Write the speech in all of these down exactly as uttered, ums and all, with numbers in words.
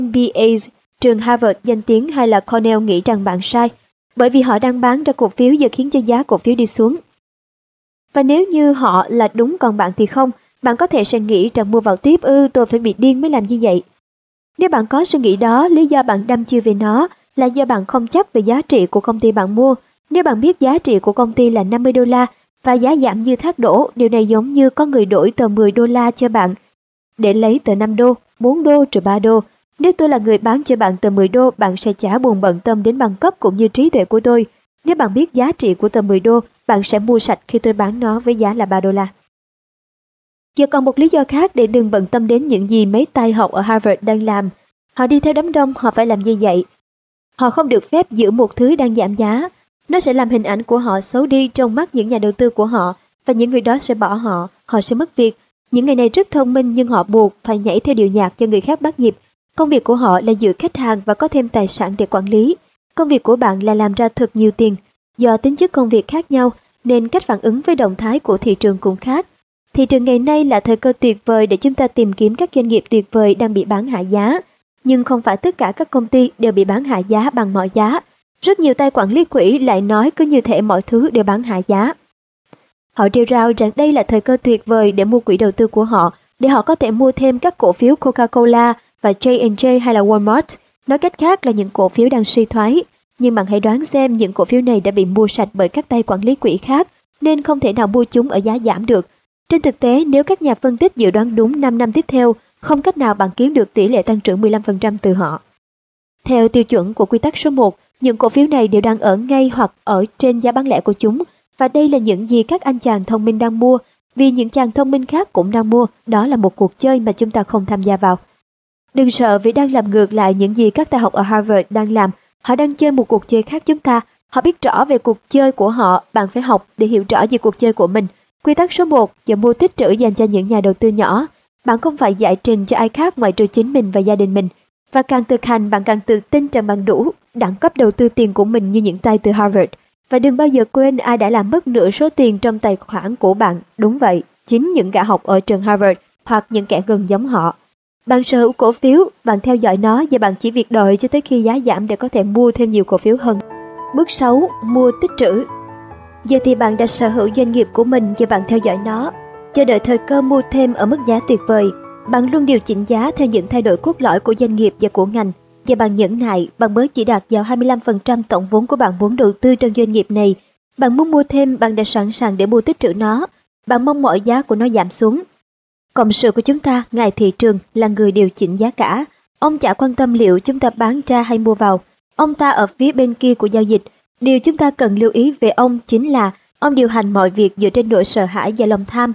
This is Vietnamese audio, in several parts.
M B As, trường Harvard danh tiếng hay là Cornell nghĩ rằng bạn sai, bởi vì họ đang bán ra cổ phiếu giờ khiến cho giá cổ phiếu đi xuống. Và nếu như họ là đúng còn bạn thì không, bạn có thể sẽ nghĩ rằng mua vào tiếp ư, tôi phải bị điên mới làm như vậy. Nếu bạn có suy nghĩ đó, lý do bạn đăm chiêu về nó là do bạn không chắc về giá trị của công ty bạn mua. Nếu bạn biết giá trị của công ty là năm mươi đô la và giá giảm như thác đổ, điều này giống như có người đổi tờ mười đô la cho bạn để lấy tờ năm đô, bốn đô rồi ba đô. Nếu tôi là người bán cho bạn tờ mười đô, bạn sẽ chả buồn bận tâm đến bằng cấp cũng như trí tuệ của tôi. Nếu bạn biết giá trị của tờ mười đô, bạn sẽ mua sạch khi tôi bán nó với giá là ba đô la. Giờ còn một lý do khác để đừng bận tâm đến những gì mấy tay học ở Harvard đang làm. Họ đi theo đám đông, họ phải làm như vậy. Họ không được phép giữ một thứ đang giảm giá. Nó sẽ làm hình ảnh của họ xấu đi trong mắt những nhà đầu tư của họ, và những người đó sẽ bỏ họ, họ sẽ mất việc. Những người này rất thông minh nhưng họ buộc phải nhảy theo điệu nhạc cho người khác bắt nhịp. Công việc của họ là giữ khách hàng và có thêm tài sản để quản lý. Công việc của bạn là làm ra thật nhiều tiền. Do tính chất công việc khác nhau, nên cách phản ứng với động thái của thị trường cũng khác. Thị trường ngày nay là thời cơ tuyệt vời để chúng ta tìm kiếm các doanh nghiệp tuyệt vời đang bị bán hạ giá. Nhưng không phải tất cả các công ty đều bị bán hạ giá bằng mọi giá. Rất nhiều tay quản lý quỹ lại nói cứ như thể mọi thứ đều bán hạ giá. Họ rêu rao rằng đây là thời cơ tuyệt vời để mua quỹ đầu tư của họ, để họ có thể mua thêm các cổ phiếu Coca-Cola và J and J hay là Walmart. Nói cách khác là những cổ phiếu đang suy thoái. Nhưng bạn hãy đoán xem những cổ phiếu này đã bị mua sạch bởi các tay quản lý quỹ khác, nên không thể nào mua chúng ở giá giảm được. Trên thực tế, nếu các nhà phân tích dự đoán đúng năm năm tiếp theo, không cách nào bạn kiếm được tỷ lệ tăng trưởng mười lăm phần trăm từ họ. Theo tiêu chuẩn của quy tắc số một, những cổ phiếu này đều đang ở ngay hoặc ở trên giá bán lẻ của chúng, và đây là những gì các anh chàng thông minh đang mua, vì những chàng thông minh khác cũng đang mua. Đó là một cuộc chơi mà chúng ta không tham gia vào. Đừng sợ vì đang làm ngược lại những gì các tay học ở Harvard đang làm. Họ đang chơi một cuộc chơi khác chúng ta. Họ biết rõ về cuộc chơi của họ, bạn phải học để hiểu rõ về cuộc chơi của mình. Quy tắc số một, giờ mua tích trữ dành cho những nhà đầu tư nhỏ. Bạn không phải giải trình cho ai khác ngoài trừ chính mình và gia đình mình. Và càng thực hành, bạn càng tự tin rằng bạn đủ đẳng cấp đầu tư tiền của mình như những tay từ Harvard. Và đừng bao giờ quên ai đã làm mất nửa số tiền trong tài khoản của bạn. Đúng vậy, chính những gã học ở trường Harvard hoặc những kẻ gần giống họ. Bạn sở hữu cổ phiếu, bạn theo dõi nó và bạn chỉ việc đợi cho tới khi giá giảm để có thể mua thêm nhiều cổ phiếu hơn. Bước sáu. Mua tích trữ. Giờ thì bạn đã sở hữu doanh nghiệp của mình và bạn theo dõi nó, chờ đợi thời cơ mua thêm ở mức giá tuyệt vời. Bạn luôn điều chỉnh giá theo những thay đổi cốt lõi của doanh nghiệp và của ngành, và bạn nhẫn nại, bạn mới chỉ đạt vào hai mươi lăm phần trăm tổng vốn của bạn muốn đầu tư trong doanh nghiệp này. Bạn muốn mua thêm, bạn đã sẵn sàng để mua tích trữ nó. Bạn mong mọi giá của nó giảm xuống. Cộng sự của chúng ta, ngài thị trường, là người điều chỉnh giá cả. Ông chả quan tâm liệu chúng ta bán ra hay mua vào. Ông ta ở phía bên kia của giao dịch. Điều chúng ta cần lưu ý về ông chính là ông điều hành mọi việc dựa trên nỗi sợ hãi và lòng tham.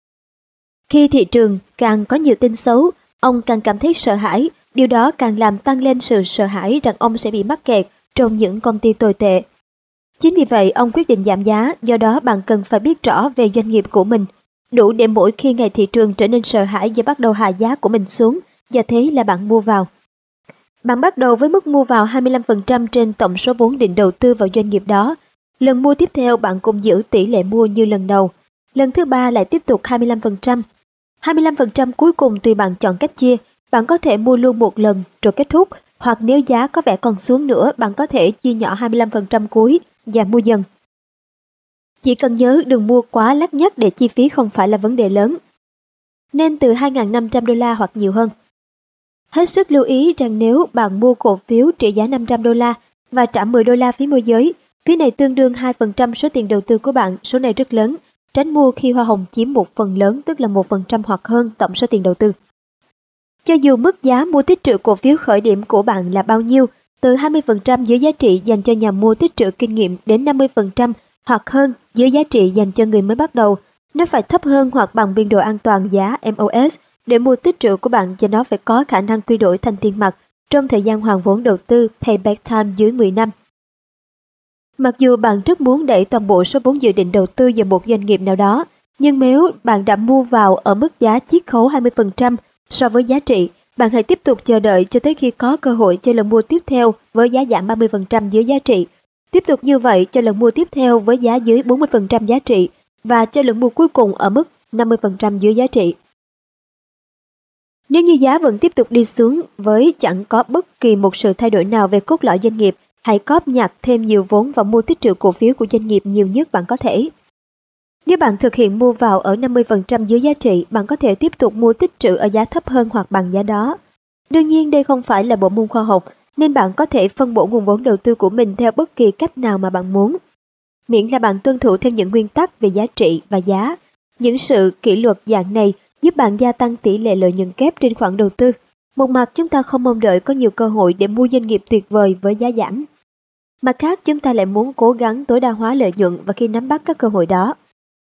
Khi thị trường càng có nhiều tin xấu, ông càng cảm thấy sợ hãi. Điều đó càng làm tăng lên sự sợ hãi rằng ông sẽ bị mắc kẹt trong những công ty tồi tệ. Chính vì vậy, ông quyết định giảm giá, do đó bạn cần phải biết rõ về doanh nghiệp của mình, đủ để mỗi khi ngày thị trường trở nên sợ hãi và bắt đầu hạ giá của mình xuống, và thế là bạn mua vào. Bạn bắt đầu với mức mua vào hai mươi lăm phần trăm trên tổng số vốn định đầu tư vào doanh nghiệp đó. Lần mua tiếp theo bạn cũng giữ tỷ lệ mua như lần đầu. Lần thứ ba lại tiếp tục hai mươi lăm phần trăm. hai mươi lăm phần trăm cuối cùng tùy bạn chọn cách chia. Bạn có thể mua luôn một lần rồi kết thúc, hoặc nếu giá có vẻ còn xuống nữa, bạn có thể chia nhỏ hai mươi lăm phần trăm cuối và mua dần. Chỉ cần nhớ đừng mua quá lắt nhắt để chi phí không phải là vấn đề lớn. Nên từ hai nghìn năm trăm đô la hoặc nhiều hơn. Hết sức lưu ý rằng nếu bạn mua cổ phiếu trị giá năm trăm đô la và trả mười đô la phí môi giới, phí này tương đương hai phần trăm số tiền đầu tư của bạn, số này rất lớn. Tránh mua khi hoa hồng chiếm một phần lớn, tức là một phần trăm hoặc hơn tổng số tiền đầu tư. Cho dù mức giá mua tích trữ cổ phiếu khởi điểm của bạn là bao nhiêu, từ hai mươi phần trăm dưới giá trị dành cho nhà mua tích trữ kinh nghiệm đến năm mươi phần trăm hoặc hơn dưới giá trị dành cho người mới bắt đầu, nó phải thấp hơn hoặc bằng biên độ an toàn giá M O S để mua tích trữ của bạn, và nó phải có khả năng quy đổi thành tiền mặt trong thời gian hoàn vốn đầu tư payback time dưới mười năm. Mặc dù bạn rất muốn đẩy toàn bộ số vốn dự định đầu tư vào một doanh nghiệp nào đó, nhưng nếu bạn đã mua vào ở mức giá chiết khấu hai mươi phần trăm so với giá trị, bạn hãy tiếp tục chờ đợi cho tới khi có cơ hội cho lần mua tiếp theo với giá giảm ba mươi phần trăm dưới giá trị. Tiếp tục như vậy cho lần mua tiếp theo với giá dưới bốn mươi phần trăm giá trị và cho lần mua cuối cùng ở mức năm mươi phần trăm dưới giá trị. Nếu như giá vẫn tiếp tục đi xuống với chẳng có bất kỳ một sự thay đổi nào về cốt lõi doanh nghiệp, hãy cóp nhặt thêm nhiều vốn và mua tích trữ cổ phiếu của doanh nghiệp nhiều nhất bạn có thể. Nếu bạn thực hiện mua vào ở năm mươi phần trăm dưới giá trị, bạn có thể tiếp tục mua tích trữ ở giá thấp hơn hoặc bằng giá đó. Đương nhiên đây không phải là bộ môn khoa học, nên bạn có thể phân bổ nguồn vốn đầu tư của mình theo bất kỳ cách nào mà bạn muốn. Miễn là bạn tuân thủ theo những nguyên tắc về giá trị và giá. Những sự kỷ luật dạng này giúp bạn gia tăng tỷ lệ lợi nhuận kép trên khoản đầu tư. Một mặt chúng ta không mong đợi có nhiều cơ hội để mua doanh nghiệp tuyệt vời với giá giảm. Mặt khác chúng ta lại muốn cố gắng tối đa hóa lợi nhuận và khi nắm bắt các cơ hội đó.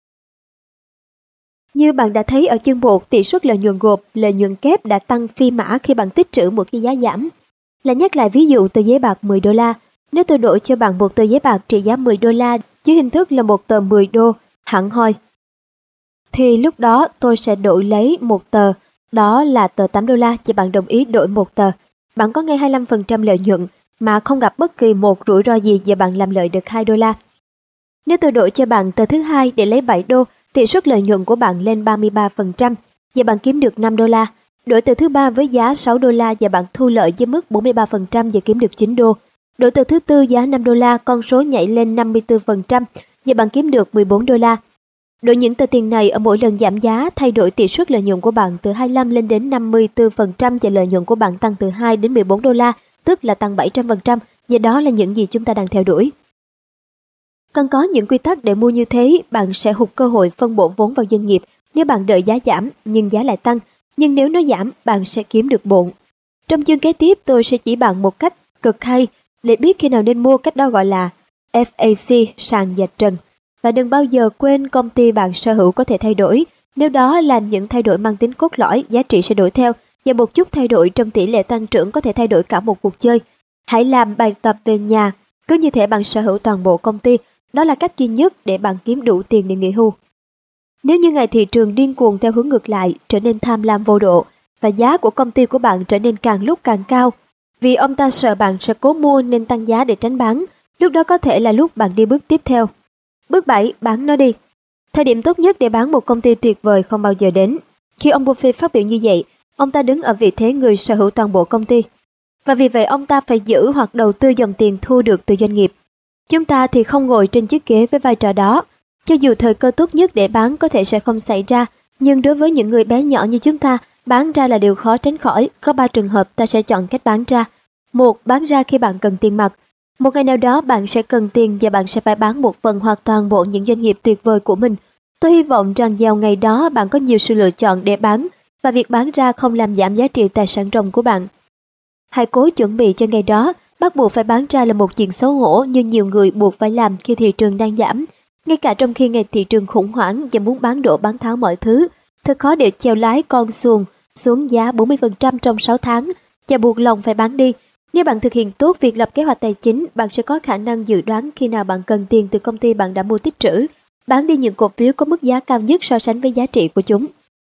Như bạn đã thấy ở chương một, tỷ suất lợi nhuận gộp, lợi nhuận kép đã tăng phi mã khi bạn tích trữ một cái giá giảm. Là nhắc lại ví dụ tờ giấy bạc mười đô la, nếu tôi đổi cho bạn một tờ giấy bạc trị giá mười đô la dưới hình thức là một tờ mười đô, hẳn hoi, thì lúc đó tôi sẽ đổi lấy một tờ, đó là tờ tám đô la và bạn đồng ý đổi một tờ. Bạn có ngay hai mươi lăm phần trăm lợi nhuận mà không gặp bất kỳ một rủi ro gì và bạn làm lợi được hai đô la. Nếu tôi đổi cho bạn tờ thứ hai để lấy bảy đô, tỷ suất lợi nhuận của bạn lên ba mươi ba phần trăm và bạn kiếm được năm đô la. Đổi tờ thứ ba với giá sáu đô la và bạn thu lợi với mức bốn mươi ba phần trăm và kiếm được chín đô. Đổi tờ thứ tư giá năm đô la, con số nhảy lên năm mươi tư phần trăm và bạn kiếm được mười bốn đô la. Đổi những tờ tiền này ở mỗi lần giảm giá thay đổi tỷ suất lợi nhuận của bạn từ hai mươi lăm lên đến năm mươi tư phần trăm và lợi nhuận của bạn tăng từ hai đến mười bốn đô la, tức là tăng bảy trăm phần trăm, và đó là những gì chúng ta đang theo đuổi. Cần có những quy tắc để mua như thế, bạn sẽ hụt cơ hội phân bổ vốn vào doanh nghiệp nếu bạn đợi giá giảm nhưng giá lại tăng, nhưng nếu nó giảm bạn sẽ kiếm được bộn. Trong chương kế tiếp tôi sẽ chỉ bạn một cách cực hay để biết khi nào nên mua, cách đó gọi là ép a xê, sàn dạch trần. Và đừng bao giờ quên công ty bạn sở hữu có thể thay đổi, nếu đó là những thay đổi mang tính cốt lõi, giá trị sẽ đổi theo, và một chút thay đổi trong tỷ lệ tăng trưởng có thể thay đổi cả một cuộc chơi. Hãy làm bài tập về nhà, cứ như thể bạn sở hữu toàn bộ công ty, đó là cách duy nhất để bạn kiếm đủ tiền để nghỉ hưu. Nếu như ngày thị trường điên cuồng theo hướng ngược lại, trở nên tham lam vô độ, và giá của công ty của bạn trở nên càng lúc càng cao, vì ông ta sợ bạn sẽ cố mua nên tăng giá để tránh bán, lúc đó có thể là lúc bạn đi bước tiếp theo. Bước bảy, bán nó đi. Thời điểm tốt nhất để bán một công ty tuyệt vời không bao giờ đến. Khi ông Buffett phát biểu như vậy, ông ta đứng ở vị thế người sở hữu toàn bộ công ty. Và vì vậy ông ta phải giữ hoặc đầu tư dòng tiền thu được từ doanh nghiệp. Chúng ta thì không ngồi trên chiếc ghế với vai trò đó. Cho dù thời cơ tốt nhất để bán có thể sẽ không xảy ra, nhưng đối với những người bé nhỏ như chúng ta, bán ra là điều khó tránh khỏi. Có ba trường hợp ta sẽ chọn cách bán ra. Một, bán ra khi bạn cần tiền mặt. Một ngày nào đó bạn sẽ cần tiền và bạn sẽ phải bán một phần hoặc toàn bộ những doanh nghiệp tuyệt vời của mình. Tôi hy vọng rằng vào ngày đó bạn có nhiều sự lựa chọn để bán và việc bán ra không làm giảm giá trị tài sản ròng của bạn. Hãy cố chuẩn bị cho ngày đó. Bắt buộc phải bán ra là một chuyện xấu hổ như nhiều người buộc phải làm khi thị trường đang giảm. Ngay cả trong khi ngày thị trường khủng hoảng và muốn bán đổ bán tháo mọi thứ, thật khó để chèo lái con xuồng xuống giá bốn mươi phần trăm trong sáu tháng và buộc lòng phải bán đi. Nếu bạn thực hiện tốt việc lập kế hoạch tài chính, bạn sẽ có khả năng dự đoán khi nào bạn cần tiền từ công ty bạn đã mua tích trữ, bán đi những cổ phiếu có mức giá cao nhất so sánh với giá trị của chúng.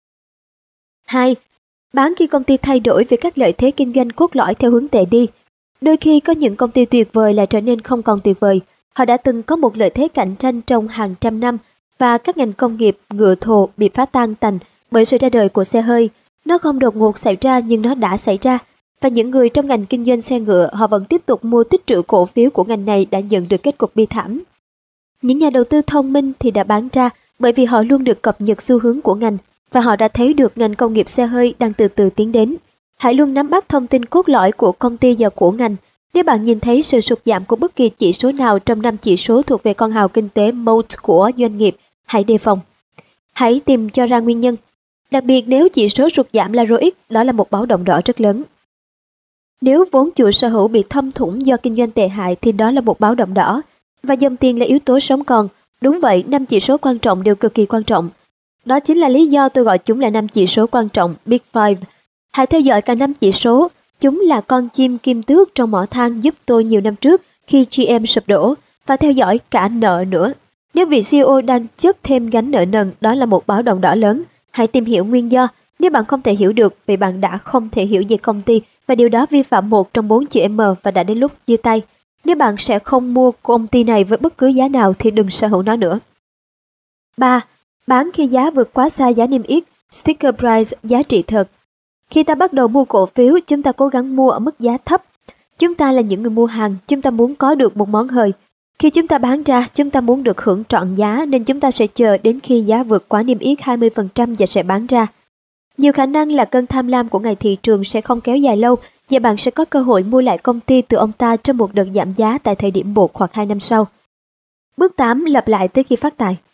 hai. Bán khi công ty thay đổi về các lợi thế kinh doanh cốt lõi theo hướng tệ đi. Đôi khi có những công ty tuyệt vời lại trở nên không còn tuyệt vời. Họ đã từng có một lợi thế cạnh tranh trong hàng trăm năm và các ngành công nghiệp ngựa thồ bị phá tan tành bởi sự ra đời của xe hơi. Nó không đột ngột xảy ra nhưng nó đã xảy ra. Và những người trong ngành kinh doanh xe ngựa họ vẫn tiếp tục mua tích trữ cổ phiếu của ngành này đã nhận được kết cục bi thảm. Những nhà đầu tư thông minh thì đã bán ra bởi vì họ luôn được cập nhật xu hướng của ngành và họ đã thấy được ngành công nghiệp xe hơi đang từ từ tiến đến. Hãy luôn nắm bắt thông tin cốt lõi của công ty và của ngành. Nếu bạn nhìn thấy sự sụt giảm của bất kỳ chỉ số nào trong năm chỉ số thuộc về con hào kinh tế moat của doanh nghiệp, hãy đề phòng. Hãy tìm cho ra nguyên nhân. Đặc biệt nếu chỉ số sụt giảm là rờ o i xê, đó là một báo động đỏ rất lớn. Nếu vốn chủ sở hữu bị thâm thủng do kinh doanh tệ hại thì đó là một báo động đỏ. Và dòng tiền là yếu tố sống còn. Đúng vậy, năm chỉ số quan trọng đều cực kỳ quan trọng. Đó chính là lý do tôi gọi chúng là năm chỉ số quan trọng, Big Five. Hãy theo dõi cả năm chỉ số. Chúng là con chim kim tước trong mỏ than giúp tôi nhiều năm trước khi giê em sụp đổ, và theo dõi cả nợ nữa. Nếu vị xê e ô đang chất thêm gánh nợ nần, đó là một báo động đỏ lớn. Hãy tìm hiểu nguyên do. Nếu bạn không thể hiểu được, vì bạn đã không thể hiểu về công ty và điều đó vi phạm một trong bốn chữ M và đã đến lúc chia tay. Nếu bạn sẽ không mua công ty này với bất cứ giá nào thì đừng sở hữu nó nữa. ba. Bán khi giá vượt quá xa giá niêm yết, sticker price, giá trị thật. Khi ta bắt đầu mua cổ phiếu, chúng ta cố gắng mua ở mức giá thấp. Chúng ta là những người mua hàng, chúng ta muốn có được một món hời. Khi chúng ta bán ra, chúng ta muốn được hưởng trọn giá nên chúng ta sẽ chờ đến khi giá vượt quá niêm yết hai mươi phần trăm và sẽ bán ra. Nhiều khả năng là cơn tham lam của ngày thị trường sẽ không kéo dài lâu và bạn sẽ có cơ hội mua lại công ty từ ông ta trong một đợt giảm giá tại thời điểm một hoặc hai năm sau. Bước tám. Lặp lại tới khi phát tài.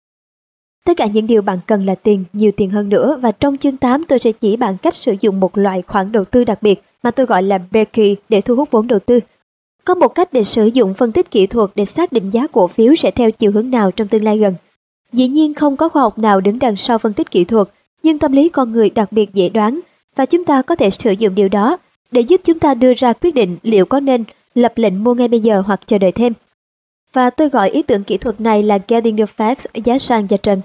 Tất cả những điều bạn cần là tiền, nhiều tiền hơn nữa, và trong chương tám tôi sẽ chỉ bạn cách sử dụng một loại khoản đầu tư đặc biệt mà tôi gọi là Becky để thu hút vốn đầu tư. Có một cách để sử dụng phân tích kỹ thuật để xác định giá cổ phiếu sẽ theo chiều hướng nào trong tương lai gần. Dĩ nhiên không có khoa học nào đứng đằng sau phân tích kỹ thuật, nhưng tâm lý con người đặc biệt dễ đoán, và chúng ta có thể sử dụng điều đó để giúp chúng ta đưa ra quyết định liệu có nên lập lệnh mua ngay bây giờ hoặc chờ đợi thêm. Và tôi gọi ý tưởng kỹ thuật này là Getting the Facts, giá sàn và trần.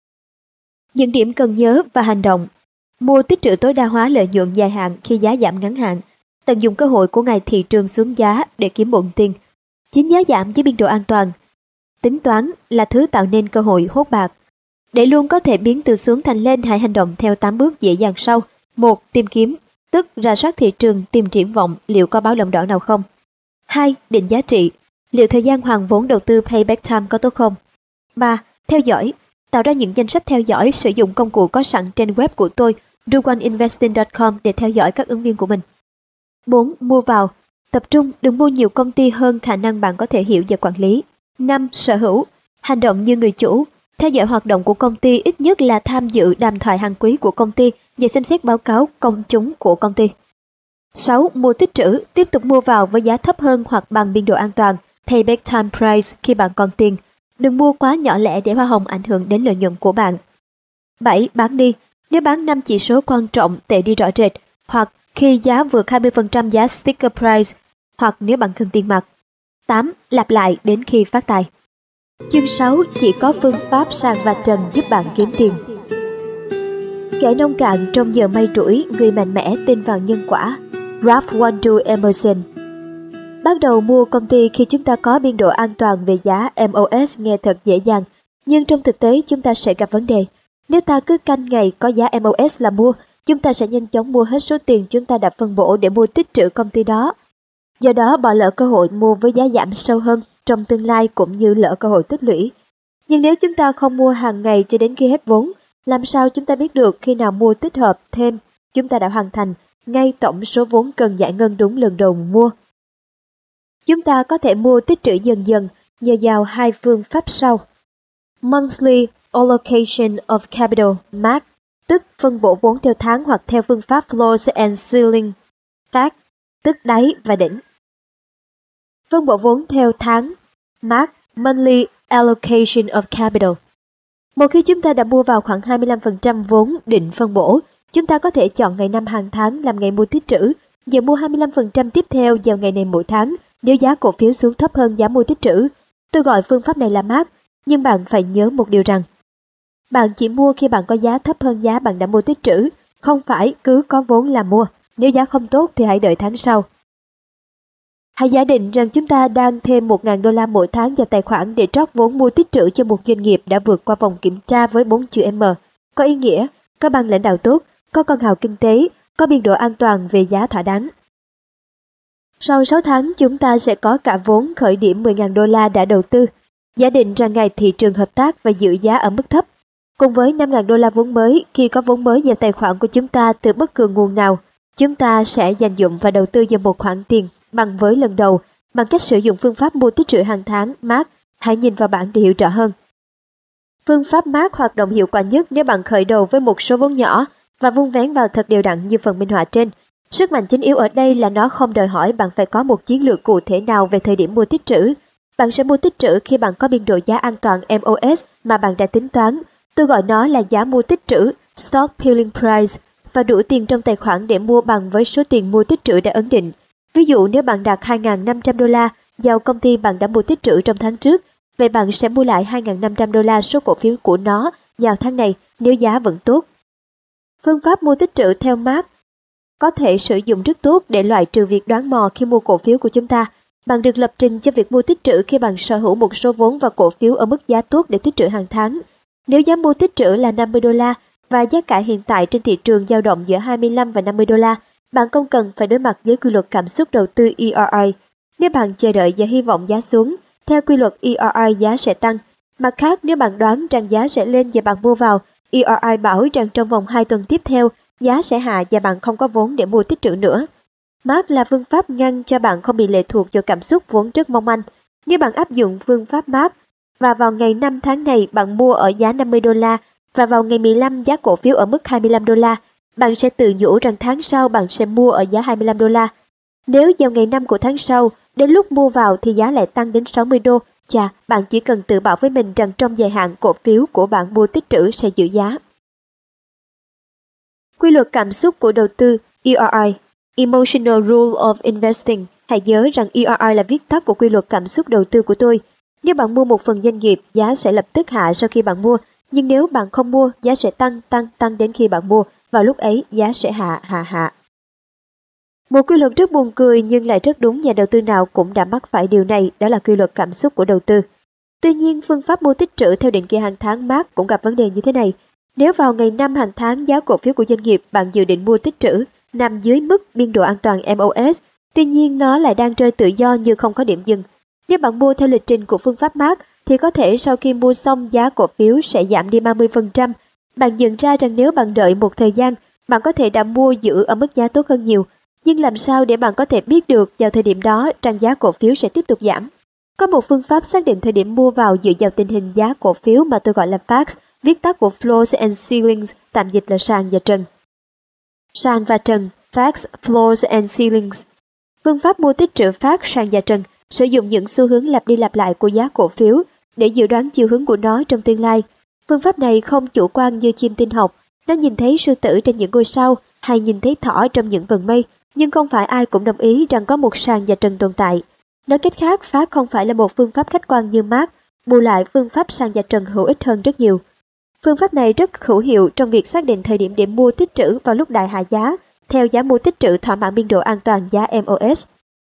Những điểm cần nhớ và hành động. Mua tích trữ tối đa hóa lợi nhuận dài hạn khi giá giảm ngắn hạn. Tận dụng cơ hội của ngày thị trường xuống giá để kiếm bộn tiền. Chính giá giảm với biên độ an toàn. Tính toán là thứ tạo nên cơ hội hốt bạc. Để luôn có thể biến từ xuống thành lên, hãy hành động theo tám bước dễ dàng sau. một. Tìm kiếm, tức rà soát thị trường, tìm triển vọng liệu có báo động đỏ nào không. hai. Định giá trị, liệu thời gian hoàn vốn đầu tư payback time có tốt không. ba. Theo dõi, tạo ra những danh sách theo dõi, sử dụng công cụ có sẵn trên web của tôi do one investing dot com để theo dõi các ứng viên của mình. bốn. Mua vào, tập trung, đừng mua nhiều công ty hơn khả năng bạn có thể hiểu và quản lý. năm. Sở hữu, hành động như người chủ, theo dõi hoạt động của công ty, ít nhất là tham dự đàm thoại hàng quý của công ty và xem xét báo cáo công chúng của công ty. sáu. Mua tích trữ, tiếp tục mua vào với giá thấp hơn hoặc bằng biên độ an toàn, payback time price khi bạn còn tiền. Đừng mua quá nhỏ lẻ để hoa hồng ảnh hưởng đến lợi nhuận của bạn. bảy. Bán đi, nếu bán năm chỉ số quan trọng tệ đi rõ rệt, hoặc khi giá vượt hai mươi phần trăm giá sticker price, hoặc nếu bạn cần tiền mặt. tám. Lặp lại đến khi phát tài. Chương sáu. Chỉ có phương pháp sàn và trần giúp bạn kiếm tiền. Kẻ nông cạn trong giờ may rủi, người mạnh mẽ tin vào nhân quả. Ralph Waldo Emerson. Bắt đầu mua công ty khi chúng ta có biên độ an toàn về giá em ô ét nghe thật dễ dàng, nhưng trong thực tế chúng ta sẽ gặp vấn đề. Nếu ta cứ canh ngày có giá em ô ét là mua, chúng ta sẽ nhanh chóng mua hết số tiền chúng ta đã phân bổ để mua tích trữ công ty đó. Do đó bỏ lỡ cơ hội mua với giá giảm sâu hơn trong tương lai cũng như lỡ cơ hội tích lũy. Nhưng nếu chúng ta không mua hàng ngày cho đến khi hết vốn, làm sao chúng ta biết được khi nào mua tích hợp thêm chúng ta đã hoàn thành ngay tổng số vốn cần giải ngân đúng lần đầu mua? Chúng ta có thể mua tích trữ dần dần nhờ vào hai phương pháp sau. Monthly Allocation of Capital (em a xê, tức phân bổ vốn theo tháng, hoặc theo phương pháp Floors and Ceiling Fact, tức đáy và đỉnh. Phân bổ vốn theo tháng (em a xê, Monthly Allocation of Capital). Một khi chúng ta đã mua vào khoảng hai mươi lăm phần trăm vốn định phân bổ, chúng ta có thể chọn ngày năm hàng tháng làm ngày mua tích trữ, và mua hai mươi lăm phần trăm tiếp theo vào ngày này mỗi tháng nếu giá cổ phiếu xuống thấp hơn giá mua tích trữ. Tôi gọi phương pháp này là em a xê, nhưng bạn phải nhớ một điều rằng bạn chỉ mua khi bạn có giá thấp hơn giá bạn đã mua tích trữ, không phải cứ có vốn là mua. Nếu giá không tốt thì hãy đợi tháng sau. Hãy giả định rằng chúng ta đang thêm một nghìn đô la mỗi tháng vào tài khoản để trót vốn mua tích trữ cho một doanh nghiệp đã vượt qua vòng kiểm tra với bốn chữ M, có ý nghĩa, có ban lãnh đạo tốt, có con hào kinh tế, có biên độ an toàn về giá thỏa đáng. Sau sáu tháng, chúng ta sẽ có cả vốn khởi điểm mười nghìn đô la đã đầu tư. Giả định rằng ngày thị trường hợp tác và giữ giá ở mức thấp. Cùng với năm nghìn đô la vốn mới, khi có vốn mới vào tài khoản của chúng ta từ bất cứ nguồn nào, chúng ta sẽ dành dụm và đầu tư vào một khoản tiền bằng với lần đầu bằng cách sử dụng phương pháp mua tích trữ hàng tháng em a xê. Hãy nhìn vào bảng để hiểu rõ hơn. Phương pháp em a xê hoạt động hiệu quả nhất nếu bạn khởi đầu với một số vốn nhỏ và vun vén vào thật đều đặn như phần minh họa trên. Sức mạnh chính yếu ở đây là nó không đòi hỏi bạn phải có một chiến lược cụ thể nào về thời điểm mua tích trữ. Bạn sẽ mua tích trữ khi bạn có biên độ giá an toàn em ô ét mà bạn đã tính toán. Tôi gọi nó là giá mua tích trữ, stock peeling price, và đủ tiền trong tài khoản để mua bằng với số tiền mua tích trữ đã ấn định. Ví dụ nếu bạn đặt hai nghìn năm trăm đô la vào công ty bạn đã mua tích trữ trong tháng trước, vậy bạn sẽ mua lại hai nghìn năm trăm đô la số cổ phiếu của nó vào tháng này nếu giá vẫn tốt. Phương pháp mua tích trữ theo em a xê có thể sử dụng rất tốt để loại trừ việc đoán mò khi mua cổ phiếu của chúng ta. Bạn được lập trình cho việc mua tích trữ khi bạn sở hữu một số vốn và cổ phiếu ở mức giá tốt để tích trữ hàng tháng. Nếu giá mua tích trữ là năm mươi đô la, và giá cả hiện tại trên thị trường dao động giữa hai mươi lăm và năm mươi đô la, bạn không cần phải đối mặt với quy luật cảm xúc đầu tư E R I. Nếu bạn chờ đợi và hy vọng giá xuống, theo quy luật E R I giá sẽ tăng. Mặt khác, nếu bạn đoán rằng giá sẽ lên và bạn mua vào, E R I bảo rằng trong vòng hai tuần tiếp theo, giá sẽ hạ và bạn không có vốn để mua tích trữ nữa. em a xê là phương pháp ngăn cho bạn không bị lệ thuộc vào cảm xúc vốn rất mong manh. Nếu bạn áp dụng phương pháp em a xê và vào ngày năm tháng này bạn mua ở giá năm mươi đô la và vào ngày mười lăm giá cổ phiếu ở mức hai mươi lăm đô la, bạn sẽ tự nhủ rằng tháng sau bạn sẽ mua ở giá hai mươi lăm đô la. Nếu vào ngày năm của tháng sau, đến lúc mua vào thì giá lại tăng đến sáu mươi đô, chà, bạn chỉ cần tự bảo với mình rằng trong dài hạn cổ phiếu của bạn mua tích trữ sẽ giữ giá. Quy luật cảm xúc của đầu tư E R I, Emotional Rule of Investing. Hãy nhớ rằng E R I là viết tắt của quy luật cảm xúc đầu tư của tôi. Nếu bạn mua một phần doanh nghiệp, giá sẽ lập tức hạ sau khi bạn mua. Nhưng nếu bạn không mua, giá sẽ tăng, tăng, tăng đến khi bạn mua. Vào lúc ấy, giá sẽ hạ, hạ, hạ. Một quy luật rất buồn cười nhưng lại rất đúng, nhà đầu tư nào cũng đã mắc phải điều này, đó là quy luật cảm xúc của đầu tư. Tuy nhiên, phương pháp mua tích trữ theo định kỳ hàng tháng em a xê cũng gặp vấn đề như thế này. Nếu vào ngày năm hàng tháng giá cổ phiếu của doanh nghiệp bạn dự định mua tích trữ nằm dưới mức biên độ an toàn M O S, tuy nhiên nó lại đang rơi tự do như không có điểm dừng. Nếu bạn mua theo lịch trình của phương pháp em a xê thì có thể sau khi mua xong giá cổ phiếu sẽ giảm đi ba mươi phần trăm. Bạn nhận ra rằng nếu bạn đợi một thời gian, bạn có thể đã mua giữ ở mức giá tốt hơn nhiều. Nhưng làm sao để bạn có thể biết được vào thời điểm đó rằng giá cổ phiếu sẽ tiếp tục giảm? Có một phương pháp xác định thời điểm mua vào dựa vào tình hình giá cổ phiếu mà tôi gọi là F A Q, viết tắt của Floors and Ceilings, tạm dịch là sàn và trần. Sàn và trần, F A Q, Floors and Ceilings. Phương pháp mua tích trữ F A Q sàn và trần sử dụng những xu hướng lặp đi lặp lại của giá cổ phiếu để dự đoán chiều hướng của nó trong tương lai. Phương pháp này không chủ quan như chim tinh học, nó nhìn thấy sư tử trên những ngôi sao hay nhìn thấy thỏ trong những vầng mây, nhưng không phải ai cũng đồng ý rằng có một sàn và trần tồn tại. Nói cách khác, F A Q không phải là một phương pháp khách quan như em a xê, bù lại phương pháp sàn và trần hữu ích hơn rất nhiều. Phương pháp này rất hữu hiệu trong việc xác định thời điểm để mua tích trữ vào lúc đại hạ giá, theo giá mua tích trữ thỏa mãn biên độ an toàn giá M O S.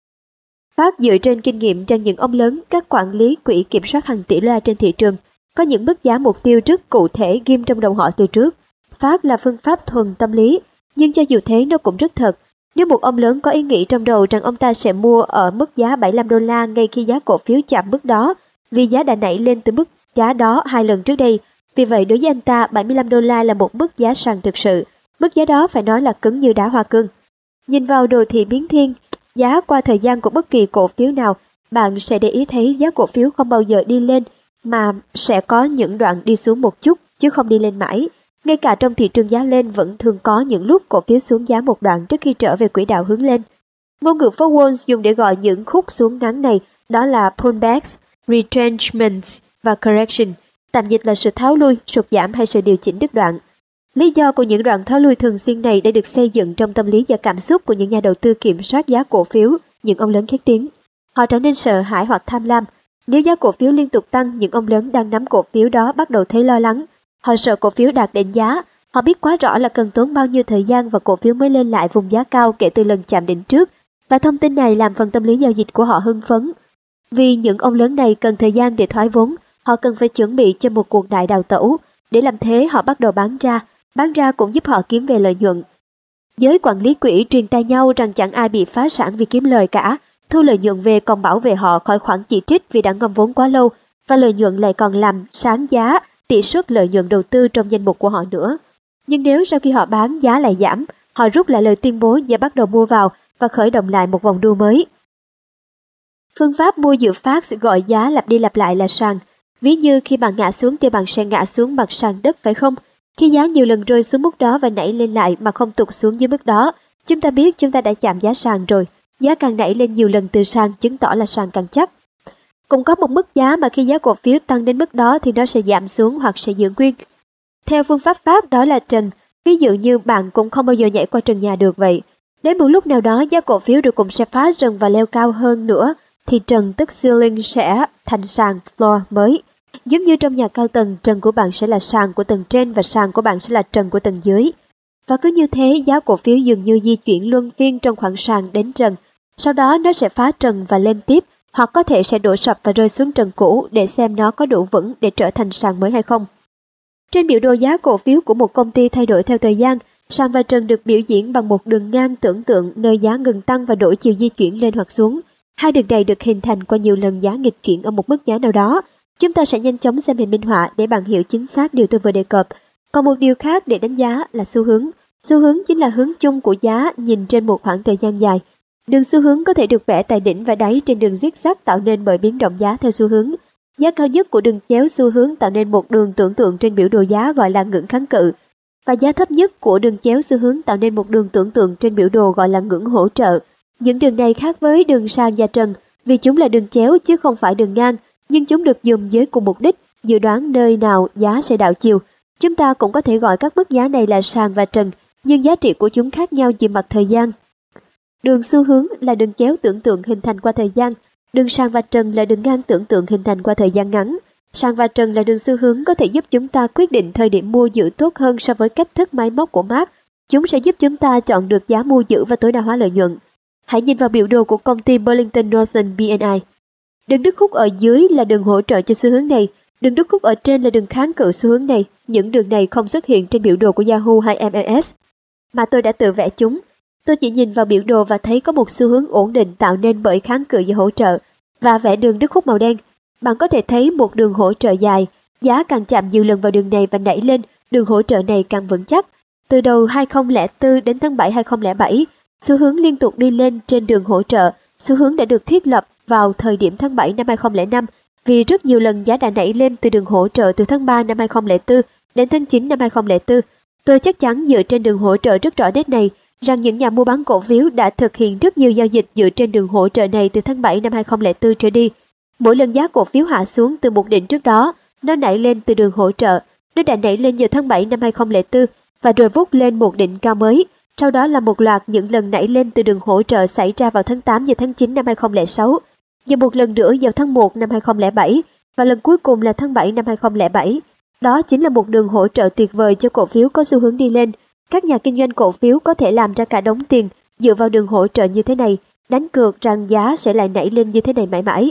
Pháp dựa trên kinh nghiệm rằng những ông lớn, các quản lý quỹ kiểm soát hàng tỷ đô la trên thị trường, có những mức giá mục tiêu rất cụ thể ghim trong đầu họ từ trước. Pháp là phương pháp thuần tâm lý, nhưng cho dù thế nó cũng rất thật. Nếu một ông lớn có ý nghĩ trong đầu rằng ông ta sẽ mua ở mức giá bảy mươi lăm đô la ngay khi giá cổ phiếu chạm mức đó, vì giá đã nảy lên từ mức giá đó hai lần trước đây, vì vậy đối với anh ta bảy mươi lăm đô la là một mức giá sàn thực sự, mức giá đó phải nói là cứng như đá hoa cương. Nhìn vào đồ thị biến thiên, giá qua thời gian của bất kỳ cổ phiếu nào, bạn sẽ để ý thấy giá cổ phiếu không bao giờ đi lên mà sẽ có những đoạn đi xuống một chút chứ không đi lên mãi. Ngay cả trong thị trường giá lên vẫn thường có những lúc cổ phiếu xuống giá một đoạn trước khi trở về quỹ đạo hướng lên. Ngôn ngữ phố Wall dùng để gọi những khúc xuống ngắn này đó là pullbacks, retrenchments và correction, tạm dịch là sự tháo lui, sụt giảm hay sự điều chỉnh đứt đoạn. Lý do của những đoạn tháo lui thường xuyên này đã được xây dựng trong tâm lý và cảm xúc của những nhà đầu tư kiểm soát giá cổ phiếu, những ông lớn khét tiếng. Họ trở nên sợ hãi hoặc tham lam. Nếu giá cổ phiếu liên tục tăng, những ông lớn đang nắm cổ phiếu đó bắt đầu thấy lo lắng. Họ sợ cổ phiếu đạt đỉnh giá. Họ biết quá rõ là cần tốn bao nhiêu thời gian và cổ phiếu mới lên lại vùng giá cao kể từ lần chạm đỉnh trước. Và thông tin này làm phần tâm lý giao dịch của họ hưng phấn. Vì những ông lớn này cần thời gian để thoái vốn, họ cần phải chuẩn bị cho một cuộc đại đào tẩu. Để làm thế, họ bắt đầu bán ra. Bán ra cũng giúp họ kiếm về lợi nhuận. Giới quản lý quỹ truyền tai nhau rằng chẳng ai bị phá sản vì kiếm lời cả. Thu lợi nhuận về còn bảo vệ họ khỏi khoản chỉ trích vì đã ngâm vốn quá lâu, và lợi nhuận lại còn làm sáng giá tỷ suất lợi nhuận đầu tư trong danh mục của họ nữa. Nhưng nếu sau khi họ bán giá lại giảm, họ rút lại lời tuyên bố và bắt đầu mua vào và khởi động lại một vòng đua mới. Phương pháp mua dự phát gọi giá lặp đi lặp lại là sàn. Ví như khi bạn ngã xuống thì bạn sẽ ngã xuống mặt sàn đất, phải không? Khi giá nhiều lần rơi xuống mức đó và nảy lên lại mà không tụt xuống dưới mức đó, chúng ta biết chúng ta đã chạm giá sàn rồi. Giá càng nảy lên nhiều lần từ sàn chứng tỏ là sàn càng chắc. Cũng có một mức giá mà khi giá cổ phiếu tăng đến mức đó thì nó sẽ giảm xuống hoặc sẽ giữ nguyên. Theo phương pháp Pháp đó là trần, ví dụ như bạn cũng không bao giờ nhảy qua trần nhà được vậy. Đến một lúc nào đó giá cổ phiếu rồi cũng sẽ phá trần và leo cao hơn nữa, thì trần tức ceiling sẽ thành sàn floor mới. Giống như trong nhà cao tầng, trần của bạn sẽ là sàn của tầng trên và sàn của bạn sẽ là trần của tầng dưới. Và cứ như thế, giá cổ phiếu dường như di chuyển luân phiên trong khoảng sàn đến trần. Sau đó nó sẽ phá trần và lên tiếp, hoặc có thể sẽ đổ sập và rơi xuống trần cũ để xem nó có đủ vững để trở thành sàn mới hay không. Trên biểu đồ giá cổ phiếu của một công ty thay đổi theo thời gian, sàn và trần được biểu diễn bằng một đường ngang tưởng tượng nơi giá ngừng tăng và đổi chiều di chuyển lên hoặc xuống. Hai đường này được hình thành qua nhiều lần giá nghịch chuyển ở một mức giá nào đó. Chúng ta sẽ nhanh chóng xem hình minh họa để bạn hiểu chính xác điều tôi vừa đề cập. Còn một điều khác để đánh giá là xu hướng. Xu hướng chính là hướng chung của giá nhìn trên một khoảng thời gian dài. Đường xu hướng có thể được vẽ tại đỉnh và đáy trên đường zigzag tạo nên bởi biến động giá theo xu hướng. Giá cao nhất của đường chéo xu hướng tạo nên một đường tưởng tượng trên biểu đồ giá gọi là ngưỡng kháng cự. Và giá thấp nhất của đường chéo xu hướng tạo nên một đường tưởng tượng trên biểu đồ gọi là ngưỡng hỗ trợ. Những đường này khác với đường sàn và trần vì chúng là đường chéo chứ không phải đường ngang, nhưng chúng được dùng với cùng mục đích, dự đoán nơi nào giá sẽ đảo chiều. Chúng ta cũng có thể gọi các mức giá này là sàn và trần, nhưng giá trị của chúng khác nhau về mặt thời gian. Đường xu hướng là đường chéo tưởng tượng hình thành qua thời gian, đường sàn và trần là đường ngang tưởng tượng hình thành qua thời gian ngắn. Sàn và trần là đường xu hướng có thể giúp chúng ta quyết định thời điểm mua giữ tốt hơn so với cách thức máy móc của Marx. Chúng sẽ giúp chúng ta chọn được giá mua giữ và tối đa hóa lợi nhuận. Hãy nhìn vào biểu đồ của công ty Burlington Northern B and I. Đường đứt khúc ở dưới là đường hỗ trợ cho xu hướng này, đường đứt khúc ở trên là đường kháng cự xu hướng này. Những đường này không xuất hiện trên biểu đồ của Yahoo hay M M S, mà tôi đã tự vẽ chúng. Tôi chỉ nhìn vào biểu đồ và thấy có một xu hướng ổn định tạo nên bởi kháng cự và hỗ trợ, và vẽ đường đứt khúc màu đen. Bạn có thể thấy một đường hỗ trợ dài, giá càng chạm nhiều lần vào đường này và nảy lên, đường hỗ trợ này càng vững chắc. Từ đầu hai không không bốn đến tháng bảy hai không không bảy, xu hướng liên tục đi lên trên đường hỗ trợ. Xu hướng đã được thiết lập vào thời điểm tháng bảy năm hai không không năm vì rất nhiều lần giá đã nảy lên từ đường hỗ trợ từ tháng ba năm hai không không bốn đến tháng chín năm hai không không bốn. Tôi chắc chắn dựa trên đường hỗ trợ rất rõ nét này rằng những nhà mua bán cổ phiếu đã thực hiện rất nhiều giao dịch dựa trên đường hỗ trợ này từ tháng bảy năm hai không không bốn trở đi. Mỗi lần giá cổ phiếu hạ xuống từ một đỉnh trước đó, nó nảy lên từ đường hỗ trợ. Nó đã nảy lên vào tháng bảy năm hai không không bốn và rồi vút lên một đỉnh cao mới. Sau đó là một loạt những lần nảy lên từ đường hỗ trợ xảy ra vào tháng tám và tháng chín năm hai không không sáu, và một lần nữa vào tháng một năm hai không không bảy, và lần cuối cùng là tháng bảy năm hai không không bảy. Đó chính là một đường hỗ trợ tuyệt vời cho cổ phiếu có xu hướng đi lên. Các nhà kinh doanh cổ phiếu có thể làm ra cả đống tiền dựa vào đường hỗ trợ như thế này, đánh cược rằng giá sẽ lại nảy lên như thế này mãi mãi.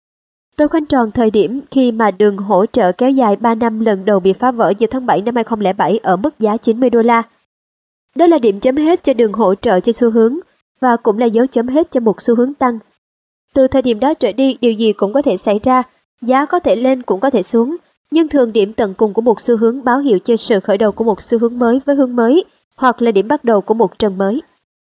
Tôi khoanh tròn thời điểm khi mà đường hỗ trợ kéo dài ba năm lần đầu bị phá vỡ vào tháng bảy năm hai không không bảy ở mức giá chín mươi đô la. Đó là điểm chấm hết cho đường hỗ trợ cho xu hướng, và cũng là dấu chấm hết cho một xu hướng tăng. Từ thời điểm đó trở đi, điều gì cũng có thể xảy ra, giá có thể lên cũng có thể xuống, nhưng thường điểm tận cùng của một xu hướng báo hiệu cho sự khởi đầu của một xu hướng mới với hướng mới, hoặc là điểm bắt đầu của một trend mới.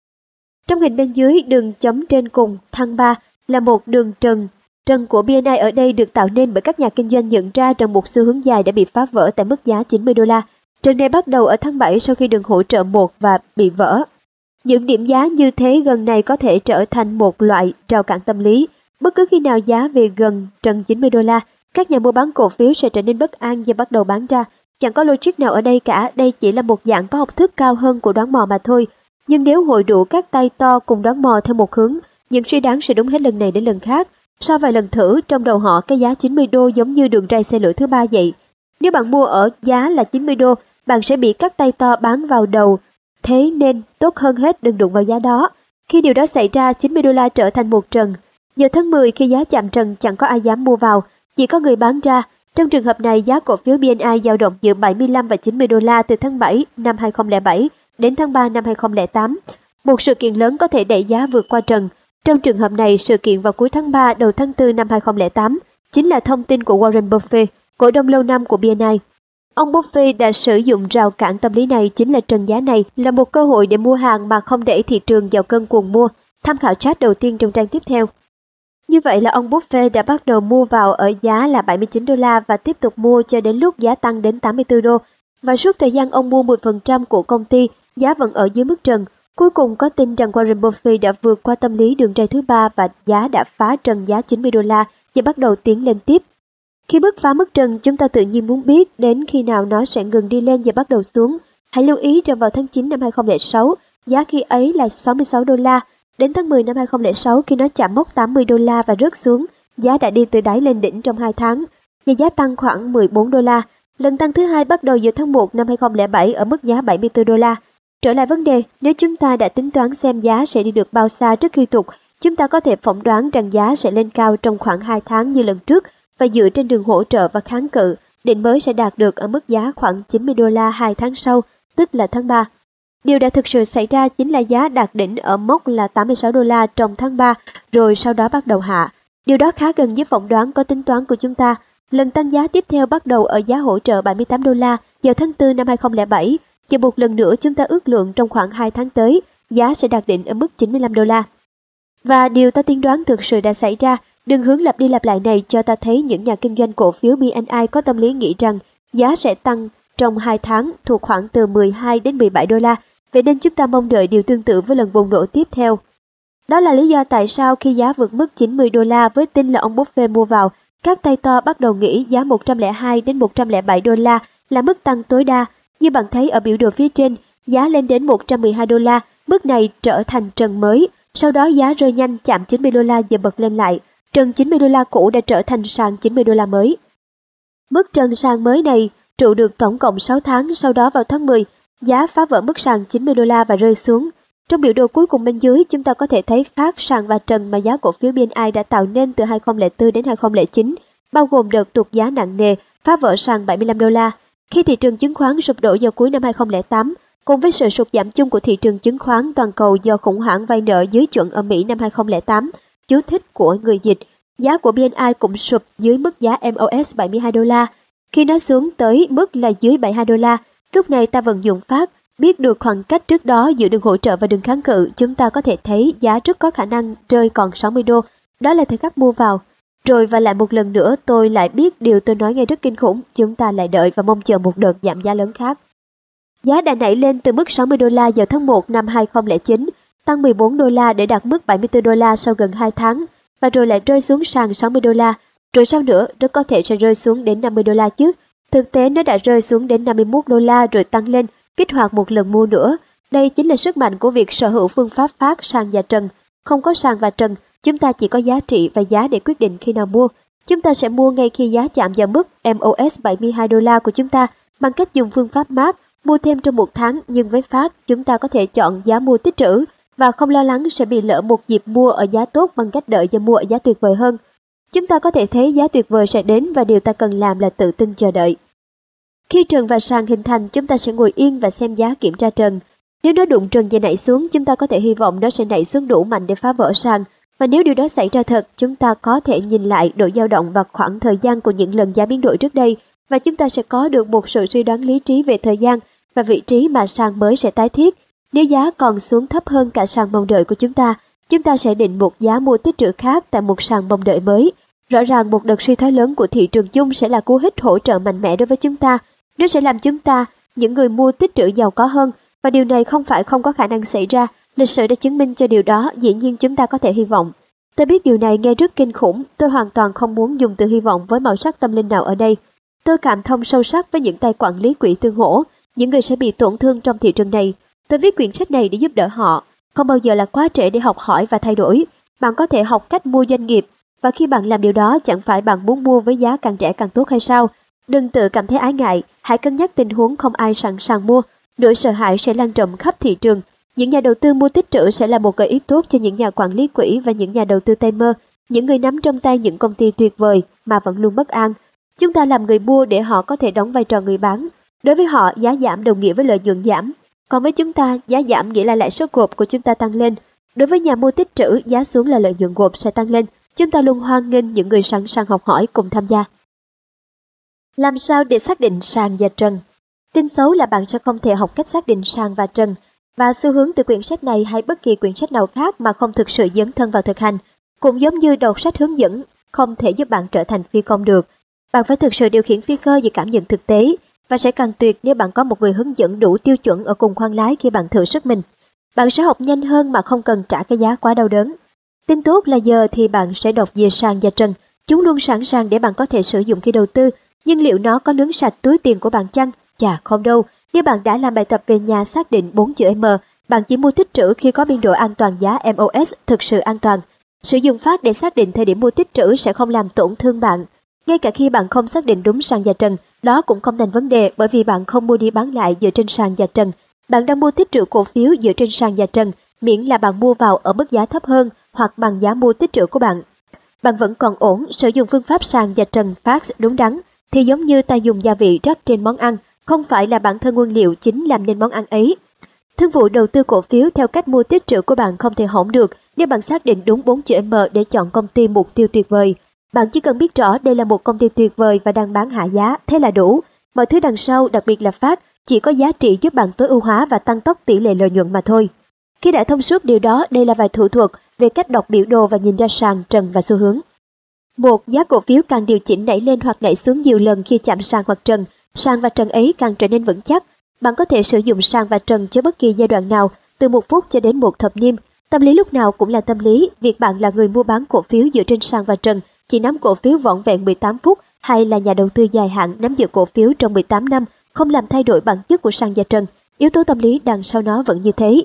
Trong hình bên dưới, đường chấm trên cùng, thăng ba, là một đường trần. Trần của B and I ở đây được tạo nên bởi các nhà kinh doanh nhận ra rằng một xu hướng dài đã bị phá vỡ tại mức giá chín mươi đô la. Trend này bắt đầu ở tháng bảy sau khi đường hỗ trợ một và bị vỡ. Những điểm giá như thế gần này có thể trở thành một loại rào cản tâm lý. Bất cứ khi nào giá về gần trần chín mươi đô la, các nhà mua bán cổ phiếu sẽ trở nên bất an và bắt đầu bán ra. Chẳng có logic nào ở đây cả, đây chỉ là một dạng có học thức cao hơn của đoán mò mà thôi. Nhưng nếu hội đủ các tay to cùng đoán mò theo một hướng, những suy đoán sẽ đúng hết lần này đến lần khác. Sau vài lần thử, trong đầu họ cái giá chín mươi đô giống như đường ray xe lửa thứ ba vậy. Nếu bạn mua ở giá là chín mươi đô, bạn sẽ bị các tay to bán vào đầu. Thế nên tốt hơn hết đừng đụng vào giá đó. Khi điều đó xảy ra, chín mươi đô la trở thành một trần. Vào tháng mười khi giá chạm trần chẳng có ai dám mua vào, chỉ có người bán ra. Trong trường hợp này, giá cổ phiếu B and I dao động giữa bảy mươi lăm và chín mươi đô la từ tháng bảy năm hai không không bảy đến tháng ba năm hai không không tám. Một sự kiện lớn có thể đẩy giá vượt qua trần. Trong trường hợp này, sự kiện vào cuối tháng ba đầu tháng tư năm hai không không tám chính là thông tin của Warren Buffett, cổ đông lâu năm của B and I. Ông Buffett đã sử dụng rào cản tâm lý này, chính là trần giá này là một cơ hội để mua hàng mà không đẩy thị trường vào cơn cuồng mua. Tham khảo chat đầu tiên trong trang tiếp theo. Như vậy là ông Buffett đã bắt đầu mua vào ở giá là bảy mươi chín đô la và tiếp tục mua cho đến lúc giá tăng đến tám mươi tư đô. Và suốt thời gian ông mua mười phần trăm của công ty, giá vẫn ở dưới mức trần. Cuối cùng có tin rằng Warren Buffett đã vượt qua tâm lý đường ray thứ ba và giá đã phá trần giá chín mươi đô la và bắt đầu tiến lên tiếp. Khi bước phá mức trần, chúng ta tự nhiên muốn biết đến khi nào nó sẽ ngừng đi lên và bắt đầu xuống. Hãy lưu ý rằng vào tháng chín năm hai không không sáu, giá khi ấy là sáu mươi sáu đô la. Đến tháng mười năm hai không không sáu, khi nó chạm mốc tám mươi đô la và rớt xuống, giá đã đi từ đáy lên đỉnh trong hai tháng, và giá tăng khoảng mười bốn đô la. Lần tăng thứ hai bắt đầu vào tháng một năm hai không không bảy ở mức giá bảy mươi tư đô la. Trở lại vấn đề, nếu chúng ta đã tính toán xem giá sẽ đi được bao xa trước khi tụt, chúng ta có thể phỏng đoán rằng giá sẽ lên cao trong khoảng hai tháng như lần trước và dựa trên đường hỗ trợ và kháng cự, đỉnh mới sẽ đạt được ở mức giá khoảng chín mươi đô la hai tháng sau, tức là tháng ba. Điều đã thực sự xảy ra chính là giá đạt đỉnh ở mốc là tám mươi sáu đô la trong tháng ba, rồi sau đó bắt đầu hạ. Điều đó khá gần với phỏng đoán có tính toán của chúng ta. Lần tăng giá tiếp theo bắt đầu ở giá hỗ trợ bảy mươi tám đô la vào tháng tư năm hai không không bảy. Và một lần nữa chúng ta ước lượng trong khoảng hai tháng tới, giá sẽ đạt đỉnh ở mức chín mươi lăm đô la. Và điều ta tiên đoán thực sự đã xảy ra. Đường hướng lặp đi lặp lại này cho ta thấy những nhà kinh doanh cổ phiếu bê en i có tâm lý nghĩ rằng giá sẽ tăng trong hai tháng thuộc khoảng từ mười hai đến mười bảy đô la. Vậy nên chúng ta mong đợi điều tương tự với lần bùng nổ tiếp theo. Đó là lý do tại sao khi giá vượt mức chín mươi đô la với tin là ông Buffett mua vào, các tay to bắt đầu nghĩ giá một trăm lẻ hai đến một trăm lẻ bảy đô la là mức tăng tối đa. Như bạn thấy ở biểu đồ phía trên, giá lên đến một trăm mười hai đô la, mức này trở thành trần mới. Sau đó giá rơi nhanh chạm chín mươi đô la và bật lên lại. Trần chín mươi đô la cũ đã trở thành sàn chín mươi đô la mới. Mức trần sàn mới này trụ được tổng cộng sáu tháng, sau đó vào tháng mười, giá phá vỡ mức sàn chín mươi đô la và rơi xuống. Trong biểu đồ cuối cùng bên dưới, chúng ta có thể thấy phát sàn và trần mà giá cổ phiếu bê en i đã tạo nên từ hai không không bốn đến hai không không chín, bao gồm đợt tụt giá nặng nề, phá vỡ sàn bảy mươi lăm đô la. Khi thị trường chứng khoán sụp đổ vào cuối năm hai không không tám, cùng với sự sụt giảm chung của thị trường chứng khoán toàn cầu do khủng hoảng vay nợ dưới chuẩn ở Mỹ năm hai không không tám, chú thích của người dịch, giá của bê en i cũng sụp dưới mức giá em ô ét bảy mươi hai đô la. Khi nó xuống tới mức là dưới bảy mươi hai đô la, lúc này ta vận dụng phát, biết được khoảng cách trước đó giữa đường hỗ trợ và đường kháng cự, chúng ta có thể thấy giá rất có khả năng rơi còn sáu mươi đô, đó là thời khắc mua vào. Rồi và lại một lần nữa tôi lại biết điều tôi nói nghe rất kinh khủng, chúng ta lại đợi và mong chờ một đợt giảm giá lớn khác. Giá đã nảy lên từ mức sáu mươi đô la vào tháng một năm hai không không chín, tăng mười bốn đô la để đạt mức bảy mươi tư đô la sau gần hai tháng, và rồi lại rơi xuống sàn sáu mươi đô la, rồi sau nữa rất có thể sẽ rơi xuống đến năm mươi đô la chứ. Thực tế nó đã rơi xuống đến năm mươi mốt đô la rồi tăng lên, kích hoạt một lần mua nữa. Đây chính là sức mạnh của việc sở hữu phương pháp phát sàn và trần. Không có sàn và trần, chúng ta chỉ có giá trị và giá để quyết định khi nào mua. Chúng ta sẽ mua ngay khi giá chạm vào mức em ô ét bảy mươi hai đô la của chúng ta bằng cách dùng phương pháp mát, mua thêm trong một tháng, nhưng với phát, chúng ta có thể chọn giá mua tích trữ và không lo lắng sẽ bị lỡ một dịp mua ở giá tốt bằng cách đợi và mua ở giá tuyệt vời hơn. Chúng ta có thể thấy giá tuyệt vời sẽ đến và điều ta cần làm là tự tin chờ đợi. Khi trần và sàn hình thành, chúng ta sẽ ngồi yên và xem giá kiểm tra trần. Nếu nó đụng trần và nảy xuống, chúng ta có thể hy vọng nó sẽ nảy xuống đủ mạnh để phá vỡ sàn. Và nếu điều đó xảy ra thật, chúng ta có thể nhìn lại độ dao động và khoảng thời gian của những lần giá biến đổi trước đây, và chúng ta sẽ có được một sự suy đoán lý trí về thời gian và vị trí mà sàn mới sẽ tái thiết. Nếu giá còn xuống thấp hơn cả sàn mong đợi của chúng ta, chúng ta sẽ định một giá mua tích trữ khác tại một sàn mong đợi mới. Rõ ràng một đợt suy thoái lớn của thị trường chung sẽ là cú hích hỗ trợ mạnh mẽ đối với chúng ta. Nó sẽ làm chúng ta, những người mua tích trữ giàu có hơn, và điều này không phải không có khả năng xảy ra. Lịch sử đã chứng minh cho điều đó, dĩ nhiên chúng ta có thể hy vọng. Tôi biết điều này nghe rất kinh khủng, tôi hoàn toàn không muốn dùng từ hy vọng với màu sắc tâm linh nào ở đây. Tôi cảm thông sâu sắc với những tay quản lý quỹ tương hỗ, những người sẽ bị tổn thương trong thị trường này. Tôi viết quyển sách này để giúp đỡ họ. Không bao giờ là quá trễ để học hỏi và thay đổi. Bạn có thể học cách mua doanh nghiệp, và khi bạn làm điều đó chẳng phải bạn muốn mua với giá càng rẻ càng tốt hay sao? Đừng tự cảm thấy ái ngại, hãy cân nhắc tình huống không ai sẵn sàng mua. Nỗi sợ hãi sẽ lan rộng khắp thị trường. Những nhà đầu tư mua tích trữ sẽ là một gợi ý tốt cho những nhà quản lý quỹ và những nhà đầu tư tay mơ, những người nắm trong tay những công ty tuyệt vời mà vẫn luôn bất an. Chúng ta làm người mua để họ có thể đóng vai trò người bán. Đối với họ, giá giảm đồng nghĩa với lợi nhuận giảm. Còn với chúng ta, giá giảm nghĩa là lãi suất gộp của chúng ta tăng lên. Đối với nhà mua tích trữ, giá xuống là lợi nhuận gộp sẽ tăng lên. Chúng ta luôn hoan nghênh những người sẵn sàng học hỏi cùng tham gia. Làm sao để xác định sàn và trần? Tin xấu là bạn sẽ không thể học cách xác định sàn và trần, và xu hướng từ quyển sách này hay bất kỳ quyển sách nào khác mà không thực sự dấn thân vào thực hành, cũng giống như đọc sách hướng dẫn, không thể giúp bạn trở thành phi công được. Bạn phải thực sự điều khiển phi cơ về cảm nhận thực tế, và sẽ càng tuyệt nếu bạn có một người hướng dẫn đủ tiêu chuẩn ở cùng khoang lái khi bạn thử sức mình. Bạn sẽ học nhanh hơn mà không cần trả cái giá quá đau đớn. Tin tốt là giờ thì bạn sẽ đọc về sàn và trần. Chúng luôn sẵn sàng để bạn có thể sử dụng khi đầu tư, nhưng liệu nó có nướng sạch túi tiền của bạn chăng? Chà, không đâu. Nếu bạn đã làm bài tập về nhà xác định bốn chữ M, bạn chỉ mua tích trữ khi có biên độ an toàn giá em ô ét thực sự an toàn. Sử dụng phát để xác định thời điểm mua tích trữ sẽ không làm tổn thương bạn. Ngay cả khi bạn không xác định đúng sàn và trần, đó cũng không thành vấn đề, bởi vì bạn không mua đi bán lại dựa trên sàn và trần. Bạn đang mua tích trữ cổ phiếu dựa trên sàn và trần, miễn là bạn mua vào ở mức giá thấp hơn hoặc bằng giá mua tích trữ của bạn. Bạn vẫn còn ổn, sử dụng phương pháp sàn và trần phát đúng đắn thì giống như ta dùng gia vị rắc trên món ăn, không phải là bản thân nguyên liệu chính làm nên món ăn ấy. Thương vụ đầu tư cổ phiếu theo cách mua tích trữ của bạn không thể hỏng được nếu bạn xác định đúng bốn chữ M để chọn công ty mục tiêu tuyệt vời. Bạn chỉ cần biết rõ đây là một công ty tuyệt vời và đang bán hạ giá, thế là đủ. Mọi thứ đằng sau, đặc biệt là phát, chỉ có giá trị giúp bạn tối ưu hóa và tăng tốc tỷ lệ lợi nhuận mà thôi. Khi đã thông suốt điều đó, đây là vài thủ thuật về cách đọc biểu đồ và nhìn ra sàn, trần và xu hướng. một. Giá cổ phiếu càng điều chỉnh nảy lên hoặc nảy xuống nhiều lần khi chạm sàn hoặc trần, sàn và trần ấy càng trở nên vững chắc. Bạn có thể sử dụng sàn và trần cho bất kỳ giai đoạn nào, từ một phút cho đến một thập niên. Tâm lý lúc nào cũng là tâm lý, việc bạn là người mua bán cổ phiếu dựa trên sàn và trần, chỉ nắm cổ phiếu vỏn vẹn mười tám phút, hay là nhà đầu tư dài hạn nắm giữ cổ phiếu trong mười tám năm, không làm thay đổi bản chất của sàn và trần. Yếu tố tâm lý đằng sau nó vẫn như thế.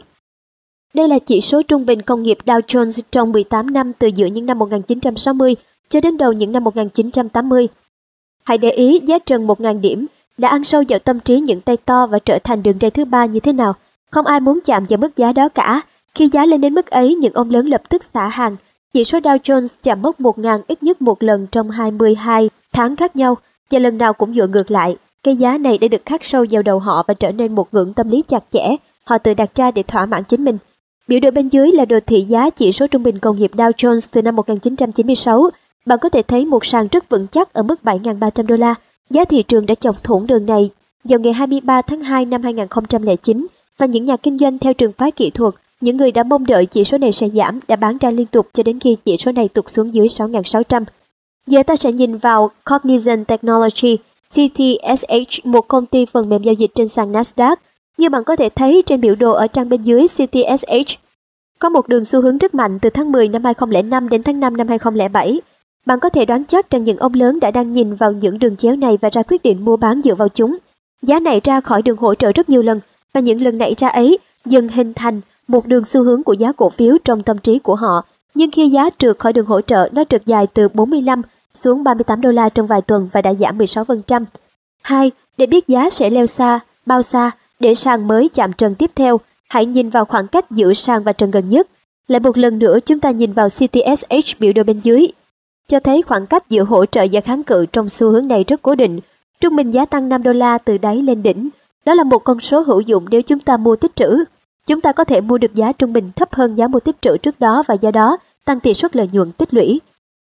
Đây là chỉ số trung bình công nghiệp Dow Jones trong mười tám năm từ giữa những năm một nghìn chín trăm sáu mươi cho đến đầu những năm một nghìn chín trăm tám mươi. Hãy để ý giá trần một nghìn điểm đã ăn sâu vào tâm trí những tay to và trở thành đường ray thứ ba như thế nào. Không ai muốn chạm vào mức giá đó cả. Khi giá lên đến mức ấy, những ông lớn lập tức xả hàng. Chỉ số Dow Jones chạm mốc một nghìn ít nhất một lần trong hai mươi hai tháng khác nhau, và lần nào cũng dội ngược lại. Cái giá này đã được khắc sâu vào đầu họ và trở nên một ngưỡng tâm lý chặt chẽ, họ tự đặt ra để thỏa mãn chính mình. Biểu đồ bên dưới là đồ thị giá chỉ số trung bình công nghiệp Dow Jones từ năm một nghìn chín trăm chín mươi sáu. Bạn có thể thấy một sàn rất vững chắc ở mức bảy nghìn ba trăm đô la. Giá thị trường đã chọc thủng đường này vào ngày hai mươi ba tháng hai năm hai nghìn không trăm lẻ chín, và những nhà kinh doanh theo trường phái kỹ thuật, những người đã mong đợi chỉ số này sẽ giảm, đã bán ra liên tục cho đến khi chỉ số này tụt xuống dưới sáu nghìn sáu trăm. Giờ ta sẽ nhìn vào Cognizant Technology, C T S H, một công ty phần mềm giao dịch trên sàn Nasdaq. Như bạn có thể thấy trên biểu đồ ở trang bên dưới, C T S H có một đường xu hướng rất mạnh từ tháng mười năm hai nghìn không trăm lẻ năm đến tháng năm năm hai nghìn không trăm lẻ bảy. Bạn có thể đoán chắc rằng những ông lớn đã đang nhìn vào những đường chéo này và ra quyết định mua bán dựa vào chúng. Giá này ra khỏi đường hỗ trợ rất nhiều lần, và những lần nảy ra ấy dần hình thành một đường xu hướng của giá cổ phiếu trong tâm trí của họ. Nhưng khi giá trượt khỏi đường hỗ trợ, nó trượt dài từ bốn mươi lăm xuống ba mươi tám đô la trong vài tuần và đã giảm mười sáu phần trăm. hai. Để biết giá sẽ leo xa, bao xa, để sàn mới chạm trần tiếp theo, hãy nhìn vào khoảng cách giữa sàn và trần gần nhất. Lại một lần nữa chúng ta nhìn vào C T S H biểu đồ bên dưới, cho thấy khoảng cách giữa hỗ trợ và kháng cự trong xu hướng này rất cố định. Trung bình giá tăng năm đô la từ đáy lên đỉnh. Đó là một con số hữu dụng nếu chúng ta mua tích trữ. Chúng ta có thể mua được giá trung bình thấp hơn giá mua tích trữ trước đó và do đó tăng tỷ suất lợi nhuận tích lũy.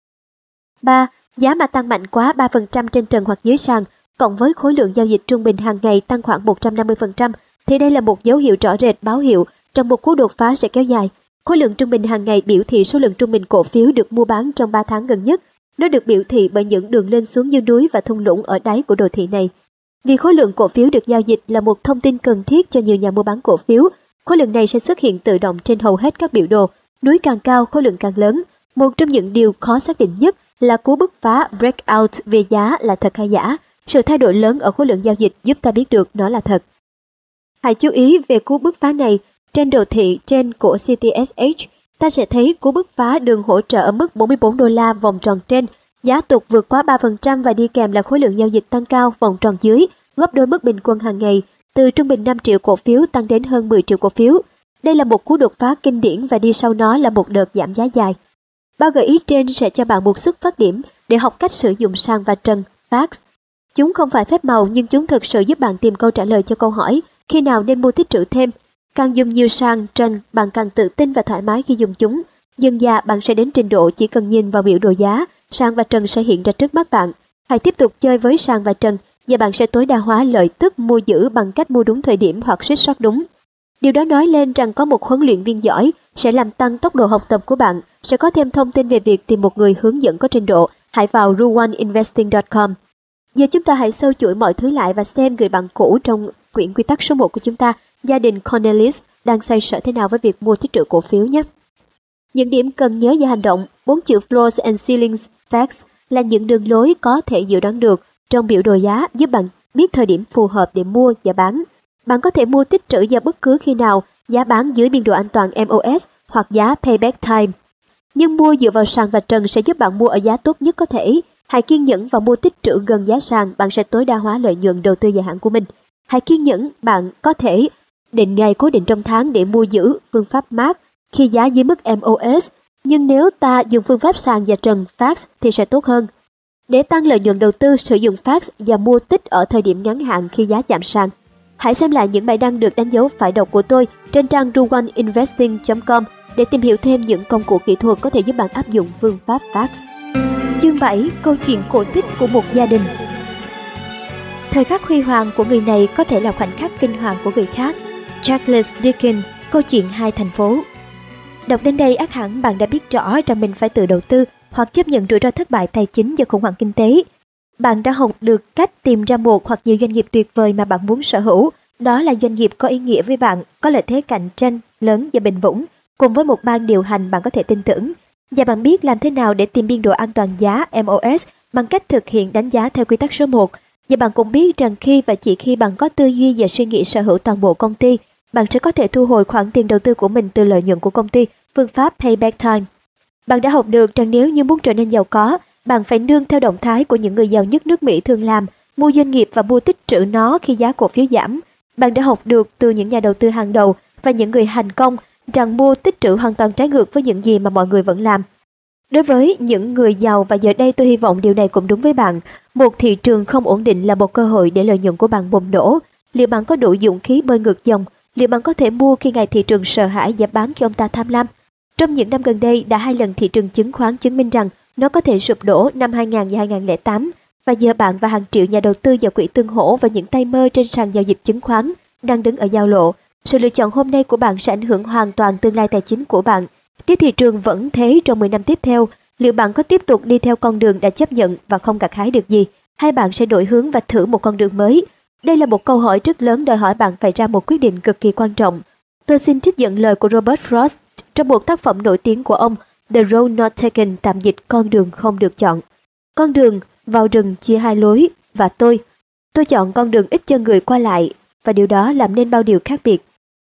ba. Giá mà tăng mạnh quá ba phần trăm trên trần hoặc dưới sàn, cộng với khối lượng giao dịch trung bình hàng ngày tăng khoảng một trăm năm mươi phần trăm, thì đây là một dấu hiệu rõ rệt báo hiệu trong một cú đột phá sẽ kéo dài. Khối lượng trung bình hàng ngày biểu thị số lượng trung bình cổ phiếu được mua bán trong ba tháng gần nhất. Nó được biểu thị bởi những đường lên xuống như núi và thung lũng ở đáy của đồ thị này. Vì khối lượng cổ phiếu được giao dịch là một thông tin cần thiết cho nhiều nhà mua bán cổ phiếu, khối lượng này sẽ xuất hiện tự động trên hầu hết các biểu đồ. Núi càng cao, khối lượng càng lớn. Một trong những điều khó xác định nhất là cú bứt phá breakout về giá là thật hay giả. Sự thay đổi lớn ở khối lượng giao dịch giúp ta biết được nó là thật. Hãy chú ý về cú bứt phá này. Trên đồ thị trên của C T S H, ta sẽ thấy cú bứt phá đường hỗ trợ ở mức bốn mươi bốn đô la vòng tròn trên, giá tụt vượt quá ba phần trăm và đi kèm là khối lượng giao dịch tăng cao vòng tròn dưới, gấp đôi mức bình quân hàng ngày, từ trung bình năm triệu cổ phiếu tăng đến hơn mười triệu cổ phiếu. Đây là một cú đột phá kinh điển và đi sau nó là một đợt giảm giá dài. Ba gợi ý trên sẽ cho bạn một sức phát điểm để học cách sử dụng sàn và trần, F A X. Chúng không phải phép màu nhưng chúng thực sự giúp bạn tìm câu trả lời cho câu hỏi khi nào nên mua tích trữ thêm. Càng dùng nhiều sàn, trần, bạn càng tự tin và thoải mái khi dùng chúng. Dần dà bạn sẽ đến trình độ chỉ cần nhìn vào biểu đồ giá, sàn và trần sẽ hiện ra trước mắt bạn. Hãy tiếp tục chơi với sàn và trần và bạn sẽ tối đa hóa lợi tức mua giữ bằng cách mua đúng thời điểm hoặc suýt soát đúng. Điều đó nói lên rằng có một huấn luyện viên giỏi sẽ làm tăng tốc độ học tập của bạn. Sẽ có thêm thông tin về việc tìm một người hướng dẫn có trình độ, hãy vào ruan investing chấm com. Giờ chúng ta hãy sâu chuỗi mọi thứ lại và xem người bạn cũ trong quyển quy tắc số một của chúng ta, gia đình Cornelis, đang xoay sở thế nào với việc mua tích trữ cổ phiếu nhé. Những điểm cần nhớ và hành động. Bốn chữ floors and ceilings facts là những đường lối có thể dự đoán được trong biểu đồ giá, giúp bạn biết thời điểm phù hợp để mua và bán. Bạn có thể mua tích trữ vào bất cứ khi nào, giá bán dưới biên độ an toàn M O S hoặc giá payback time. Nhưng mua dựa vào sàn và trần sẽ giúp bạn mua ở giá tốt nhất có thể. Hãy kiên nhẫn và mua tích trữ gần giá sàn, bạn sẽ tối đa hóa lợi nhuận đầu tư dài hạn của mình. Hãy kiên nhẫn, bạn có thể định ngày cố định trong tháng để mua giữ phương pháp M A C khi giá dưới mức M O S, nhưng nếu ta dùng phương pháp sàn và trần F A X thì sẽ tốt hơn. Để tăng lợi nhuận đầu tư, sử dụng F A X và mua tích ở thời điểm ngắn hạn khi giá chạm sàn. Hãy xem lại những bài đăng được đánh dấu phải đọc của tôi trên trang do one investing chấm com để tìm hiểu thêm những công cụ kỹ thuật có thể giúp bạn áp dụng phương pháp F A X. Chương bảy. Câu chuyện cổ tích của một gia đình. Thời khắc huy hoàng của người này có thể là khoảnh khắc kinh hoàng của người khác. Charles Dickens, câu chuyện hai thành phố. Đọc đến đây ắt hẳn bạn đã biết rõ rằng mình phải tự đầu tư hoặc chấp nhận rủi ro thất bại tài chính do khủng hoảng kinh tế. Bạn đã học được cách tìm ra một hoặc nhiều doanh nghiệp tuyệt vời mà bạn muốn sở hữu. Đó là doanh nghiệp có ý nghĩa với bạn, có lợi thế cạnh tranh lớn và bền vững, cùng với một ban điều hành bạn có thể tin tưởng. Và bạn biết làm thế nào để tìm biên độ an toàn giá M O S bằng cách thực hiện đánh giá theo quy tắc số một. Và bạn cũng biết rằng khi và chỉ khi bạn có tư duy và suy nghĩ sở hữu toàn bộ công ty, bạn sẽ có thể thu hồi khoản tiền đầu tư của mình từ lợi nhuận của công ty, phương pháp Payback Time. Bạn đã học được rằng nếu như muốn trở nên giàu có, bạn phải nương theo động thái của những người giàu nhất nước Mỹ thường làm, mua doanh nghiệp và mua tích trữ nó khi giá cổ phiếu giảm. Bạn đã học được từ những nhà đầu tư hàng đầu và những người thành công rằng mua tích trữ hoàn toàn trái ngược với những gì mà mọi người vẫn làm. Đối với những người giàu, và giờ đây tôi hy vọng điều này cũng đúng với bạn, một thị trường không ổn định là một cơ hội để lợi nhuận của bạn bùng nổ. Liệu bạn có đủ dũng khí bơi ngược dòng? Liệu bạn có thể mua khi ngày thị trường sợ hãi và bán khi ông ta tham lam? Trong những năm gần đây, đã hai lần thị trường chứng khoán chứng minh rằng nó có thể sụp đổ năm hai nghìn và hai nghìn lẻ tám, và giờ bạn và hàng triệu nhà đầu tư và quỹ tương hỗ và những tay mơ trên sàn giao dịch chứng khoán đang đứng ở giao lộ. Sự lựa chọn hôm nay của bạn sẽ ảnh hưởng hoàn toàn tương lai tài chính của bạn. Nếu thị trường vẫn thế trong mười năm tiếp theo, liệu bạn có tiếp tục đi theo con đường đã chấp nhận và không gặt hái được gì, hay bạn sẽ đổi hướng và thử một con đường mới? Đây là một câu hỏi rất lớn đòi hỏi bạn phải ra một quyết định cực kỳ quan trọng. Tôi xin trích dẫn lời của Robert Frost trong một tác phẩm nổi tiếng của ông, The Road Not Taken, tạm dịch con đường không được chọn. Con đường vào rừng chia hai lối, và tôi, tôi chọn con đường ít cho người qua lại, và điều đó làm nên bao điều khác biệt.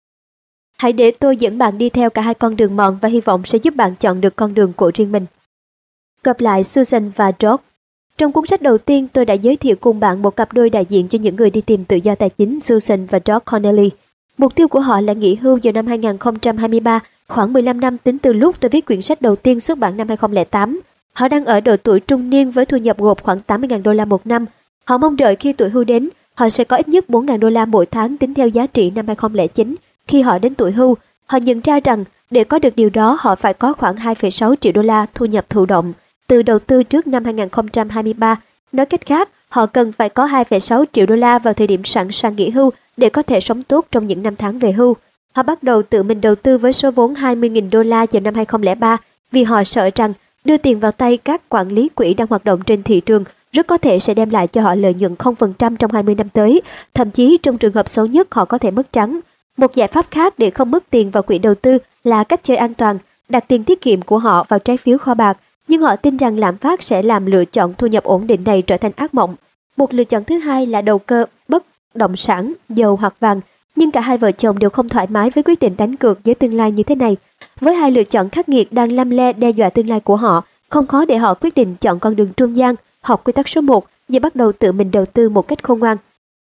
Hãy để tôi dẫn bạn đi theo cả hai con đường mòn và hy vọng sẽ giúp bạn chọn được con đường của riêng mình. Gặp lại Susan và Doug. Trong cuốn sách đầu tiên, tôi đã giới thiệu cùng bạn một cặp đôi đại diện cho những người đi tìm tự do tài chính, Susan và Doug Connelly. Mục tiêu của họ là nghỉ hưu vào năm hai nghìn không trăm hai mươi ba, khoảng mười lăm năm tính từ lúc tôi viết quyển sách đầu tiên xuất bản năm hai nghìn không trăm lẻ tám. Họ đang ở độ tuổi trung niên với thu nhập gộp khoảng tám mươi nghìn đô la một năm. Họ mong đợi khi tuổi hưu đến, họ sẽ có ít nhất bốn nghìn đô la mỗi tháng tính theo giá trị năm hai nghìn không trăm lẻ chín. Khi họ đến tuổi hưu, họ nhận ra rằng để có được điều đó họ phải có khoảng hai phẩy sáu triệu đô la thu nhập thụ động từ đầu tư trước năm hai nghìn không trăm hai mươi ba. Nói cách khác, họ cần phải có hai phẩy sáu triệu đô la vào thời điểm sẵn sàng nghỉ hưu để có thể sống tốt trong những năm tháng về hưu. Họ bắt đầu tự mình đầu tư với số vốn hai mươi nghìn đô la vào năm hai nghìn không trăm lẻ ba vì họ sợ rằng đưa tiền vào tay các quản lý quỹ đang hoạt động trên thị trường rất có thể sẽ đem lại cho họ lợi nhuận không phần trăm trong hai mươi năm tới, thậm chí trong trường hợp xấu nhất họ có thể mất trắng. Một giải pháp khác để không mất tiền vào quỹ đầu tư là cách chơi an toàn, đặt tiền tiết kiệm của họ vào trái phiếu kho bạc, nhưng họ tin rằng lạm phát sẽ làm lựa chọn thu nhập ổn định này trở thành ác mộng. Một lựa chọn thứ hai là đầu cơ bất động sản, dầu hoặc vàng, nhưng cả hai vợ chồng đều không thoải mái với quyết định đánh cược với tương lai như thế này. Với hai lựa chọn khắc nghiệt đang lăm le đe dọa tương lai của họ, không khó để họ quyết định chọn con đường trung gian, học quy tắc số một và bắt đầu tự mình đầu tư một cách khôn ngoan.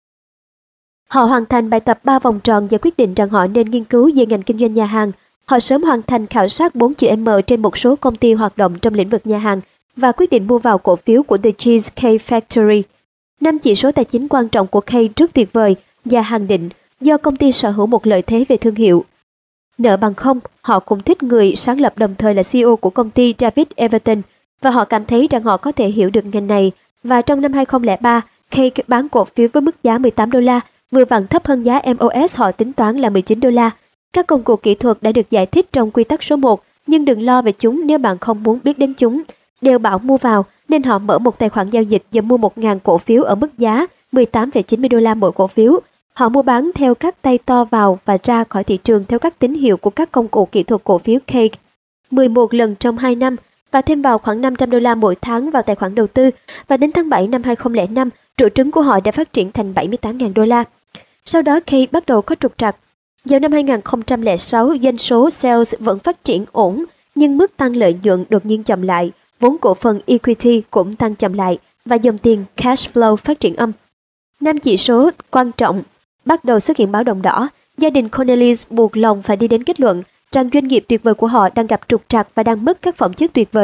Họ hoàn thành bài tập ba vòng tròn và quyết định rằng họ nên nghiên cứu về ngành kinh doanh nhà hàng. Họ sớm hoàn thành khảo sát bốn chữ M trên một số công ty hoạt động trong lĩnh vực nhà hàng và quyết định mua vào cổ phiếu của The Cheesecake Factory. Năm chỉ số tài chính quan trọng của Kay rất tuyệt vời và hàng định do công ty sở hữu một lợi thế về thương hiệu. Nợ bằng không, họ cũng thích người sáng lập đồng thời là xê e ô của công ty David Everton và họ cảm thấy rằng họ có thể hiểu được ngành này. Và trong năm hai nghìn không trăm lẻ ba, Kay bán cổ phiếu với mức giá mười tám đô la, vừa vặn thấp hơn giá M O S họ tính toán là mười chín đô la. Các công cụ kỹ thuật đã được giải thích trong quy tắc số một, nhưng đừng lo về chúng nếu bạn không muốn biết đến chúng. Đều bảo mua vào, nên họ mở một tài khoản giao dịch và mua một nghìn cổ phiếu ở mức giá mười tám phẩy chín mươi đô la mỗi cổ phiếu. Họ mua bán theo các tay to vào và ra khỏi thị trường theo các tín hiệu của các công cụ kỹ thuật cổ phiếu Cake mười một lần trong hai năm và thêm vào khoảng năm trăm đô la mỗi tháng vào tài khoản đầu tư, và đến tháng bảy năm hai nghìn không trăm lẻ năm, trụ trứng của họ đã phát triển thành bảy mươi tám nghìn đô la. Sau đó Cake bắt đầu có trục trặc. Vào năm hai nghìn không trăm lẻ sáu, doanh số sales vẫn phát triển ổn, nhưng mức tăng lợi nhuận đột nhiên chậm lại, vốn cổ phần equity cũng tăng chậm lại và dòng tiền cash flow phát triển âm. Năm chỉ số quan trọng bắt đầu xuất hiện báo động đỏ. Gia đình Connelly buộc lòng phải đi đến kết luận rằng doanh nghiệp tuyệt vời của họ đang gặp trục trặc và đang mất các phẩm chất tuyệt vời.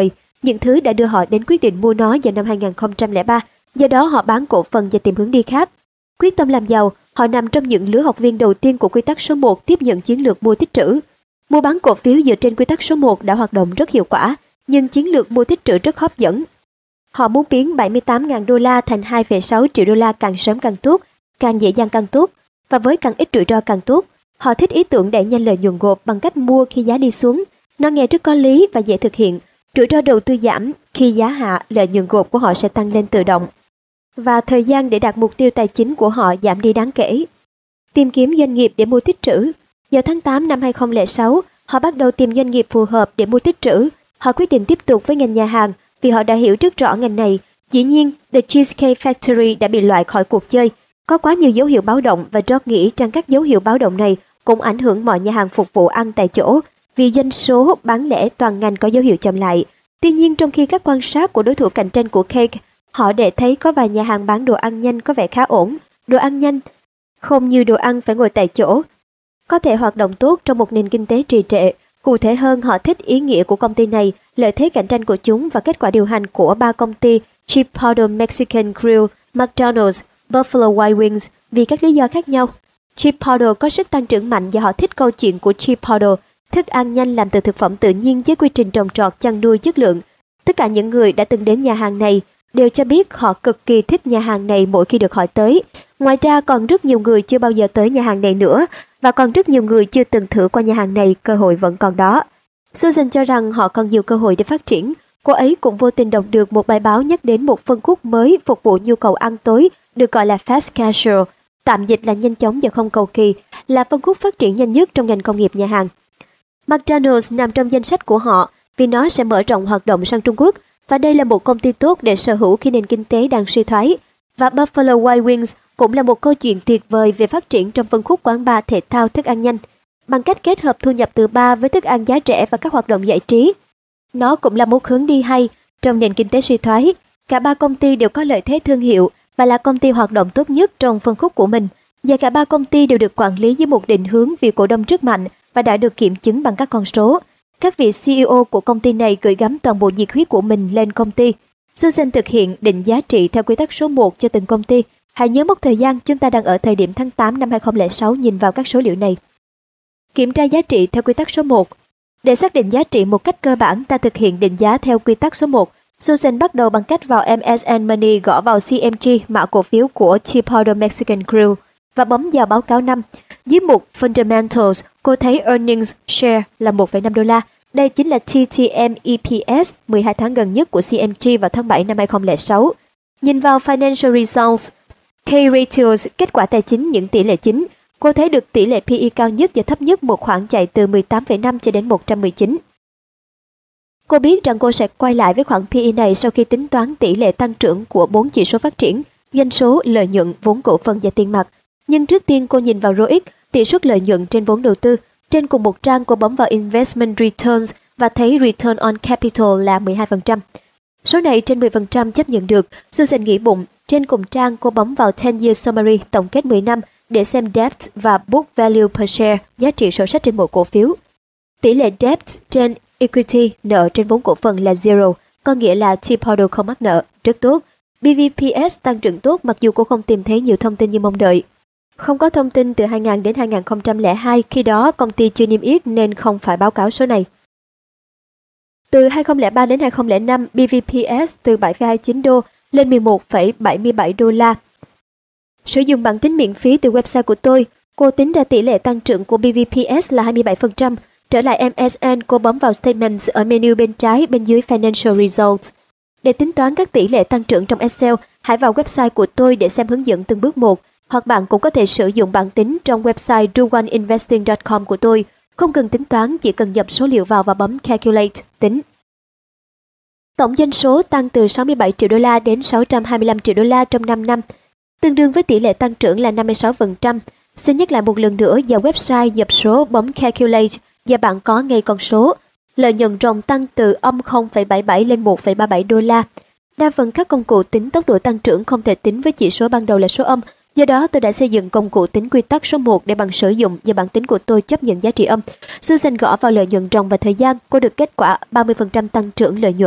những thứ đã đưa họ đến quyết định mua nó vào năm hai nghìn không trăm lẻ ba, do đó họ bán cổ phần và tìm hướng đi khác. Quyết tâm làm giàu, họ nằm trong những lứa học viên đầu tiên của quy tắc số một tiếp nhận chiến lược mua tích trữ. Mua bán cổ phiếu dựa trên quy tắc số một đã hoạt động rất hiệu quả, nhưng chiến lược mua tích trữ rất hấp dẫn. Họ muốn biến bảy mươi tám nghìn đô la thành hai phẩy sáu triệu đô la càng sớm càng tốt, càng dễ dàng càng tốt, và với càng ít rủi ro càng tốt. Họ thích ý tưởng đẩy nhanh lợi nhuận gộp bằng cách mua khi giá đi xuống. Nó nghe rất có lý và dễ thực hiện. Rủi ro đầu tư giảm, khi giá hạ, lợi nhuận gộp của họ sẽ tăng lên tự động. Và thời gian để đạt mục tiêu tài chính của họ giảm đi đáng kể. Tìm kiếm doanh nghiệp để mua tích trữ. Vào tháng tám năm hai nghìn không trăm lẻ sáu, họ bắt đầu tìm doanh nghiệp phù hợp để mua tích trữ. Họ quyết định tiếp tục với ngành nhà hàng vì họ đã hiểu rất rõ ngành này. Dĩ nhiên, The Cheesecake Factory đã bị loại khỏi cuộc chơi. Có quá nhiều dấu hiệu báo động và George nghĩ rằng các dấu hiệu báo động này cũng ảnh hưởng mọi nhà hàng phục vụ ăn tại chỗ vì doanh số bán lẻ toàn ngành có dấu hiệu chậm lại. Tuy nhiên, trong khi các quan sát của đối thủ cạnh tranh của Cake, họ để thấy có vài nhà hàng bán đồ ăn nhanh có vẻ khá ổn. Đồ ăn nhanh, không như đồ ăn phải ngồi tại chỗ, có thể hoạt động tốt trong một nền kinh tế trì trệ. Cụ thể hơn, họ thích ý nghĩa của công ty này, lợi thế cạnh tranh của chúng và kết quả điều hành của ba công ty Chipotle Mexican Grill, McDonald's, Buffalo Wild Wings vì các lý do khác nhau. Chipotle có sức tăng trưởng mạnh và họ thích câu chuyện của Chipotle, thức ăn nhanh làm từ thực phẩm tự nhiên với quy trình trồng trọt chăn nuôi chất lượng. Tất cả những người đã từng đến nhà hàng này đều cho biết họ cực kỳ thích nhà hàng này mỗi khi được hỏi tới. Ngoài ra còn rất nhiều người chưa bao giờ tới nhà hàng này nữa và còn rất nhiều người chưa từng thử qua nhà hàng này, cơ hội vẫn còn đó. Susan cho rằng họ còn nhiều cơ hội để phát triển. Cô ấy cũng vô tình đọc được một bài báo nhắc đến một phân khúc mới phục vụ nhu cầu ăn tối được gọi là fast casual, tạm dịch là nhanh chóng và không cầu kỳ, là phân khúc phát triển nhanh nhất trong ngành công nghiệp nhà hàng. McDonald's nằm trong danh sách của họ vì nó sẽ mở rộng hoạt động sang Trung Quốc và đây là một công ty tốt để sở hữu khi nền kinh tế đang suy thoái. Và Buffalo Wild Wings cũng là một câu chuyện tuyệt vời về phát triển trong phân khúc quán bar thể thao thức ăn nhanh, bằng cách kết hợp thu nhập từ bar với thức ăn giá rẻ và các hoạt động giải trí. Nó cũng là một hướng đi hay trong nền kinh tế suy thoái. Cả ba công ty đều có lợi thế thương hiệu và là công ty hoạt động tốt nhất trong phân khúc của mình. Và cả ba công ty đều được quản lý với một định hướng vì cổ đông rất mạnh và đã được kiểm chứng bằng các con số. Các vị xê e ô của công ty này gửi gắm toàn bộ nhiệt huyết của mình lên công ty. Susan thực hiện định giá trị theo quy tắc số một cho từng công ty. Hãy nhớ mốc thời gian, chúng ta đang ở thời điểm tháng tám năm hai nghìn không trăm lẻ sáu nhìn vào các số liệu này. Kiểm tra giá trị theo quy tắc số một. Để xác định giá trị một cách cơ bản, ta thực hiện định giá theo quy tắc số một. Susan bắt đầu bằng cách vào em ét en Money gõ vào xê em giê, mã cổ phiếu của Chipotle Mexican Grill, và bấm vào báo cáo năm. Dưới mục Fundamentals, cô thấy Earnings Share là một phẩy năm đô la. Đây chính là tê tê em e pê ét mười hai tháng gần nhất của xê em giê vào tháng bảy năm hai nghìn không trăm lẻ sáu. Nhìn vào Financial Results, K-Ratios, kết quả tài chính những tỷ lệ chính, cô thấy được tỷ lệ pê e cao nhất và thấp nhất một khoảng chạy từ mười tám phẩy năm cho đến một trăm mười chín. Cô biết rằng cô sẽ quay lại với khoản pê e này sau khi tính toán tỷ lệ tăng trưởng của bốn chỉ số phát triển, doanh số, lợi nhuận, vốn cổ phần và tiền mặt. Nhưng trước tiên cô nhìn vào rờ o i xê, tỷ suất lợi nhuận trên vốn đầu tư. Trên cùng một trang cô bấm vào Investment Returns và thấy Return on Capital là mười hai phần trăm. Số này trên mười phần trăm chấp nhận được. Susan nghĩ bụng. Trên cùng trang cô bấm vào ten year Summary tổng kết mười năm để xem Debt và Book Value per Share, giá trị sổ sách trên mỗi cổ phiếu. Tỷ lệ Debt trên Equity, nợ trên vốn cổ phần là zero, có nghĩa là Chipotle không mắc nợ, rất tốt. bê vê pê ét tăng trưởng tốt mặc dù cô không tìm thấy nhiều thông tin như mong đợi. Không có thông tin từ hai nghìn đến hai nghìn không trăm lẻ hai, khi đó công ty chưa niêm yết nên không phải báo cáo số này. Từ hai nghìn không trăm lẻ ba đến hai nghìn không trăm lẻ năm, bê vê pê ét từ bảy phẩy hai mươi chín đô lên mười một phẩy bảy mươi bảy đô la. Sử dụng bảng tính miễn phí từ website của tôi, cô tính ra tỷ lệ tăng trưởng của bê vê pê ét là hai mươi bảy phần trăm. Trở lại em ét en, cô bấm vào Statements ở menu bên trái bên dưới Financial Results. Để tính toán các tỷ lệ tăng trưởng trong Excel, hãy vào website của tôi để xem hướng dẫn từng bước một, hoặc bạn cũng có thể sử dụng bảng tính trong website do one investing dot com của tôi. Không cần tính toán, chỉ cần nhập số liệu vào và bấm Calculate, tính. Tổng doanh số tăng từ sáu mươi bảy triệu đô la đến sáu trăm hai mươi lăm triệu đô la trong năm năm, tương đương với tỷ lệ tăng trưởng là năm mươi sáu phần trăm. Xin nhắc lại một lần nữa, vào website nhập số bấm Calculate và bạn có ngay con số. Lợi nhuận ròng tăng từ âm không phẩy bảy mươi bảy lên một phẩy ba mươi bảy đô la. Đa phần các công cụ tính tốc độ tăng trưởng không thể tính với chỉ số ban đầu là số âm. Do đó tôi đã xây dựng công cụ tính quy tắc số một để bạn sử dụng và bảng tính của tôi chấp nhận giá trị âm. Susan gõ vào lợi nhuận ròng và thời gian, cô được kết quả ba mươi phần trăm tăng trưởng lợi nhuận.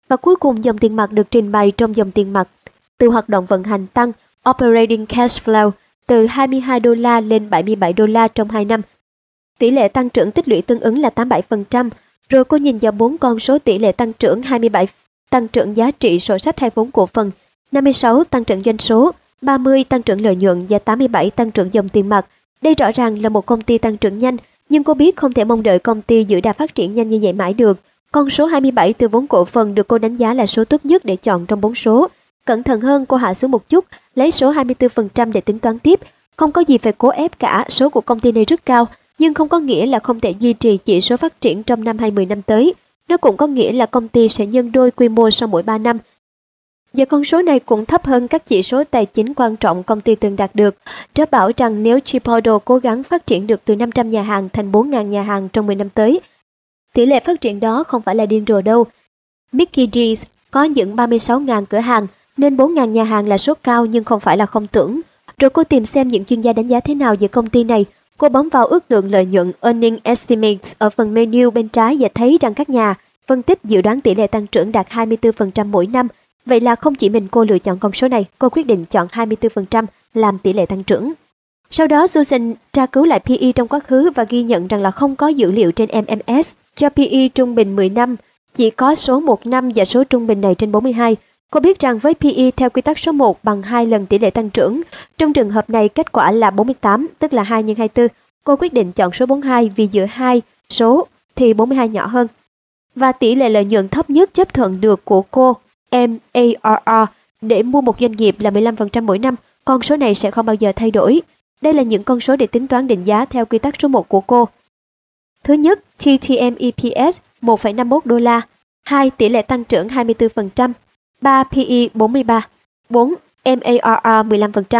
Và cuối cùng, dòng tiền mặt được trình bày trong dòng tiền mặt từ hoạt động vận hành tăng operating cash flow từ hai mươi hai đô la lên bảy mươi bảy đô la trong hai năm. Tỷ lệ tăng trưởng tích lũy tương ứng là tám mươi bảy phần trăm. Rồi cô nhìn vào bốn con số tỷ lệ tăng trưởng: hai mươi bảy tăng trưởng giá trị sổ sách hay vốn cổ phần, năm mươi sáu tăng trưởng doanh số, ba mươi tăng trưởng lợi nhuận và tám mươi bảy tăng trưởng dòng tiền mặt. Đây rõ ràng là một công ty tăng trưởng nhanh, nhưng cô biết không thể mong đợi công ty giữ đà phát triển nhanh như vậy mãi được. Con số hai mươi bảy từ vốn cổ phần được cô đánh giá là số tốt nhất để chọn trong bốn số. Cẩn thận hơn, cô hạ xuống một chút, lấy số hai mươi tư phần trăm để tính toán tiếp. Không có gì phải cố ép cả, số của công ty này rất cao, nhưng không có nghĩa là không thể duy trì chỉ số phát triển trong năm hay mười năm tới. Nó cũng có nghĩa là công ty sẽ nhân đôi quy mô sau mỗi ba năm. Và con số này cũng thấp hơn các chỉ số tài chính quan trọng công ty từng đạt được. Trớ bảo rằng nếu Chipotle cố gắng phát triển được từ năm trăm nhà hàng thành bốn nghìn nhà hàng trong mười năm tới, tỷ lệ phát triển đó không phải là điên rồ đâu. Mickey D's có những ba mươi sáu nghìn cửa hàng, nên bốn nghìn nhà hàng là số cao nhưng không phải là không tưởng. Rồi cô tìm xem những chuyên gia đánh giá thế nào về công ty này. Cô bấm vào ước lượng lợi nhuận Earning Estimates ở phần menu bên trái và thấy rằng các nhà phân tích dự đoán tỷ lệ tăng trưởng đạt hai mươi tư phần trăm mỗi năm. Vậy là không chỉ mình cô lựa chọn con số này, cô quyết định chọn hai mươi tư phần trăm làm tỷ lệ tăng trưởng. Sau đó Susan tra cứu lại pê e trong quá khứ và ghi nhận rằng là không có dữ liệu trên em em ét cho pê e trung bình mười năm, chỉ có số một năm và số trung bình này trên bốn mươi hai. Cô biết rằng với pê e theo quy tắc số một bằng hai lần tỷ lệ tăng trưởng, trong trường hợp này kết quả là bốn mươi tám, tức là hai nhân hai mươi tư. Cô quyết định chọn số bốn mươi hai vì giữa hai số thì bốn mươi hai nhỏ hơn. Và tỷ lệ lợi nhuận thấp nhất chấp thuận được của cô, em a rờ rờ, để mua một doanh nghiệp là mười lăm phần trăm mỗi năm. Con số này sẽ không bao giờ thay đổi. Đây là những con số để tính toán định giá theo quy tắc số một của cô. Thứ nhất, tê tê em e pê ét một phẩy năm mươi mốt đô la. hai. Tỷ lệ tăng trưởng hai mươi tư phần trăm. ba. pê e bốn mươi ba. bốn. em a rờ rờ mười lăm phần trăm.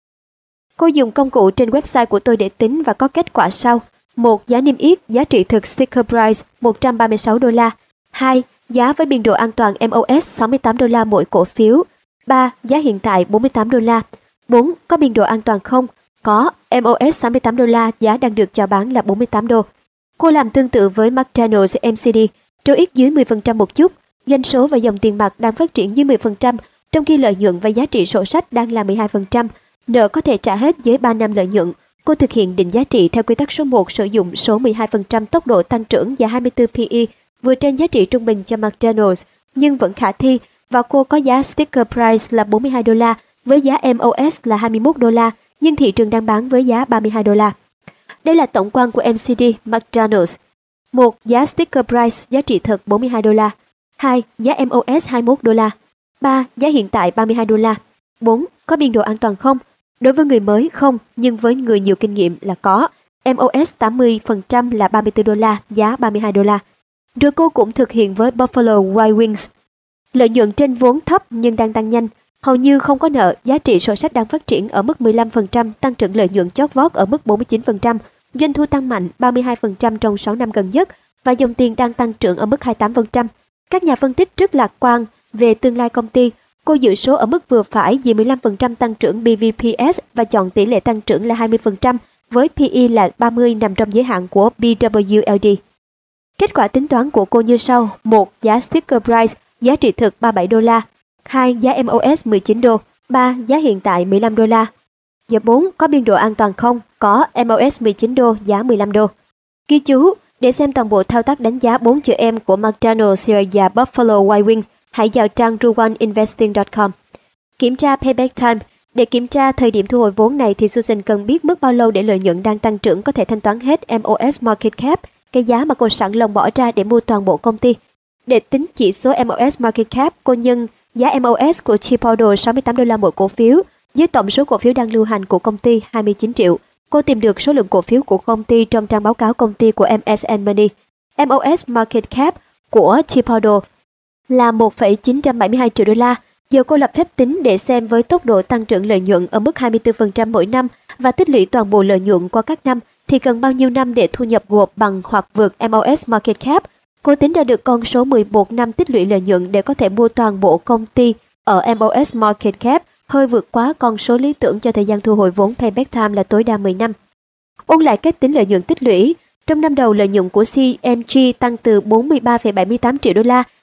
Cô dùng công cụ trên website của tôi để tính và có kết quả sau. một. Giá niêm yết, giá trị thực sticker price một trăm ba mươi sáu đô la. hai. Giá với biên độ an toàn em ô ét sáu mươi tám đô la mỗi cổ phiếu. ba. Giá hiện tại bốn mươi tám đô la. bốn. Có biên độ an toàn không? Có, em ô ét sáu mươi tám đô la, giá đang được chào bán là bốn mươi tám đô. Cô làm tương tự với McDonald's em xê đê, trao ít dưới mười phần trăm một chút. Doanh số và dòng tiền mặt đang phát triển dưới mười phần trăm, trong khi lợi nhuận và giá trị sổ sách đang là mười hai phần trăm. Nợ có thể trả hết dưới ba năm lợi nhuận. Cô thực hiện định giá trị theo quy tắc số một sử dụng số mười hai phần trăm tốc độ tăng trưởng và hai mươi tư pê e, vừa trên giá trị trung bình cho McDonald's, nhưng vẫn khả thi, và cô có giá sticker price là bốn mươi hai đô la với giá em ô ét là hai mươi mốt đô la, nhưng thị trường đang bán với giá ba mươi hai đô la. Đây là tổng quan của em xê đê McDonald's. một. Giá sticker price, giá trị thật bốn mươi hai đô la. hai. Giá em ô ét hai mươi mốt đô la. ba. Giá hiện tại ba mươi hai đô la. bốn. Có biên độ an toàn không? Đối với người mới không, nhưng với người nhiều kinh nghiệm là có. em ô ét tám mươi phần trăm là ba mươi tư đô la, giá ba mươi hai đô la. Rồi cô cũng thực hiện với Buffalo Wild Wings. Lợi nhuận trên vốn thấp nhưng đang tăng nhanh, hầu như không có nợ, giá trị sổ sách đang phát triển ở mức mười lăm phần trăm, tăng trưởng lợi nhuận chót vót ở mức bốn mươi chín phần trăm, doanh thu tăng mạnh ba mươi hai phần trăm trong sáu năm gần nhất và dòng tiền đang tăng trưởng ở mức hai mươi tám phần trăm. Các nhà phân tích rất lạc quan về tương lai công ty. Cô dự số ở mức vừa phải vì mười lăm phần trăm tăng trưởng bê vê pê ét và chọn tỷ lệ tăng trưởng là hai mươi phần trăm với pê e là ba mươi nằm trong giới hạn của bê vê lờ đê. Kết quả tính toán của cô như sau. một. Giá sticker price, giá trị thực ba mươi bảy đô la. hai. Giá em ô ét mười chín đô. ba. Giá hiện tại mười lăm đô la. Và bốn. Có biên độ an toàn không? Có, em ô ét mười chín đô, giá mười lăm đô. Ghi chú, để xem toàn bộ thao tác đánh giá bốn chữ em của McDonald's và Buffalo Wild Wings, hãy vào trang ruan investing chấm com. Kiểm tra payback time. Để kiểm tra thời điểm thu hồi vốn này thì Susan cần biết mất bao lâu để lợi nhuận đang tăng trưởng có thể thanh toán hết em ô ét market cap, cái giá mà cô sẵn lòng bỏ ra để mua toàn bộ công ty. Để tính chỉ số em ô ét market cap, cô nhân giá em ô ét của Chipotle sáu mươi tám đô la mỗi cổ phiếu với tổng số cổ phiếu đang lưu hành của công ty hai mươi chín triệu. Cô tìm được số lượng cổ phiếu của công ty trong trang báo cáo công ty của em ét and Money. em ô ét market cap của Chipotle là một phẩy chín trăm bảy mươi hai triệu đô la. Giờ cô lập phép tính để xem với tốc độ tăng trưởng lợi nhuận ở mức hai mươi tư phần trăm mỗi năm và tích lũy toàn bộ lợi nhuận qua các năm thì cần bao nhiêu năm để thu nhập gộp bằng hoặc vượt em ô ét market cap. Cô tính ra được con số mười một năm tích lũy lợi nhuận để có thể mua toàn bộ công ty ở em ô ét market cap, hơi vượt quá con số lý tưởng cho thời gian thu hồi vốn payback time là tối đa mười năm. Ôn lại cách tính lợi nhuận tích lũy. Trong năm đầu, lợi nhuận của xê em giê tăng từ bốn mươi ba phẩy bảy mươi tám triệu đô la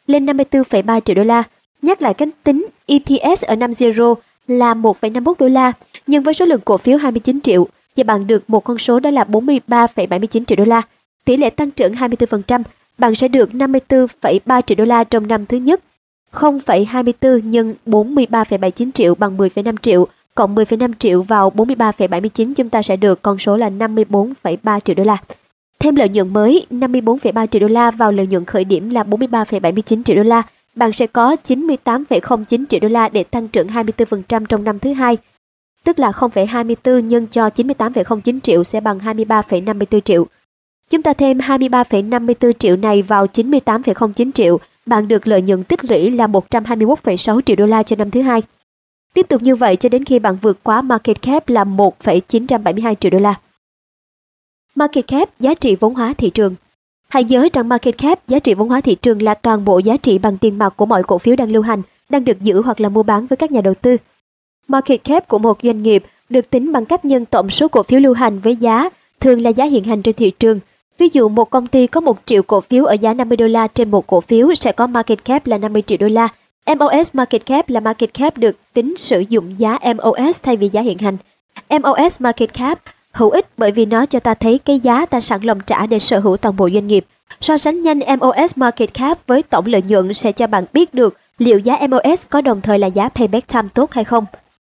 lên năm mươi tư phẩy ba triệu đô la. Nhắc lại cách tính, E P S ở năm zero là một phẩy năm mươi mốt đô la, nhưng với số lượng cổ phiếu hai mươi chín triệu, và bạn được một con số đó là bốn mươi ba phẩy bảy mươi chín triệu đô la. Tỷ lệ tăng trưởng hai mươi tư phần trăm, bạn sẽ được năm mươi tư phẩy ba triệu đô la trong năm thứ nhất. không phẩy hai mươi tư nhân bốn mươi ba phẩy bảy mươi chín triệu bằng mười phẩy năm triệu, cộng mười phẩy năm triệu vào bốn mươi ba phẩy bảy mươi chín, chúng ta sẽ được con số là năm mươi tư phẩy ba triệu đô la. Thêm lợi nhuận mới năm mươi tư phẩy ba triệu đô la vào lợi nhuận khởi điểm là bốn mươi ba phẩy bảy mươi chín triệu đô la, bạn sẽ có chín mươi tám phẩy không chín triệu đô la để tăng trưởng hai mươi tư phần trăm trong năm thứ hai. Tức là không phẩy hai mươi tư nhân cho chín mươi tám phẩy không chín triệu sẽ bằng hai mươi ba phẩy năm mươi tư triệu. Chúng ta thêm hai mươi ba phẩy năm mươi tư triệu này vào chín mươi tám phẩy không chín triệu, bạn được lợi nhuận tích lũy là một trăm hai mươi mốt phẩy sáu triệu đô la cho năm thứ hai. Tiếp tục như vậy cho đến khi bạn vượt quá market cap là một phẩy chín trăm bảy mươi hai triệu đô la. Market cap, giá trị vốn hóa thị trường. Hãy nhớ rằng market cap, giá trị vốn hóa thị trường là toàn bộ giá trị bằng tiền mặt của mọi cổ phiếu đang lưu hành, đang được giữ hoặc là mua bán với các nhà đầu tư. Market cap của một doanh nghiệp được tính bằng cách nhân tổng số cổ phiếu lưu hành với giá, thường là giá hiện hành trên thị trường. Ví dụ một công ty có một triệu cổ phiếu ở giá năm mươi đô la trên một cổ phiếu sẽ có market cap là năm mươi triệu đô la. M O S market cap là market cap được tính sử dụng giá M O S thay vì giá hiện hành. M O S market cap hữu ích bởi vì nó cho ta thấy cái giá ta sẵn lòng trả để sở hữu toàn bộ doanh nghiệp. So sánh nhanh M O S market cap với tổng lợi nhuận sẽ cho bạn biết được liệu giá M O S có đồng thời là giá payback time tốt hay không.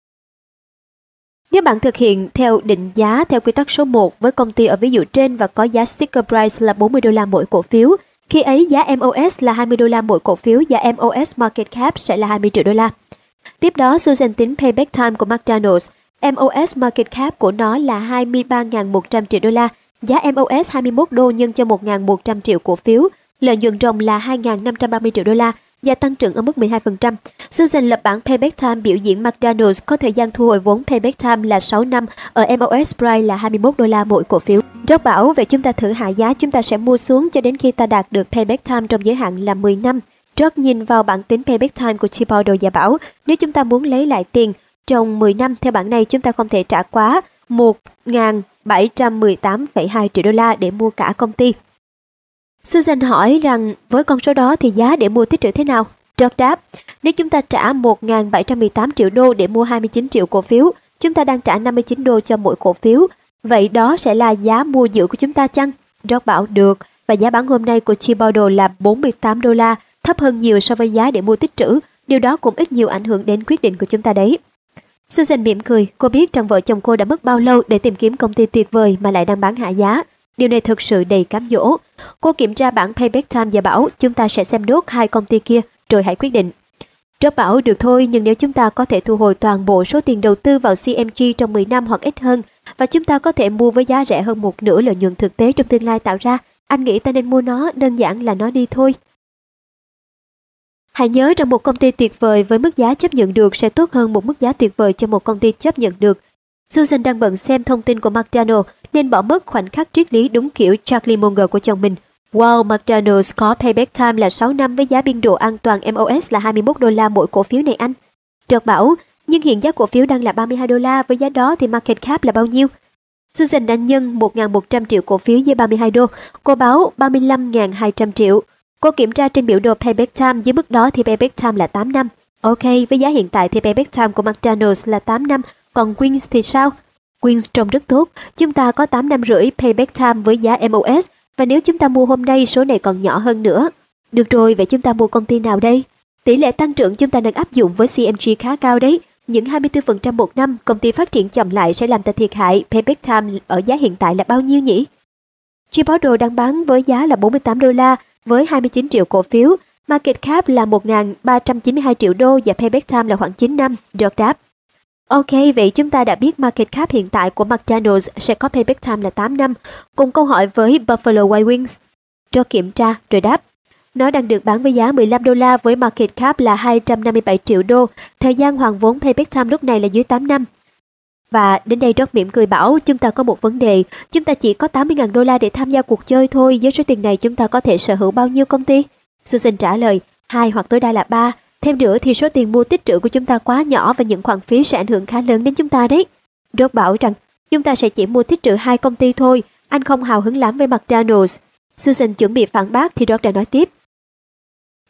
Nếu bạn thực hiện theo định giá theo quy tắc số một với công ty ở ví dụ trên và có giá sticker price là bốn mươi đô la mỗi cổ phiếu, khi ấy giá M O S là hai mươi đô la mỗi cổ phiếu và M O S market cap sẽ là hai mươi triệu đô la. Tiếp đó, Susan tính payback time của McDonald's. M O S market cap của nó là hai mươi ba nghìn một trăm triệu đô la, giá M O S hai mươi mốt đô nhân cho một nghìn một trăm triệu cổ phiếu, lợi nhuận ròng là hai nghìn năm trăm ba mươi triệu đô la và tăng trưởng ở mức mười hai phần trăm. Susan lập bảng payback time biểu diễn McDonald's có thời gian thu hồi vốn payback time là sáu năm, ở M O S price là hai mươi mốt đô la mỗi cổ phiếu. Job bảo vậy chúng ta thử hạ giá, chúng ta sẽ mua xuống cho đến khi ta đạt được payback time trong giới hạn là mười năm. Job nhìn vào bảng tính payback time của Chibaldo và bảo nếu chúng ta muốn lấy lại tiền trong mười năm theo bảng này chúng ta không thể trả quá một nghìn bảy trăm mười tám phẩy hai triệu đô la để mua cả công ty. Susan hỏi rằng với con số đó thì giá để mua tích trữ thế nào? Job đáp, nếu chúng ta trả một nghìn bảy trăm mười tám triệu đô để mua hai mươi chín triệu cổ phiếu, chúng ta đang trả năm mươi chín đô cho mỗi cổ phiếu. Vậy đó sẽ là giá mua giữ của chúng ta chăng? Job bảo được, và giá bán hôm nay của Chibaldo là bốn mươi tám đô la, thấp hơn nhiều so với giá để mua tích trữ. Điều đó cũng ít nhiều ảnh hưởng đến quyết định của chúng ta đấy. Susan mỉm cười, cô biết rằng vợ chồng cô đã mất bao lâu để tìm kiếm công ty tuyệt vời mà lại đang bán hạ giá. Điều này thực sự đầy cám dỗ. Cô kiểm tra bảng payback time và bảo chúng ta sẽ xem nốt hai công ty kia rồi hãy quyết định. Job bảo được thôi, nhưng nếu chúng ta có thể thu hồi toàn bộ số tiền đầu tư vào C M G trong mười năm hoặc ít hơn và chúng ta có thể mua với giá rẻ hơn một nửa lợi nhuận thực tế trong tương lai tạo ra, anh nghĩ ta nên mua nó, đơn giản là nó đi thôi. Hãy nhớ rằng một công ty tuyệt vời với mức giá chấp nhận được sẽ tốt hơn một mức giá tuyệt vời cho một công ty chấp nhận được. Susan đang bận xem thông tin của McDonald's nên bỏ mất khoảnh khắc triết lý đúng kiểu Charlie Munger của chồng mình. Wow, McDonald's có payback time là sáu năm với giá biên độ an toàn M O S là hai mươi mốt đô la mỗi cổ phiếu này anh. Trợt bảo, nhưng hiện giá cổ phiếu đang là ba mươi hai đô la, với giá đó thì market cap là bao nhiêu? Susan đã nhân một nghìn một trăm triệu cổ phiếu với ba mươi hai đô, cô báo ba mươi lăm nghìn hai trăm triệu. Cô kiểm tra trên biểu đồ payback time, dưới mức đó thì payback time là tám năm. Ok, với giá hiện tại thì payback time của McDonald's là tám năm, còn Wings thì sao? Wings trông rất tốt, chúng ta có tám năm rưỡi payback time với giá M O S, và nếu chúng ta mua hôm nay số này còn nhỏ hơn nữa. Được rồi, vậy chúng ta mua công ty nào đây? Tỷ lệ tăng trưởng chúng ta đang áp dụng với C M G khá cao đấy. Những hai mươi tư phần trăm một năm, công ty phát triển chậm lại sẽ làm ta thiệt hại. Payback time ở giá hiện tại là bao nhiêu nhỉ? Chibaldo đang bán với giá là bốn mươi tám đô la với hai mươi chín triệu cổ phiếu. Market cap là một nghìn ba trăm chín mươi hai triệu đô và payback time là khoảng chín năm. Job đáp. Ok, vậy chúng ta đã biết market cap hiện tại của McDonald's sẽ có payback time là tám năm. Cùng câu hỏi với Buffalo Wild Wings. Job kiểm tra rồi đáp. Nó đang được bán với giá mười lăm đô la với market cap là hai trăm năm mươi bảy triệu đô. Thời gian hoàn vốn payback time lúc này là dưới tám năm. Và đến đây Job mỉm cười bảo chúng ta có một vấn đề. Chúng ta chỉ có tám mươi nghìn đô la để tham gia cuộc chơi thôi. Với số tiền này chúng ta có thể sở hữu bao nhiêu công ty? Susan trả lời, hai hoặc tối đa là ba. Thêm nữa thì số tiền mua tích trữ của chúng ta quá nhỏ và những khoản phí sẽ ảnh hưởng khá lớn đến chúng ta đấy. Job bảo rằng chúng ta sẽ chỉ mua tích trữ hai công ty thôi. Anh không hào hứng lắm với McDonald's. Susan chuẩn bị phản bác thì Job đã nói tiếp.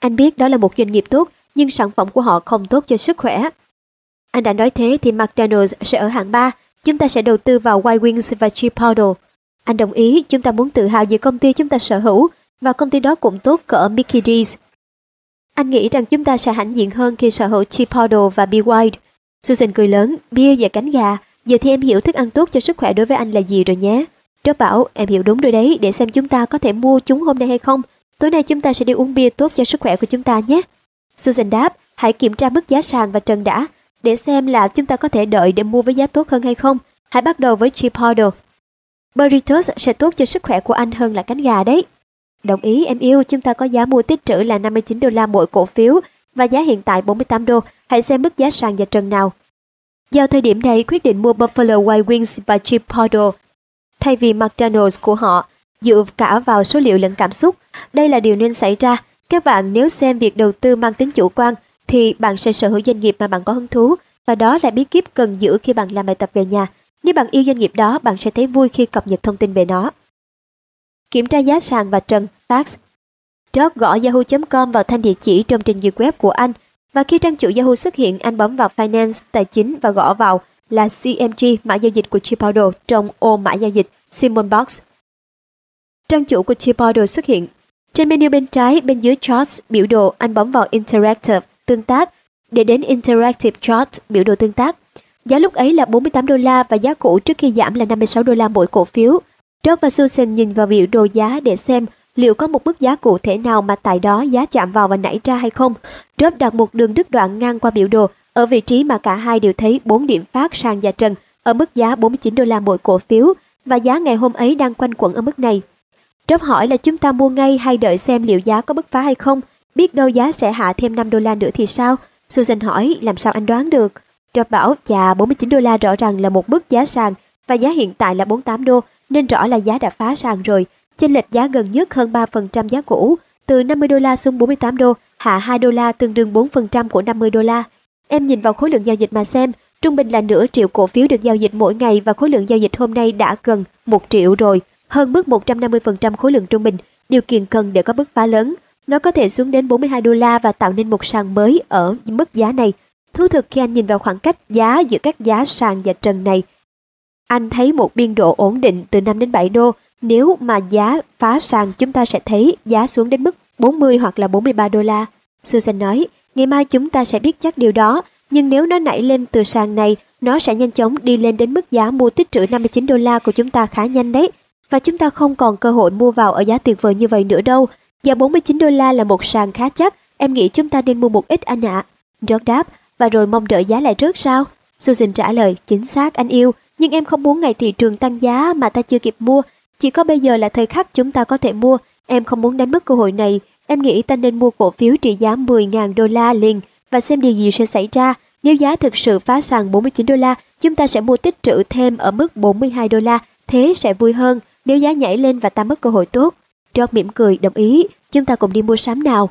Anh biết đó là một doanh nghiệp tốt, nhưng sản phẩm của họ không tốt cho sức khỏe. Anh đã nói thế thì McDonald's sẽ ở hạng ba. Chúng ta sẽ đầu tư vào White Wings và Chipotle. Anh đồng ý, chúng ta muốn tự hào về công ty chúng ta sở hữu, và công ty đó cũng tốt cỡ Mickey D's. Anh nghĩ rằng chúng ta sẽ hãnh diện hơn khi sở hữu Chipotle và Be Wild. Susan cười lớn, bia và cánh gà. Giờ thì em hiểu thức ăn tốt cho sức khỏe đối với anh là gì rồi nhé. Job bảo, em hiểu đúng rồi đấy, để xem chúng ta có thể mua chúng hôm nay hay không. Tối nay chúng ta sẽ đi uống bia tốt cho sức khỏe của chúng ta nhé. Susan đáp, hãy kiểm tra mức giá sàn và trần đã, để xem là chúng ta có thể đợi để mua với giá tốt hơn hay không. Hãy bắt đầu với Chipotle. Burritos sẽ tốt cho sức khỏe của anh hơn là cánh gà đấy. Đồng ý em yêu, chúng ta có giá mua tích trữ là năm mươi chín đô la mỗi cổ phiếu và giá hiện tại bốn mươi tám đô. Hãy xem mức giá sàn và trần nào. Vào thời điểm này, quyết định mua Buffalo Wild Wings và Chipotle thay vì McDonald's của họ dựa cả vào số liệu lẫn cảm xúc. Đây là điều nên xảy ra. Các bạn nếu xem việc đầu tư mang tính chủ quan thì bạn sẽ sở hữu doanh nghiệp mà bạn có hứng thú, và đó là bí kíp cần giữ khi bạn làm bài tập về nhà. Nếu bạn yêu doanh nghiệp đó, bạn sẽ thấy vui khi cập nhật thông tin về nó. Kiểm tra giá sàn và trần, Fax. George gõ yahoo chấm com vào thanh địa chỉ trong trình duyệt web của anh, và khi trang chủ Yahoo xuất hiện, anh bấm vào Finance, tài chính và gõ vào là xê em giê, mã giao dịch của Chipotle trong ô mã giao dịch Symbol Box. Trang chủ của Chipotle xuất hiện. Trên menu bên trái, bên dưới Charts, biểu đồ, anh bấm vào Interactive, tương tác, để đến Interactive Chart, biểu đồ tương tác. Giá lúc ấy là bốn mươi tám đô la và giá cũ trước khi giảm là năm mươi sáu đô la mỗi cổ phiếu. George và Susan nhìn vào biểu đồ giá để xem liệu có một mức giá cụ thể nào mà tại đó giá chạm vào và nảy ra hay không. George đặt một đường đứt đoạn ngang qua biểu đồ ở vị trí mà cả hai đều thấy bốn điểm phát sàn và trần ở mức giá bốn mươi chín đô la mỗi cổ phiếu, và giá ngày hôm ấy đang quanh quẩn ở mức này. George hỏi là chúng ta mua ngay hay đợi xem liệu giá có bứt phá hay không, biết đâu giá sẽ hạ thêm năm đô la nữa thì sao? Susan hỏi, làm sao anh đoán được? George bảo, chà, bốn mươi chín đô la rõ ràng là một mức giá sàn và giá hiện tại là bốn mươi tám đô, nên rõ là giá đã phá sàn rồi. Chênh lệch giá gần nhất hơn ba phần trăm giá cũ, từ năm mươi đô la xuống bốn mươi tám đô, hạ hai đô la tương đương bốn phần trăm của năm mươi đô la. Em nhìn vào khối lượng giao dịch mà xem, trung bình là nửa triệu cổ phiếu được giao dịch mỗi ngày và khối lượng giao dịch hôm nay đã gần một triệu rồi, hơn mức một trăm năm mươi phần trăm khối lượng trung bình, điều kiện cần để có bứt phá lớn. Nó có thể xuống đến bốn mươi hai đô la và tạo nên một sàn mới ở mức giá này. Thú thực khi anh nhìn vào khoảng cách giá giữa các giá sàn và trần này, anh thấy một biên độ ổn định từ năm đến bảy đô. Nếu mà giá phá sàn, chúng ta sẽ thấy giá xuống đến mức bốn mươi hoặc là bốn mươi ba đô la. Susan nói, ngày mai chúng ta sẽ biết chắc điều đó, nhưng nếu nó nảy lên từ sàn này, nó sẽ nhanh chóng đi lên đến mức giá mua tích trữ năm mươi chín đô la của chúng ta khá nhanh đấy. Và chúng ta không còn cơ hội mua vào ở giá tuyệt vời như vậy nữa đâu. Giá bốn mươi chín đô la là một sàn khá chắc, em nghĩ chúng ta nên mua một ít anh ạ. George đáp, và rồi mong đợi giá lại rớt sao? Susan trả lời, chính xác anh yêu, nhưng em không muốn ngày thị trường tăng giá mà ta chưa kịp mua. Chỉ có bây giờ là thời khắc chúng ta có thể mua, em không muốn đánh mất cơ hội này. Em nghĩ ta nên mua cổ phiếu trị giá mười nghìn đô la liền và xem điều gì sẽ xảy ra. Nếu giá thực sự phá sàn bốn mươi chín đô la, chúng ta sẽ mua tích trữ thêm ở mức bốn mươi hai đô la, thế sẽ vui hơn nếu giá nhảy lên và ta mất cơ hội tốt. George mỉm cười, đồng ý, chúng ta cùng đi mua sắm nào.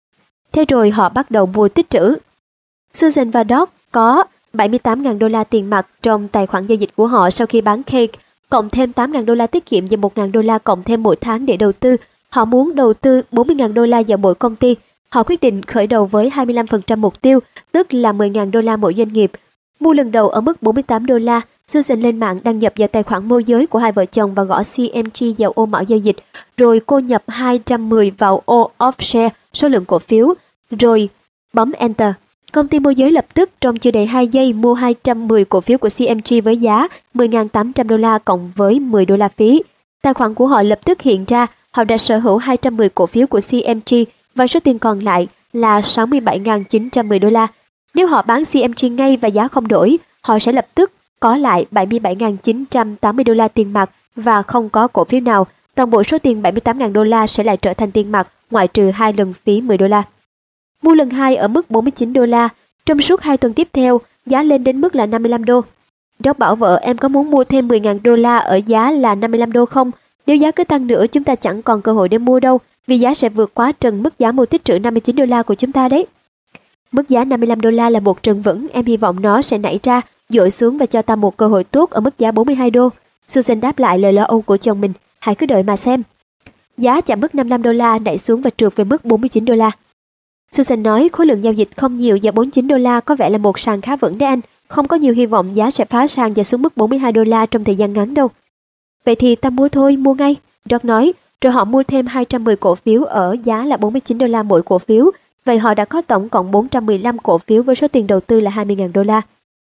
Thế rồi họ bắt đầu mua tích trữ. Susan và Doc có bảy mươi tám nghìn đô la tiền mặt trong tài khoản giao dịch của họ sau khi bán cake, cộng thêm tám nghìn đô la tiết kiệm và một nghìn đô la cộng thêm mỗi tháng để đầu tư. Họ muốn đầu tư bốn mươi nghìn đô la vào mỗi công ty. Họ quyết định khởi đầu với hai mươi lăm phần trăm mục tiêu, tức là mười nghìn đô la mỗi doanh nghiệp. Mua lần đầu ở mức bốn mươi tám đô la, Susan lên mạng đăng nhập vào tài khoản môi giới của hai vợ chồng và gõ xê em giê vào ô mã giao dịch, rồi cô nhập hai trăm mười vào ô offshare số lượng cổ phiếu, rồi bấm Enter. Công ty môi giới lập tức trong chưa đầy hai giây mua hai trăm mười cổ phiếu của xê em giê với giá mười nghìn tám trăm đô la cộng với mười đô la phí. Tài khoản của họ lập tức hiện ra, họ đã sở hữu hai trăm mười cổ phiếu của xê em giê và số tiền còn lại là sáu mươi bảy nghìn chín trăm mười đô la. Nếu họ bán xê em giê ngay và giá không đổi, họ sẽ lập tức có lại bảy mươi bảy nghìn chín trăm tám mươi đô la tiền mặt và không có cổ phiếu nào. Toàn bộ số tiền bảy mươi tám nghìn đô la sẽ lại trở thành tiền mặt ngoại trừ hai lần phí mười đô la. Mua lần hai ở mức bốn mươi chín đô la. Trong suốt hai tuần tiếp theo, giá lên đến mức là năm mươi lăm đô. George bảo vợ, em có muốn mua thêm mười nghìn đô la ở giá là năm mươi lăm đô không? Nếu giá cứ tăng nữa, chúng ta chẳng còn cơ hội để mua đâu, vì giá sẽ vượt quá trần mức giá mua tích trữ năm mươi chín đô la của chúng ta đấy. Mức giá năm mươi lăm đô la là một trần vững, em hy vọng nó sẽ nảy ra, dội xuống và cho ta một cơ hội tốt ở mức giá bốn mươi hai đô. Susan đáp lại lời lo âu của chồng mình, hãy cứ đợi mà xem. Giá chạm mức năm mươi lăm đô la nảy xuống và trượt về mức bốn mươi chín đô la. Susan nói khối lượng giao dịch không nhiều và bốn mươi chín đô la có vẻ là một sàn khá vững đấy anh. Không có nhiều hy vọng giá sẽ phá sàn và xuống mức bốn mươi hai đô la trong thời gian ngắn đâu. Vậy thì ta mua thôi, mua ngay, Doug nói, rồi họ mua thêm hai trăm mười cổ phiếu ở giá là bốn mươi chín đô la mỗi cổ phiếu. Vậy họ đã có tổng cộng bốn trăm mười lăm cổ phiếu với số tiền đầu tư là hai mươi nghìn đô la.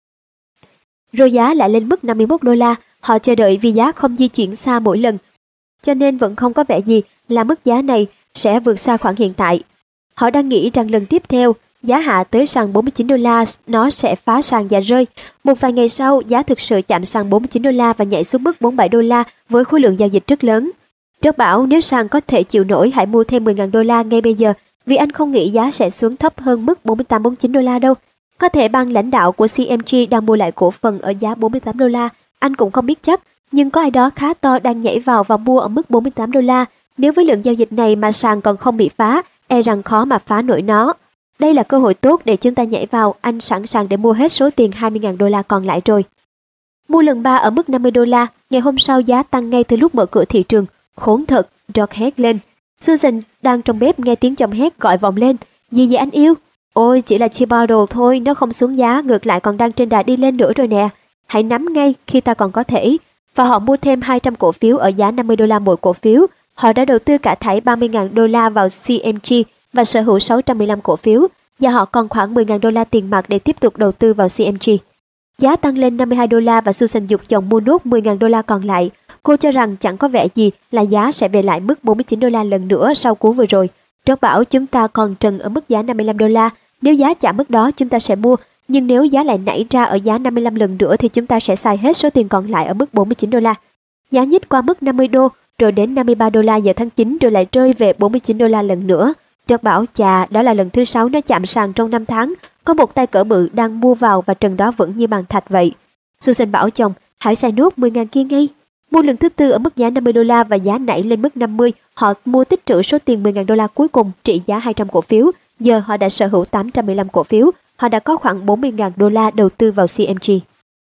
Rồi giá lại lên mức năm mươi mốt đô la, họ chờ đợi vì giá không di chuyển xa mỗi lần. Cho nên vẫn không có vẻ gì là mức giá này sẽ vượt xa khoảng hiện tại. Họ đang nghĩ rằng lần tiếp theo, giá hạ tới sàn bốn mươi chín đô la, nó sẽ phá sàn và rơi. Một vài ngày sau, giá thực sự chạm sàn bốn mươi chín đô la và nhảy xuống mức bốn mươi bảy đô la với khối lượng giao dịch rất lớn. Doug bảo nếu sàn có thể chịu nổi hãy mua thêm mười nghìn đô la ngay bây giờ, vì anh không nghĩ giá sẽ xuống thấp hơn mức bốn mươi tám bốn mươi chín đô la đâu. Có thể ban lãnh đạo của xê em giê đang mua lại cổ phần ở giá bốn mươi tám đô la, anh cũng không biết chắc, nhưng có ai đó khá to đang nhảy vào và mua ở mức bốn mươi tám đô la. Nếu với lượng giao dịch này mà sàn còn không bị phá, e rằng khó mà phá nổi nó. Đây là cơ hội tốt để chúng ta nhảy vào, anh sẵn sàng để mua hết số tiền hai mươi nghìn đô la còn lại rồi. Mua lần ba ở mức năm mươi đô la, ngày hôm sau giá tăng ngay từ lúc mở cửa thị trường. Khốn thật, Doug hét lên. Susan đang trong bếp nghe tiếng chồng hét gọi vọng lên. Gì vậy anh yêu? Ôi, chỉ là Chipotle thôi, nó không xuống giá, ngược lại còn đang trên đà đi lên nữa rồi nè. Hãy nắm ngay khi ta còn có thể. Và họ mua thêm hai trăm cổ phiếu ở giá năm mươi đô la mỗi cổ phiếu. Họ đã đầu tư cả thảy ba mươi nghìn đô la vào xê em giê và sở hữu sáu trăm mười lăm cổ phiếu, và họ còn khoảng mười nghìn đô la tiền mặt để tiếp tục đầu tư vào xê em giê. Giá tăng lên năm mươi hai đô la và Susan giục chồng mua nốt mười nghìn đô la còn lại. Cô cho rằng chẳng có vẻ gì là giá sẽ về lại mức bốn mươi chín đô la lần nữa sau cú vừa rồi. Doug bảo chúng ta còn trần ở mức giá năm mươi lăm đô la. Nếu giá chạm mức đó chúng ta sẽ mua, nhưng nếu giá lại nảy ra ở giá năm mươi lăm lần nữa thì chúng ta sẽ xài hết số tiền còn lại ở mức bốn mươi chín đô la. Giá nhích qua mức năm mươi đô, rồi đến năm mươi ba đô la vào tháng chín, rồi lại rơi về bốn mươi chín đô la lần nữa. Doug bảo chà, đó là lần thứ sáu nó chạm sàn trong năm tháng. Có một tay cỡ bự đang mua vào và trần đó vững như bàn thạch vậy. Susan bảo chồng, hãy xài nốt mười nghìn kia ngay. Mua lần thứ tư ở mức giá năm mươi đô la và giá nảy lên mức năm mươi, họ mua tích trữ số tiền mười nghìn đô la cuối cùng trị giá hai trăm cổ phiếu. Giờ họ đã sở hữu tám trăm mười lăm cổ phiếu, họ đã có khoảng bốn mươi nghìn đô la đầu tư vào xê em giê.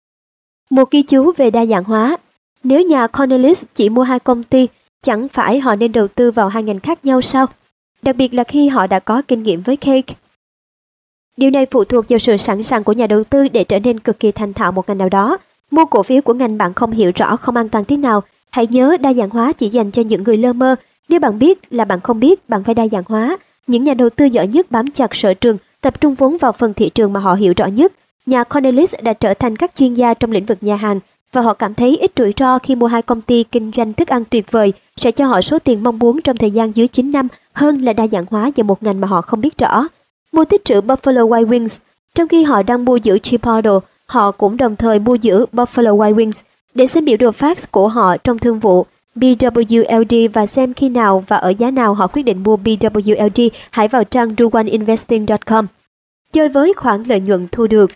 Một ghi chú về đa dạng hóa. Nếu nhà Cornelius chỉ mua hai công ty, chẳng phải họ nên đầu tư vào hai ngành khác nhau sao? Đặc biệt là khi họ đã có kinh nghiệm với Cake. Điều này phụ thuộc vào sự sẵn sàng của nhà đầu tư để trở nên cực kỳ thành thạo một ngành nào đó. Mua cổ phiếu của ngành bạn không hiểu rõ không an toàn thế nào. Hãy nhớ đa dạng hóa chỉ dành cho những người lơ mơ. Nếu bạn biết là bạn không biết, bạn phải đa dạng hóa. Những nhà đầu tư giỏi nhất bám chặt sở trường, tập trung vốn vào phần thị trường mà họ hiểu rõ nhất. Nhà Cornelius đã trở thành các chuyên gia trong lĩnh vực nhà hàng và họ cảm thấy ít rủi ro khi mua hai công ty kinh doanh thức ăn tuyệt vời sẽ cho họ số tiền mong muốn trong thời gian dưới chín năm hơn là đa dạng hóa vào một ngành mà họ không biết rõ. Mua tích trữ Buffalo Wild Wings. Trong khi họ đang mua giữ Chipotle, họ cũng đồng thời mua giữ Buffalo Wild Wings. Để xem biểu đồ fax của họ trong thương vụ bê vê lờ đê và xem khi nào và ở giá nào họ quyết định mua bê vê lờ đê, hãy vào trang do one investing chấm com. Chơi với khoản lợi nhuận thu được.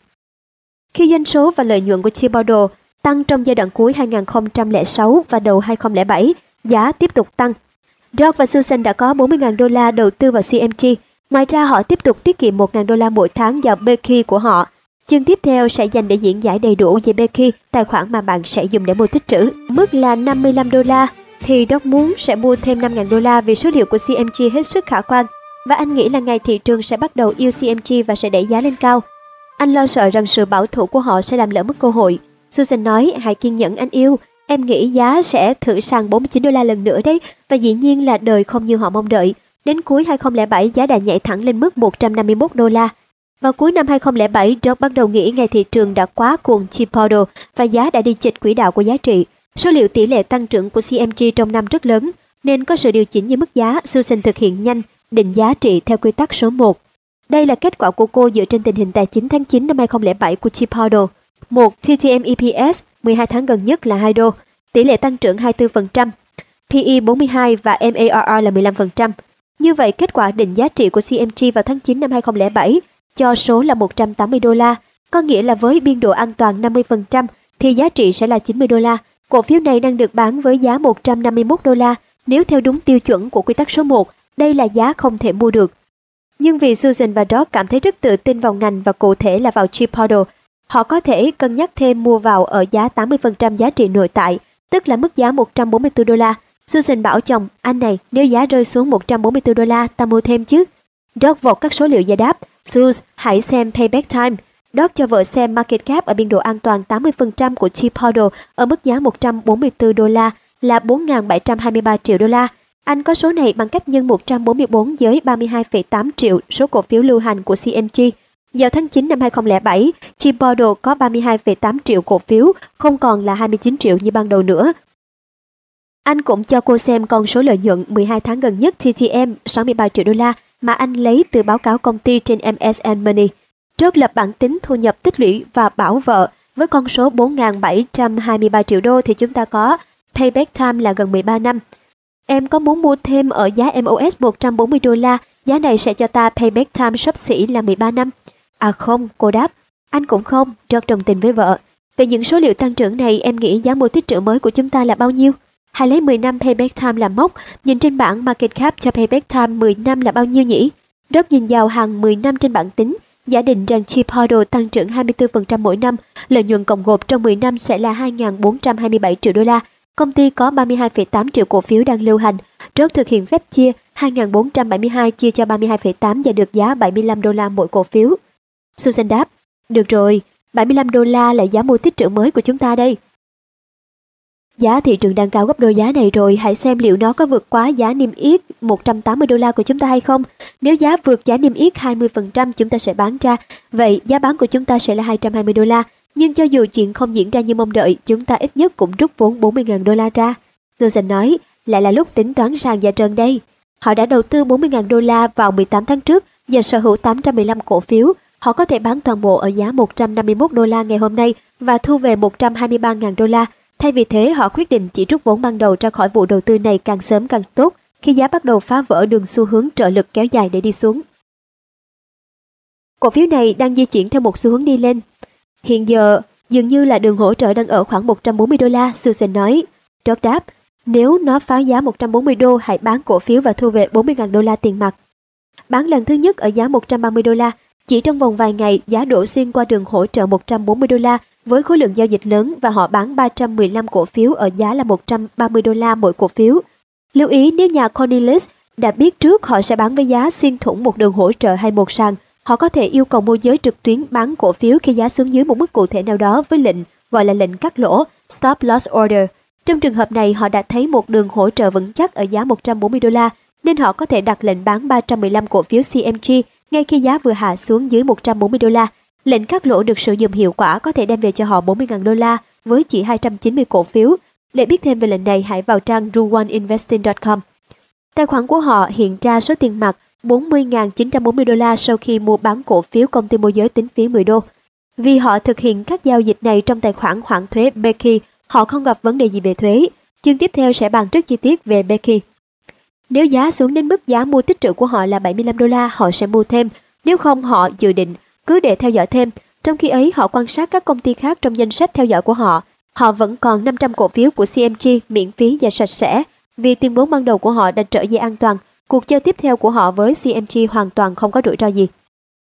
Khi doanh số và lợi nhuận của Chipotle tăng trong giai đoạn cuối hai nghìn không trăm lẻ sáu và đầu hai nghìn không trăm lẻ bảy, giá tiếp tục tăng. Doug và Susan đã có bốn mươi nghìn đô la đầu tư vào xê em giê. Ngoài ra họ tiếp tục tiết kiệm một nghìn đô la mỗi tháng vào Becky của họ. Chương tiếp theo sẽ dành để diễn giải đầy đủ về Becky, tài khoản mà bạn sẽ dùng để mua tích trữ. Mức là năm mươi lăm đô la, thì Doug muốn sẽ mua thêm năm nghìn đô la vì số liệu của xê em giê hết sức khả quan. Và anh nghĩ là ngày thị trường sẽ bắt đầu yêu xê em giê và sẽ đẩy giá lên cao. Anh lo sợ rằng sự bảo thủ của họ sẽ làm lỡ mất cơ hội. Susan nói, hãy kiên nhẫn anh yêu. Em nghĩ giá sẽ thử sàn bốn mươi chín đô la lần nữa đấy, và dĩ nhiên là đời không như họ mong đợi. Đến cuối hai nghìn không trăm lẻ bảy, giá đã nhảy thẳng lên mức một trăm năm mươi mốt đô la. Vào cuối năm hai nghìn không trăm lẻ bảy, Doug bắt đầu nghĩ ngày thị trường đã quá cuồng Chipotle và giá đã đi chệch quỹ đạo của giá trị. Số liệu tỷ lệ tăng trưởng của xê em giê trong năm rất lớn, nên có sự điều chỉnh như mức giá. Susan thực hiện nhanh, định giá trị theo quy tắc số một. Đây là kết quả của cô dựa trên tình hình tài chính tháng chín năm hai nghìn không trăm lẻ bảy của Chipotle. một. tê tê em e pê ét mười hai tháng gần nhất là hai đô, tỷ lệ tăng trưởng hai mươi tư phần trăm, pê e bốn mươi hai và em a rờ rờ là mười lăm phần trăm. Như vậy, kết quả định giá trị của xê em giê vào tháng chín năm hai nghìn không trăm lẻ bảy cho số là một trăm tám mươi đô la, có nghĩa là với biên độ an toàn năm mươi phần trăm thì giá trị sẽ là chín mươi đô la. Cổ phiếu này đang được bán với giá một trăm năm mươi mốt đô la. Nếu theo đúng tiêu chuẩn của quy tắc số một, đây là giá không thể mua được. Nhưng vì Susan và Doug cảm thấy rất tự tin vào ngành và cụ thể là vào Chipotle, họ có thể cân nhắc thêm mua vào ở giá tám mươi phần trăm giá trị nội tại, tức là mức giá một trăm bốn mươi tư đô la. Susan bảo chồng, anh này, nếu giá rơi xuống một trăm bốn mươi tư đô la, ta mua thêm chứ. Doug vọt các số liệu giải đáp. Zeus, hãy xem Payback Time. Doug cho vợ xem market cap ở biên độ an toàn tám mươi phần trăm của Chipotle ở mức giá một trăm bốn mươi tư đô la là bốn nghìn bảy trăm hai mươi ba triệu đô la. Anh có số này bằng cách nhân một trăm bốn mươi bốn với ba mươi hai phẩy tám triệu số cổ phiếu lưu hành của xê em giê. Vào tháng chín năm hai không không bảy, Chipotle có ba mươi hai phẩy tám triệu cổ phiếu, không còn là hai mươi chín triệu như ban đầu nữa. Anh cũng cho cô xem con số lợi nhuận mười hai tháng gần nhất tê tê em sáu mươi ba triệu đô la mà anh lấy từ báo cáo công ty trên em ét en Money. Trước lập bản tính thu nhập tích lũy và bảo vợ với con số bốn nghìn bảy trăm hai mươi ba triệu đô thì chúng ta có Payback Time là gần mười ba năm. Em có muốn mua thêm ở giá em ô ét một trăm bốn mươi đô la, giá này sẽ cho ta Payback Time xấp xỉ là mười ba năm. À không, cô đáp. Anh cũng không, rất đồng tình với vợ. Từ những số liệu tăng trưởng này, em nghĩ giá mua tích trữ mới của chúng ta là bao nhiêu? Hãy lấy mười năm Payback Time làm mốc, nhìn trên bảng market cap cho Payback Time mười năm là bao nhiêu nhỉ? Rất nhìn vào hàng mười năm trên bảng tính, giả định rằng Chipotle tăng trưởng hai mươi tư phần trăm mỗi năm, lợi nhuận cộng gộp trong mười năm sẽ là hai nghìn bốn trăm hai mươi bảy triệu đô la. Công ty có ba mươi hai phẩy tám triệu cổ phiếu đang lưu hành. Rất thực hiện phép chia hai nghìn bốn trăm bảy mươi hai chia cho ba mươi hai phẩy tám và được giá bảy mươi lăm đô la mỗi cổ phiếu. Susan đáp, được rồi, bảy mươi lăm đô la là giá mua tích trữ mới của chúng ta đây. Giá thị trường đang cao gấp đôi giá này rồi, hãy xem liệu nó có vượt quá giá niêm yết một trăm tám mươi đô la của chúng ta hay không. Nếu giá vượt giá niêm yết hai mươi phần trăm chúng ta sẽ bán ra, vậy giá bán của chúng ta sẽ là hai trăm hai mươi đô la. Nhưng cho dù chuyện không diễn ra như mong đợi, chúng ta ít nhất cũng rút vốn bốn mươi nghìn đô la ra. Susan nói, lại là lúc tính toán sàn và trơn đây. Họ đã đầu tư bốn mươi nghìn đô la vào mười tám tháng trước và sở hữu tám trăm mười lăm cổ phiếu. Họ có thể bán toàn bộ ở giá một trăm năm mươi mốt đô la ngày hôm nay và thu về một trăm hai mươi ba nghìn đô la. Thay vì thế, họ quyết định chỉ rút vốn ban đầu ra khỏi vụ đầu tư này càng sớm càng tốt, khi giá bắt đầu phá vỡ đường xu hướng trợ lực kéo dài để đi xuống. Cổ phiếu này đang di chuyển theo một xu hướng đi lên. Hiện giờ, dường như là đường hỗ trợ đang ở khoảng một trăm bốn mươi đô la, Susan nói. George đáp, nếu nó phá giá một trăm bốn mươi đô, hãy bán cổ phiếu và thu về bốn mươi nghìn đô la tiền mặt. Bán lần thứ nhất ở giá một trăm ba mươi đô la, chỉ trong vòng vài ngày, giá đổ xuyên qua đường hỗ trợ một trăm bốn mươi đô la với khối lượng giao dịch lớn và họ bán ba trăm mười lăm cổ phiếu ở giá là một trăm ba mươi đô la mỗi cổ phiếu. Lưu ý, nếu nhà Cornelius đã biết trước họ sẽ bán với giá xuyên thủng một đường hỗ trợ hay một sàn, họ có thể yêu cầu môi giới trực tuyến bán cổ phiếu khi giá xuống dưới một mức cụ thể nào đó với lệnh gọi là lệnh cắt lỗ, Stop Loss Order. Trong trường hợp này, họ đã thấy một đường hỗ trợ vững chắc ở giá một trăm bốn mươi đô la, nên họ có thể đặt lệnh bán ba trăm mười lăm cổ phiếu xê em giê ngay khi giá vừa hạ xuống dưới một trăm bốn mươi đô la. Lệnh cắt lỗ được sử dụng hiệu quả có thể đem về cho họ bốn mươi nghìn đô la với chỉ hai trăm chín mươi cổ phiếu. Để biết thêm về lệnh này, hãy vào trang ruan investing chấm com. Tài khoản của họ hiện ra số tiền mặt bốn mươi nghìn chín trăm bốn mươi đô la sau khi mua bán cổ phiếu công ty môi giới tính phí mười đô. Vì họ thực hiện các giao dịch này trong tài khoản hoãn thuế Becky, họ không gặp vấn đề gì về thuế. Chương tiếp theo sẽ bàn rất chi tiết về Becky. Nếu giá xuống đến mức giá mua tích trữ của họ là bảy mươi lăm đô la, họ sẽ mua thêm. Nếu không, họ dự định cứ để theo dõi thêm. Trong khi ấy, họ quan sát các công ty khác trong danh sách theo dõi của họ. Họ vẫn còn năm trăm cổ phiếu của xê em giê miễn phí và sạch sẽ. Vì tiền vốn ban đầu của họ đã trở về an toàn, cuộc chơi tiếp theo của họ với xê em giê hoàn toàn không có rủi ro gì.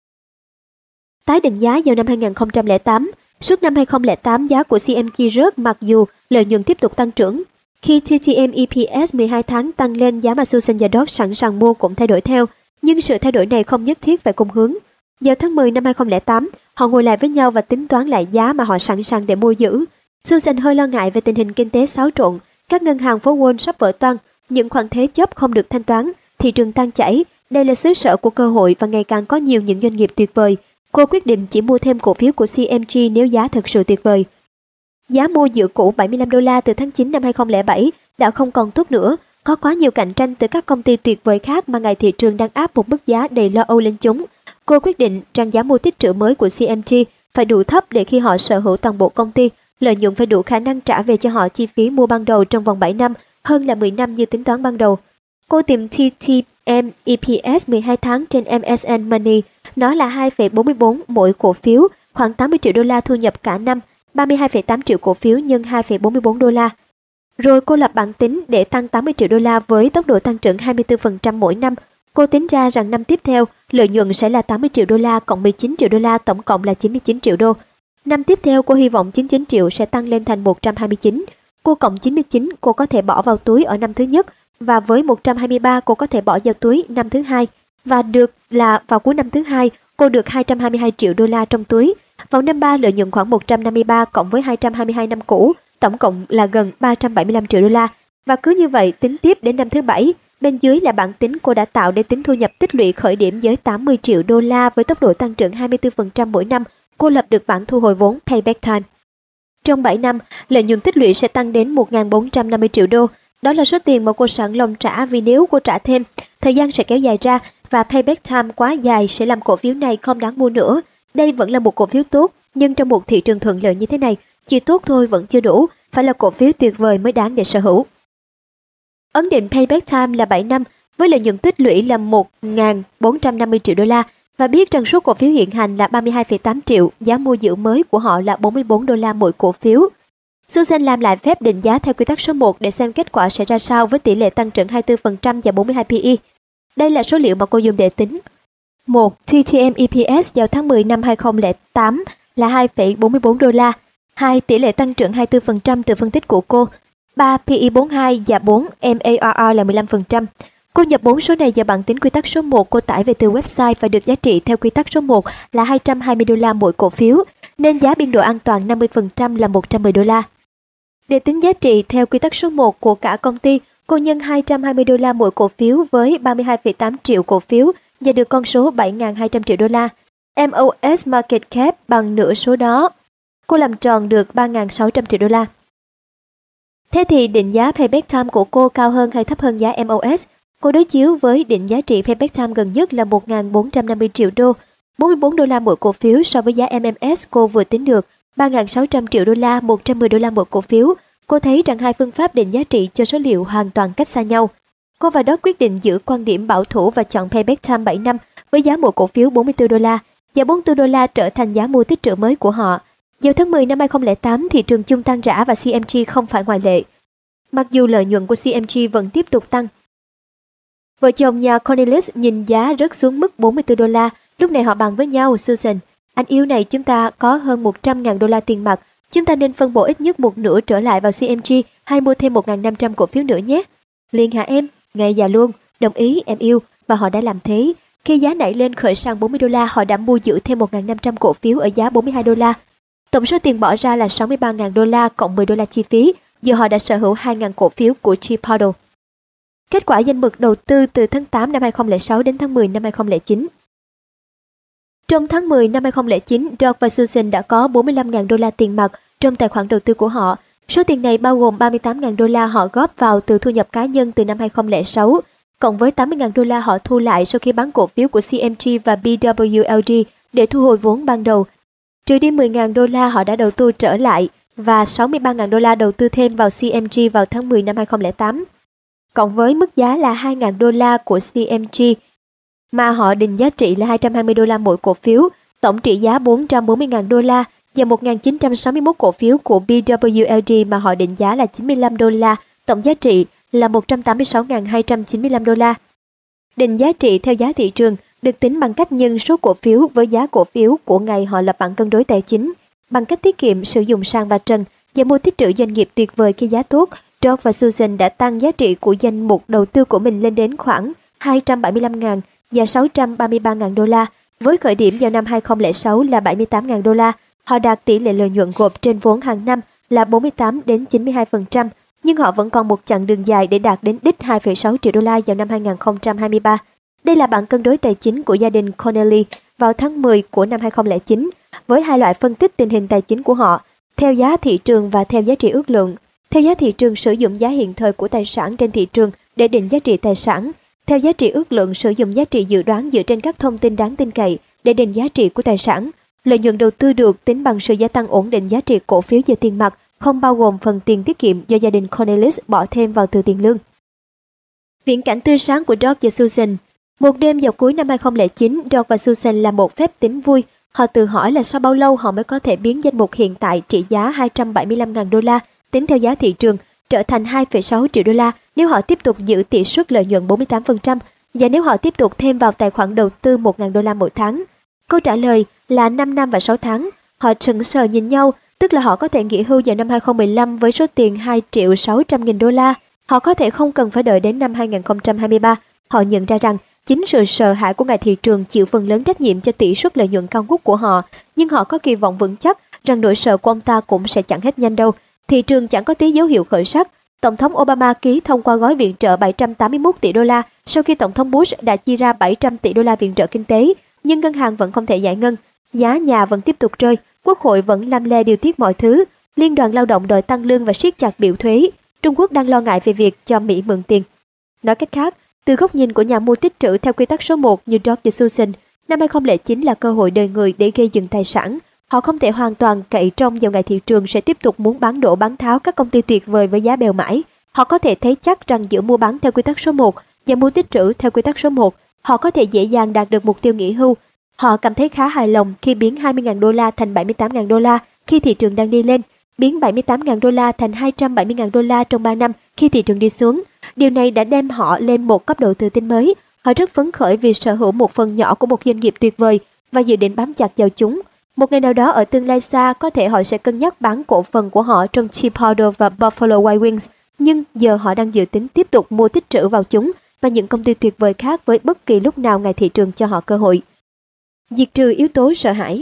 Tái định giá vào năm hai nghìn không trăm lẻ tám. Suốt năm hai nghìn không trăm lẻ tám, giá của xê em giê rớt mặc dù lợi nhuận tiếp tục tăng trưởng. Khi tê tê em e pê ét mười hai tháng tăng lên, giá mà Susan và Doug sẵn sàng mua cũng thay đổi theo. Nhưng sự thay đổi này không nhất thiết phải cùng hướng. Vào tháng mười năm hai nghìn không trăm lẻ tám, họ ngồi lại với nhau và tính toán lại giá mà họ sẵn sàng để mua giữ. Susan hơi lo ngại về tình hình kinh tế xáo trộn, các ngân hàng phố Wall sắp vỡ toang, những khoản thế chấp không được thanh toán, thị trường tan chảy. Đây là xứ sở của cơ hội và ngày càng có nhiều những doanh nghiệp tuyệt vời. Cô quyết định chỉ mua thêm cổ phiếu của xê em giê nếu giá thực sự tuyệt vời. Giá mua giữ cũ bảy mươi lăm đô la từ tháng chín năm hai nghìn không trăm lẻ bảy đã không còn tốt nữa. Có quá nhiều cạnh tranh từ các công ty tuyệt vời khác mà ngày thị trường đang áp một mức giá đầy lo âu lên chúng. Cô quyết định rằng giá mua tích trữ mới của xê em giê phải đủ thấp để khi họ sở hữu toàn bộ công ty, lợi nhuận phải đủ khả năng trả về cho họ chi phí mua ban đầu trong vòng bảy năm, hơn là mười năm như tính toán ban đầu. Cô tìm tê tê em e pê ét mười hai tháng trên em ét en Money, nó là hai phẩy bốn mươi bốn mỗi cổ phiếu, khoảng tám mươi triệu đô la thu nhập cả năm, ba mươi hai phẩy tám triệu cổ phiếu nhân hai phẩy bốn mươi bốn đô la. Rồi cô lập bảng tính để tăng tám mươi triệu đô la với tốc độ tăng trưởng hai mươi tư phần trăm mỗi năm. Cô tính ra rằng năm tiếp theo, lợi nhuận sẽ là tám mươi triệu đô la cộng mười chín triệu đô la, tổng cộng là chín mươi chín triệu đô. Năm tiếp theo, cô hy vọng chín mươi chín triệu sẽ tăng lên thành một trăm hai mươi chín. Cô cộng chín mươi chín, cô có thể bỏ vào túi ở năm thứ nhất, và với một trăm hai mươi ba, cô có thể bỏ vào túi năm thứ hai. và được là vào cuối năm thứ hai, cô được hai trăm hai mươi hai triệu đô la trong túi. Vào năm ba, lợi nhuận khoảng một trăm năm mươi ba cộng với hai trăm hai mươi hai năm cũ, tổng cộng là gần ba trăm bảy mươi lăm triệu đô la. Và cứ như vậy tính tiếp đến năm thứ bảy. Bên dưới là bảng tính cô đã tạo để tính thu nhập tích lũy khởi điểm với tám mươi triệu đô la với tốc độ tăng trưởng hai mươi tư phần trăm mỗi năm. Cô lập được bảng thu hồi vốn Payback Time. Trong bảy năm, lợi nhuận tích lũy sẽ tăng đến một nghìn bốn trăm năm mươi triệu đô. Đó là số tiền mà cô sẵn lòng trả, vì nếu cô trả thêm, thời gian sẽ kéo dài ra và Payback Time quá dài sẽ làm cổ phiếu này không đáng mua nữa. Đây vẫn là một cổ phiếu tốt, nhưng trong một thị trường thuận lợi như thế này, chỉ tốt thôi vẫn chưa đủ, phải là cổ phiếu tuyệt vời mới đáng để sở hữu. Ấn định Payback Time là bảy năm với lợi nhuận tích lũy là một nghìn bốn trăm năm mươi triệu đô la và biết rằng số cổ phiếu hiện hành là ba mươi hai phẩy tám triệu, giá mua giữ mới của họ là bốn mươi bốn đô la mỗi cổ phiếu. Susan làm lại phép định giá theo quy tắc số một để xem kết quả sẽ ra sao với tỷ lệ tăng trưởng hai mươi tư phần trăm và bốn mươi hai P E. Đây là số liệu mà cô dùng để tính. một. T T M E P S vào tháng mười năm hai nghìn không trăm lẻ tám là hai phẩy bốn mươi bốn đô la. hai. Tỷ lệ tăng trưởng hai mươi tư phần trăm từ phân tích của cô. ba. P E bốn mươi hai và bốn. M A R R là mười lăm phần trăm. Cô nhập bốn số này vào bảng tính quy tắc số một cô tải về từ website và được giá trị theo quy tắc số một là hai trăm hai mươi đô la mỗi cổ phiếu, nên giá biên độ an toàn năm mươi phần trăm là một trăm mười đô la. Để tính giá trị theo quy tắc số một của cả công ty, cô nhân hai trăm hai mươi đô la mỗi cổ phiếu với ba mươi hai phẩy tám triệu cổ phiếu và được con số bảy nghìn hai trăm triệu đô la. M O S Market Cap bằng nửa số đó. Cô làm tròn được ba nghìn sáu trăm triệu đô la. Thế thì định giá Payback Time của cô cao hơn hay thấp hơn giá M O S? Cô đối chiếu với định giá trị Payback Time gần nhất là một nghìn bốn trăm năm mươi triệu đô, bốn mươi bốn đô la mỗi cổ phiếu so với giá M M S cô vừa tính được, ba nghìn sáu trăm triệu đô la, một trăm mười đô la mỗi cổ phiếu. Cô thấy rằng hai phương pháp định giá trị cho số liệu hoàn toàn cách xa nhau. Cô và Doug quyết định giữ quan điểm bảo thủ và chọn Payback Time bảy năm với giá mỗi cổ phiếu bốn mươi tư đô la, và bốn mươi tư đô la trở thành giá mua tích trữ mới của họ. Vào tháng mười năm hai nghìn không trăm lẻ tám, thị trường chung tan rã và C M G không phải ngoại lệ. Mặc dù lợi nhuận của C M G vẫn tiếp tục tăng. Vợ chồng nhà Cornelius nhìn giá rớt xuống mức bốn mươi tư đô la. Lúc này họ bàn với nhau, Susan, anh yêu này, chúng ta có hơn một trăm nghìn đô la tiền mặt. Chúng ta nên phân bổ ít nhất một nửa trở lại vào C M G hay mua thêm một nghìn năm trăm cổ phiếu nữa nhé. Liền hả em? Ngay già luôn. Đồng ý em yêu. Và họ đã làm thế. Khi giá nảy lên khởi sang bốn mươi đô la, họ đã mua giữ thêm một nghìn năm trăm cổ phiếu ở giá bốn mươi hai đô la. Tổng số tiền bỏ ra là sáu mươi ba nghìn đô la cộng mười đô la chi phí. Giờ họ đã sở hữu hai nghìn cổ phiếu của Chipotle. Kết quả danh mục đầu tư từ tháng tám năm hai nghìn không trăm lẻ sáu đến tháng mười năm hai nghìn không trăm lẻ chín. Trong tháng mười năm hai nghìn không trăm lẻ chín, Doug và Susan đã có bốn mươi lăm nghìn đô la tiền mặt trong tài khoản đầu tư của họ. Số tiền này bao gồm ba mươi tám nghìn đô la họ góp vào từ thu nhập cá nhân từ năm hai nghìn không trăm lẻ sáu, cộng với tám mươi nghìn đô la họ thu lại sau khi bán cổ phiếu của C M G và B W L D để thu hồi vốn ban đầu. Trừ đi mười nghìn đô la họ đã đầu tư trở lại và sáu mươi ba nghìn đô la đầu tư thêm vào C M G vào tháng mười năm hai nghìn không trăm lẻ tám. Cộng với mức giá là hai nghìn đô la của C M G mà họ định giá trị là hai trăm hai mươi đô la mỗi cổ phiếu, tổng trị giá bốn trăm bốn mươi nghìn đô la, và một nghìn chín trăm sáu mươi mốt cổ phiếu của B W L D mà họ định giá là chín mươi lăm đô la, tổng giá trị là một trăm tám mươi sáu nghìn hai trăm chín mươi lăm đô la. Định giá trị theo giá thị trường được tính bằng cách nhân số cổ phiếu với giá cổ phiếu của ngày họ lập bảng cân đối tài chính. Bằng cách tiết kiệm sử dụng sàn và trần và mua tích trữ doanh nghiệp tuyệt vời khi giá tốt, Doug và Susan đã tăng giá trị của danh mục đầu tư của mình lên đến khoảng hai trăm bảy mươi lăm nghìn và sáu trăm ba mươi ba nghìn đô la. Với khởi điểm vào năm hai nghìn không trăm lẻ sáu là bảy mươi tám nghìn đô la, họ đạt tỷ lệ lợi nhuận gộp trên vốn hàng năm là bốn mươi tám đến chín mươi hai phần trăm, nhưng họ vẫn còn một chặng đường dài để đạt đến đích hai phẩy sáu triệu đô la vào năm hai nghìn không trăm hai mươi ba. Đây là bảng cân đối tài chính của gia đình Connelly vào tháng mười của năm hai nghìn không trăm lẻ chín, với hai loại phân tích tình hình tài chính của họ, theo giá thị trường và theo giá trị ước lượng. Theo giá thị trường sử dụng giá hiện thời của tài sản trên thị trường để định giá trị tài sản. Theo giá trị ước lượng sử dụng giá trị dự đoán dựa trên các thông tin đáng tin cậy để định giá trị của tài sản. Lợi nhuận đầu tư được tính bằng sự gia tăng ổn định giá trị cổ phiếu về tiền mặt, không bao gồm phần tiền tiết kiệm do gia đình Cornelius bỏ thêm vào từ tiền lương. Viễn cảnh tươi sáng của Doug và Susan. Một đêm vào cuối năm hai nghìn không trăm lẻ chín, Doug và Susan làm một phép tính vui. Họ tự hỏi là sau bao lâu họ mới có thể biến danh mục hiện tại trị giá hai trăm bảy mươi lăm nghìn đô la tính theo giá thị trường trở thành hai phẩy sáu triệu đô la nếu họ tiếp tục giữ tỷ suất lợi nhuận bốn mươi tám phần trăm và nếu họ tiếp tục thêm vào tài khoản đầu tư một nghìn đô la mỗi tháng. Câu trả lời là năm năm và sáu tháng. Họ sững sờ nhìn nhau, tức là họ có thể nghỉ hưu vào năm hai nghìn không trăm mười lăm với số tiền hai triệu sáu trăm nghìn đô la. Họ có thể không cần phải đợi đến năm hai nghìn không trăm hai mươi ba. Họ nhận ra rằng Chính sự sợ hãi của ngành thị trường chịu phần lớn trách nhiệm cho tỷ suất lợi nhuận cao ngút của họ, nhưng họ có kỳ vọng vững chắc rằng nỗi sợ của ông ta cũng sẽ chẳng hết nhanh đâu. Thị trường chẳng có tí dấu hiệu khởi sắc. Tổng thống Obama ký thông qua gói viện trợ bảy trăm tám mươi mốt tỷ đô la sau khi Tổng thống Bush đã chi ra bảy trăm tỷ đô la viện trợ kinh tế, nhưng ngân hàng vẫn không thể giải ngân. Giá nhà vẫn tiếp tục rơi, Quốc hội vẫn lăm le điều tiết mọi thứ, Liên đoàn Lao động đòi tăng lương và siết chặt biểu thuế. Trung Quốc đang lo ngại về việc cho Mỹ mượn tiền. Nói cách khác, từ góc nhìn của nhà mua tích trữ theo quy tắc số một như George Soros, năm hai không không chín là cơ hội đời người để gây dựng tài sản. Họ không thể hoàn toàn cậy trông vào ngày thị trường sẽ tiếp tục muốn bán đổ bán tháo các công ty tuyệt vời với giá bèo mãi. Họ có thể thấy chắc rằng giữa mua bán theo quy tắc số một và mua tích trữ theo quy tắc số một, họ có thể dễ dàng đạt được mục tiêu nghỉ hưu. Họ cảm thấy khá hài lòng khi biến hai mươi nghìn đô la thành bảy mươi tám nghìn đô la khi thị trường đang đi lên, biến bảy mươi tám nghìn đô la thành hai trăm bảy mươi nghìn đô la trong ba năm khi thị trường đi xuống. Điều này đã đem họ lên một cấp độ tự tin mới. Họ rất phấn khởi vì sở hữu một phần nhỏ của một doanh nghiệp tuyệt vời và dự định bám chặt vào chúng. Một ngày nào đó ở tương lai xa, có thể họ sẽ cân nhắc bán cổ phần của họ trong Chipotle và Buffalo Wild Wings, nhưng giờ họ đang dự tính tiếp tục mua tích trữ vào chúng và những công ty tuyệt vời khác với bất kỳ lúc nào ngày thị trường cho họ cơ hội. Diệt trừ yếu tố sợ hãi.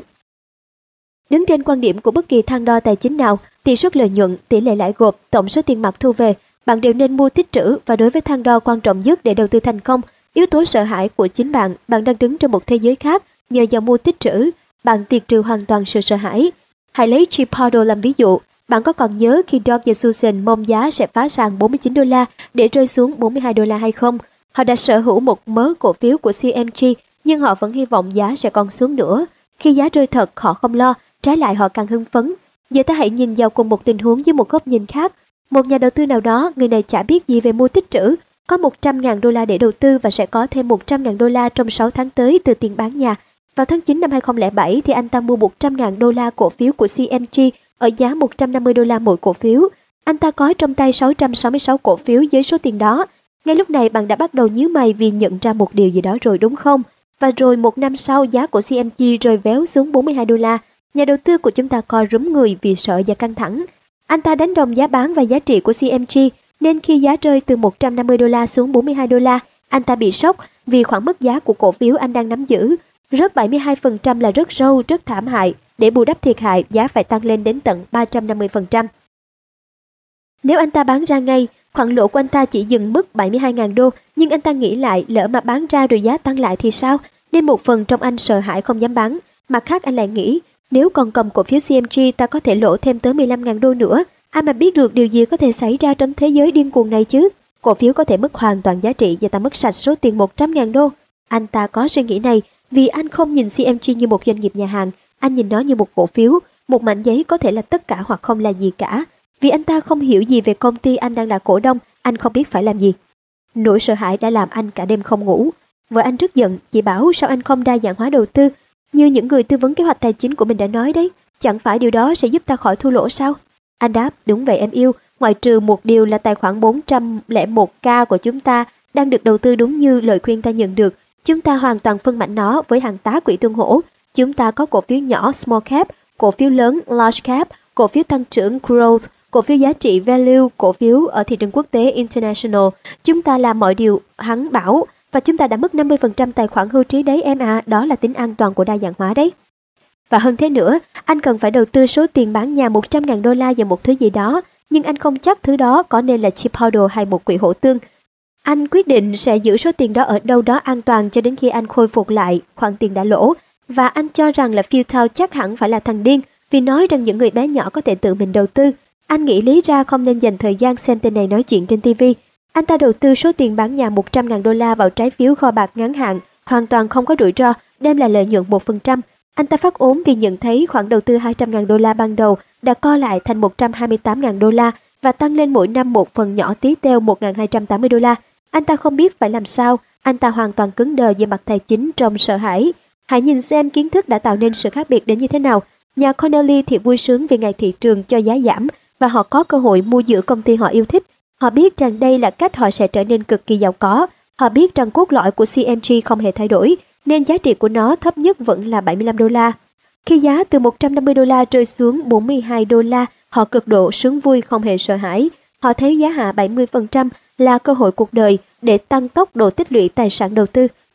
Đứng trên quan điểm của bất kỳ thang đo tài chính nào, tỷ suất lợi nhuận, tỷ lệ lãi gộp, tổng số tiền mặt thu về, bạn đều nên mua tích trữ, và đối với thang đo quan trọng nhất để đầu tư thành công, yếu tố sợ hãi của chính bạn, bạn đang đứng trong một thế giới khác nhờ vào mua tích trữ, bạn tiệt trừ hoàn toàn sự sợ hãi. Hãy lấy Chipotle làm ví dụ, bạn có còn nhớ khi George Soros mong giá sẽ phá sàn bốn mươi chín đô la để rơi xuống bốn mươi hai đô la hay không? Họ đã sở hữu một mớ cổ phiếu của xê em giê, nhưng họ vẫn hy vọng giá sẽ còn xuống nữa. Khi giá rơi thật, họ không lo, trái lại họ càng hưng phấn. Giờ ta hãy nhìn vào cùng một tình huống với một góc nhìn khác. Một nhà đầu tư nào đó, người này chả biết gì về mua tích trữ, có một trăm nghìn đô la để đầu tư và sẽ có thêm một trăm nghìn đô la trong sáu tháng tới từ tiền bán nhà. Vào tháng chín năm hai không không bảy thì anh ta mua một trăm nghìn đô la cổ phiếu của xê em giê ở giá một trăm năm mươi đô la mỗi cổ phiếu. Anh ta có trong tay sáu trăm sáu mươi sáu cổ phiếu với số tiền đó. Ngay lúc này bạn đã bắt đầu nhíu mày vì nhận ra một điều gì đó rồi đúng không? Và rồi một năm sau, giá của xê em giê rơi véo xuống bốn mươi hai đô la. Nhà đầu tư của chúng ta co rúm người vì sợ và căng thẳng. Anh ta đánh đồng giá bán và giá trị của xê em giê, nên khi giá rơi từ một trăm năm mươi đô la xuống bốn mươi hai đô la, anh ta bị sốc vì khoảng mức giá của cổ phiếu anh đang nắm giữ. Rớt bảy mươi hai phần trăm là rất sâu, rất thảm hại. Để bù đắp thiệt hại, giá phải tăng lên đến tận ba trăm năm mươi phần trăm. Nếu anh ta bán ra ngay, khoản lỗ của anh ta chỉ dừng mức bảy mươi hai nghìn đô, nhưng anh ta nghĩ lại lỡ mà bán ra rồi giá tăng lại thì sao? Nên một phần trong anh sợ hãi không dám bán. Mặt khác anh lại nghĩ, nếu còn cầm cổ phiếu xê em giê ta có thể lỗ thêm tới mười lăm nghìn đô nữa. Ai mà biết được điều gì có thể xảy ra trong thế giới điên cuồng này chứ? Cổ phiếu có thể mất hoàn toàn giá trị và ta mất sạch số tiền một trăm nghìn đô. Anh ta có suy nghĩ này vì anh không nhìn xê em giê như một doanh nghiệp nhà hàng, anh nhìn nó như một cổ phiếu, một mảnh giấy có thể là tất cả hoặc không là gì cả. Vì anh ta không hiểu gì về công ty anh đang là cổ đông, anh không biết phải làm gì. Nỗi sợ hãi đã làm anh cả đêm không ngủ. Vợ anh rất giận, chị bảo sao anh không đa dạng hóa đầu tư, như những người tư vấn kế hoạch tài chính của mình đã nói đấy, chẳng phải điều đó sẽ giúp ta khỏi thua lỗ sao? Anh đáp, đúng vậy em yêu, ngoại trừ một điều là tài khoản bốn trăm lẻ một k của chúng ta đang được đầu tư đúng như lời khuyên ta nhận được. Chúng ta hoàn toàn phân mảnh nó với hàng tá quỹ tương hỗ. Chúng ta có cổ phiếu nhỏ small cap, cổ phiếu lớn large cap, cổ phiếu tăng trưởng growth, cổ phiếu giá trị value, cổ phiếu ở thị trường quốc tế international. Chúng ta làm mọi điều hắn bảo và chúng ta đã mất năm mươi phần trăm tài khoản hưu trí đấy em à, đó là tính an toàn của đa dạng hóa đấy. Và hơn thế nữa, anh cần phải đầu tư số tiền bán nhà một trăm nghìn đô la vào một thứ gì đó, nhưng anh không chắc thứ đó có nên là Chipotle hay một quỹ hỗ tương. Anh quyết định sẽ giữ số tiền đó ở đâu đó an toàn cho đến khi anh khôi phục lại khoản tiền đã lỗ, và anh cho rằng là Phil Town chắc hẳn phải là thằng điên vì nói rằng những người bé nhỏ có thể tự mình đầu tư. Anh nghĩ lý ra không nên dành thời gian xem tên này nói chuyện trên ti vi. Anh ta đầu tư số tiền bán nhà một trăm nghìn đô la vào trái phiếu kho bạc ngắn hạn, hoàn toàn không có rủi ro, đem lại lợi nhuận một phần trăm. Anh ta phát ốm vì nhận thấy khoản đầu tư hai trăm nghìn đô la ban đầu đã co lại thành một trăm hai mươi tám nghìn đô la và tăng lên mỗi năm một phần nhỏ tí teo một nghìn hai trăm tám mươi đô la. Anh ta không biết phải làm sao, anh ta hoàn toàn cứng đờ về mặt tài chính trong sợ hãi. Hãy nhìn xem kiến thức đã tạo nên sự khác biệt đến như thế nào. Nhà Connelly thì vui sướng vì ngày thị trường cho giá giảm và họ có cơ hội mua giữ công ty họ yêu thích. Họ biết rằng đây là cách họ sẽ trở nên cực kỳ giàu có. Họ biết rằng cốt lõi của xê em giê không hề thay đổi, nên giá trị của nó thấp nhất vẫn là bảy mươi lăm đô la. Khi giá từ một trăm năm mươi đô la rơi xuống bốn mươi hai đô la, họ cực độ sướng vui không hề sợ hãi. Họ thấy giá hạ bảy mươi phần trăm là cơ hội cuộc đời để tăng tốc độ tích lũy tài sản đầu tư.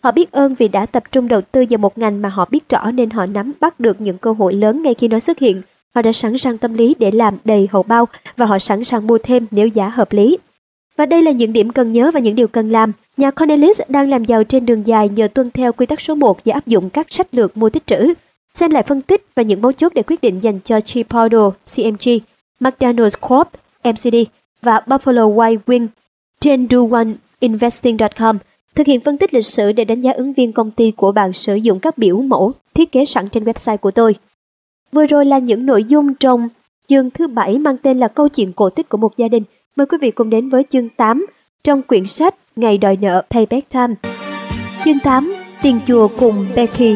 Họ biết ơn vì đã tập trung đầu tư vào một ngành mà họ biết rõ nên họ nắm bắt được những cơ hội lớn ngay khi nó xuất hiện. Họ đã sẵn sàng tâm lý để làm đầy hầu bao và họ sẵn sàng mua thêm nếu giá hợp lý. Và đây là những điểm cần nhớ và những điều cần làm. Nhà Cornelius đang làm giàu trên đường dài nhờ tuân theo quy tắc số một và áp dụng các sách lược mua tích trữ. Xem lại phân tích và những mấu chốt để quyết định dành cho Chipotle, xê em giê, McDonald's Corp, em xê đê và Buffalo Wild Wings trên do one investing chấm com. Thực hiện phân tích lịch sử để đánh giá ứng viên công ty của bạn sử dụng các biểu mẫu thiết kế sẵn trên website của tôi. Vừa rồi là những nội dung trong chương thứ bảy mang tên là Câu chuyện cổ tích của một gia đình. Mời quý vị cùng đến với chương tám trong quyển sách Ngày đòi nợ Payback Time. Chương tám, Tiền chùa cùng Becky.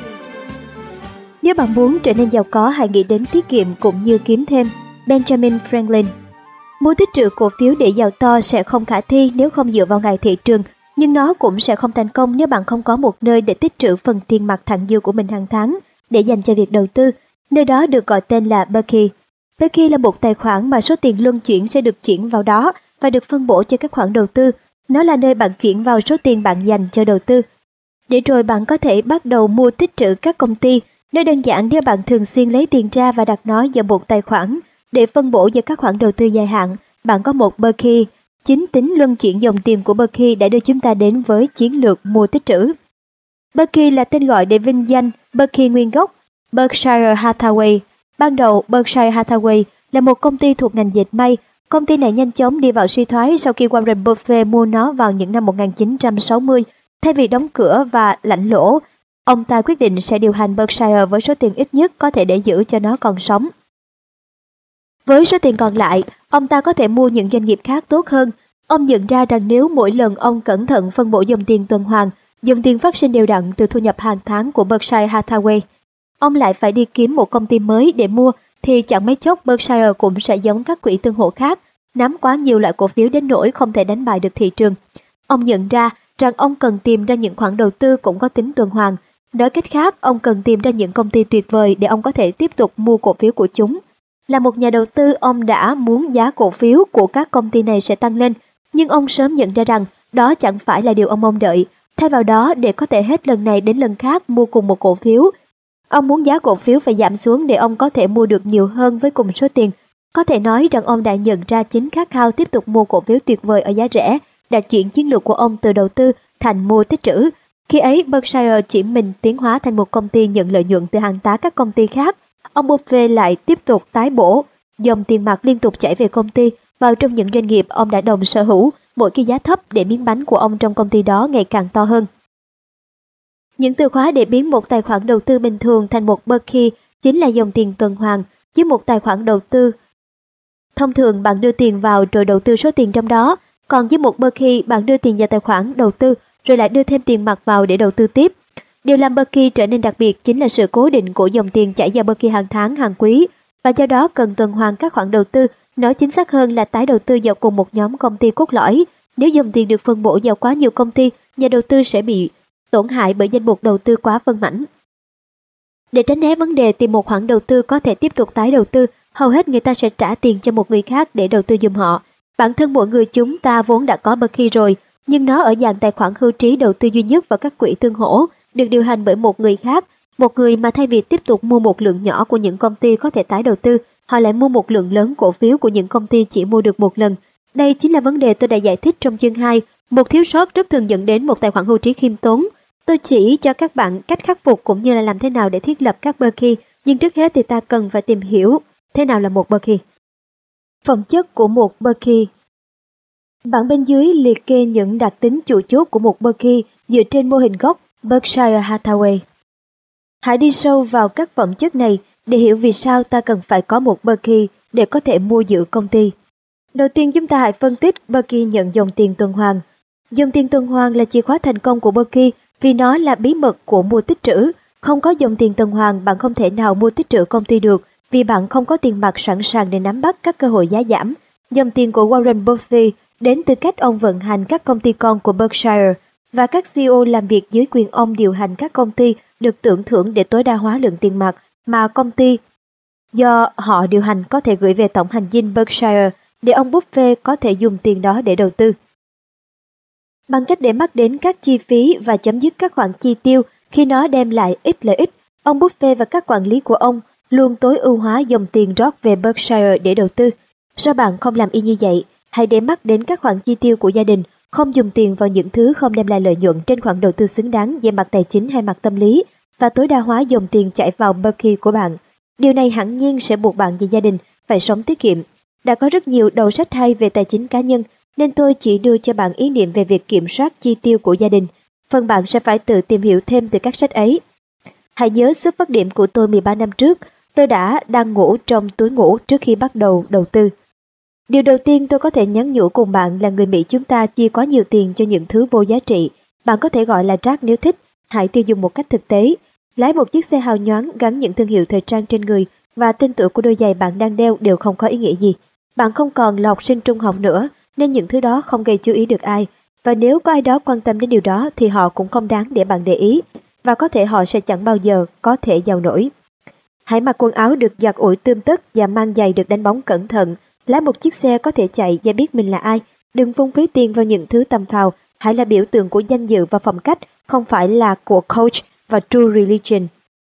Nếu bạn muốn trở nên giàu có, hãy nghĩ đến tiết kiệm cũng như kiếm thêm. Benjamin Franklin. Mua tích trữ cổ phiếu để giàu to sẽ không khả thi nếu không dựa vào ngày thị trường, nhưng nó cũng sẽ không thành công nếu bạn không có một nơi để tích trữ phần tiền mặt thặng dư của mình hàng tháng để dành cho việc đầu tư. Nơi đó được gọi tên là Becky. Becky là một tài khoản mà số tiền luân chuyển sẽ được chuyển vào đó và được phân bổ cho các khoản đầu tư. Nó là nơi bạn chuyển vào số tiền bạn dành cho đầu tư. Để rồi bạn có thể bắt đầu mua tích trữ các công ty. Nói đơn giản, nếu bạn thường xuyên lấy tiền ra và đặt nó vào một tài khoản để phân bổ cho các khoản đầu tư dài hạn, bạn có một Becky. Chính tính luân chuyển dòng tiền của Becky đã đưa chúng ta đến với chiến lược mua tích trữ. Becky là tên gọi để vinh danh Becky nguyên gốc, Berkshire Hathaway. Ban đầu, Berkshire Hathaway là một công ty thuộc ngành dệt may. Công ty này nhanh chóng đi vào suy thoái sau khi Warren Buffett mua nó vào những năm một nghìn chín trăm sáu mươi. Thay vì đóng cửa và lãnh lỗ, ông ta quyết định sẽ điều hành Berkshire với số tiền ít nhất có thể để giữ cho nó còn sống. Với số tiền còn lại, ông ta có thể mua những doanh nghiệp khác tốt hơn. Ông nhận ra rằng nếu mỗi lần ông cẩn thận phân bổ dòng tiền tuần hoàn, dòng tiền phát sinh đều đặn từ thu nhập hàng tháng của Berkshire Hathaway, ông lại phải đi kiếm một công ty mới để mua, thì chẳng mấy chốc Berkshire cũng sẽ giống các quỹ tương hộ khác, nắm quá nhiều loại cổ phiếu đến nỗi không thể đánh bại được thị trường. Ông nhận ra rằng ông cần tìm ra những khoản đầu tư cũng có tính tuần hoàn. Nói cách khác, ông cần tìm ra những công ty tuyệt vời để ông có thể tiếp tục mua cổ phiếu của chúng. Là một nhà đầu tư, ông đã muốn giá cổ phiếu của các công ty này sẽ tăng lên, nhưng ông sớm nhận ra rằng đó chẳng phải là điều ông mong đợi. Thay vào đó, để có thể hết lần này đến lần khác mua cùng một cổ phiếu, ông muốn giá cổ phiếu phải giảm xuống để ông có thể mua được nhiều hơn với cùng số tiền. Có thể nói rằng ông đã nhận ra chính khát khao tiếp tục mua cổ phiếu tuyệt vời ở giá rẻ đã chuyển chiến lược của ông từ đầu tư thành mua tích trữ. Khi ấy, Berkshire chỉ mình tiến hóa thành một công ty nhận lợi nhuận từ hàng tá các công ty khác. Ông Buffett lại tiếp tục tái bổ dòng tiền mặt liên tục chảy về công ty vào trong những doanh nghiệp ông đã đồng sở hữu, mỗi khi giá thấp để miếng bánh của ông trong công ty đó ngày càng to hơn. Những từ khóa để biến một tài khoản đầu tư bình thường thành một Becky chính là dòng tiền tuần hoàn. Với một tài khoản đầu tư, thông thường bạn đưa tiền vào rồi đầu tư số tiền trong đó, còn với một Becky bạn đưa tiền vào tài khoản đầu tư rồi lại đưa thêm tiền mặt vào để đầu tư tiếp. Điều làm Becky trở nên đặc biệt chính là sự cố định của dòng tiền chảy vào Becky hàng tháng, hàng quý, và do đó cần tuần hoàn các khoản đầu tư, nói chính xác hơn là tái đầu tư vào cùng một nhóm công ty cốt lõi. Nếu dòng tiền được phân bổ vào quá nhiều công ty, nhà đầu tư sẽ bị tổn hại bởi danh mục đầu tư quá phân mảnh. Để tránh né vấn đề tìm một khoản đầu tư có thể tiếp tục tái đầu tư, hầu hết người ta sẽ trả tiền cho một người khác để đầu tư giùm họ. Bản thân mỗi người chúng ta vốn đã có Becky rồi, nhưng nó ở dạng tài khoản hưu trí đầu tư duy nhất vào các quỹ tương hỗ, được điều hành bởi một người khác, một người mà thay vì tiếp tục mua một lượng nhỏ của những công ty có thể tái đầu tư, họ lại mua một lượng lớn cổ phiếu của những công ty chỉ mua được một lần. Đây chính là vấn đề tôi đã giải thích trong chương hai, một thiếu sót rất thường dẫn đến một tài khoản hưu trí khiêm tốn. Tôi chỉ cho các bạn cách khắc phục cũng như là làm thế nào để thiết lập các Becky, nhưng trước hết thì ta cần phải tìm hiểu thế nào là một Becky. Phẩm chất của một Becky. Bảng bên dưới liệt kê những đặc tính chủ chốt của một Becky dựa trên mô hình gốc Berkshire Hathaway. Hãy đi sâu vào các phẩm chất này để hiểu vì sao ta cần phải có một Becky để có thể mua giữ công ty. Đầu tiên chúng ta hãy phân tích Becky nhận dòng tiền tuần hoàn. Dòng tiền tuần hoàn là chìa khóa thành công của Becky vì nó là bí mật của mua tích trữ. Không có dòng tiền tuần hoàn, bạn không thể nào mua tích trữ công ty được vì bạn không có tiền mặt sẵn sàng để nắm bắt các cơ hội giá giảm. Dòng tiền của Warren Buffett đến từ cách ông vận hành các công ty con của Berkshire, và các xê e ô làm việc dưới quyền ông điều hành các công ty được tưởng thưởng để tối đa hóa lượng tiền mặt mà công ty do họ điều hành có thể gửi về tổng hành dinh Berkshire để ông Buffett có thể dùng tiền đó để đầu tư. Bằng cách để mắt đến các chi phí và chấm dứt các khoản chi tiêu khi nó đem lại ít lợi ích, ông Buffett và các quản lý của ông luôn tối ưu hóa dòng tiền rót về Berkshire để đầu tư. Sao bạn không làm y như vậy? Hãy để mắt đến các khoản chi tiêu của gia đình, không dùng tiền vào những thứ không đem lại lợi nhuận trên khoản đầu tư xứng đáng về mặt tài chính hay mặt tâm lý, và tối đa hóa dòng tiền chảy vào Berkshire của bạn. Điều này hẳn nhiên sẽ buộc bạn và gia đình phải sống tiết kiệm. Đã có rất nhiều đầu sách hay về tài chính cá nhân, nên tôi chỉ đưa cho bạn ý niệm về việc kiểm soát chi tiêu của gia đình. Phần bạn sẽ phải tự tìm hiểu thêm từ các sách ấy. Hãy nhớ xuất phát điểm của tôi mười ba năm trước, tôi đã đang ngủ trong túi ngủ trước khi bắt đầu đầu tư. Điều đầu tiên tôi có thể nhắn nhủ cùng bạn là người Mỹ chúng ta chi quá nhiều tiền cho những thứ vô giá trị. Bạn có thể gọi là rác nếu thích, hãy tiêu dùng một cách thực tế. Lái một chiếc xe hào nhoáng gắn những thương hiệu thời trang trên người và tên tuổi của đôi giày bạn đang đeo đều không có ý nghĩa gì. Bạn không còn là học sinh trung học nữa, nên những thứ đó không gây chú ý được ai. Và nếu có ai đó quan tâm đến điều đó thì họ cũng không đáng để bạn để ý. Và có thể họ sẽ chẳng bao giờ có thể giàu nổi. Hãy mặc quần áo được giặt ủi tươm tất và mang giày được đánh bóng cẩn thận. Lái một chiếc xe có thể chạy và biết mình là ai. Đừng phung phí tiền vào những thứ tầm phào. Hãy là biểu tượng của danh dự và phong cách, không phải là của coach và true religion.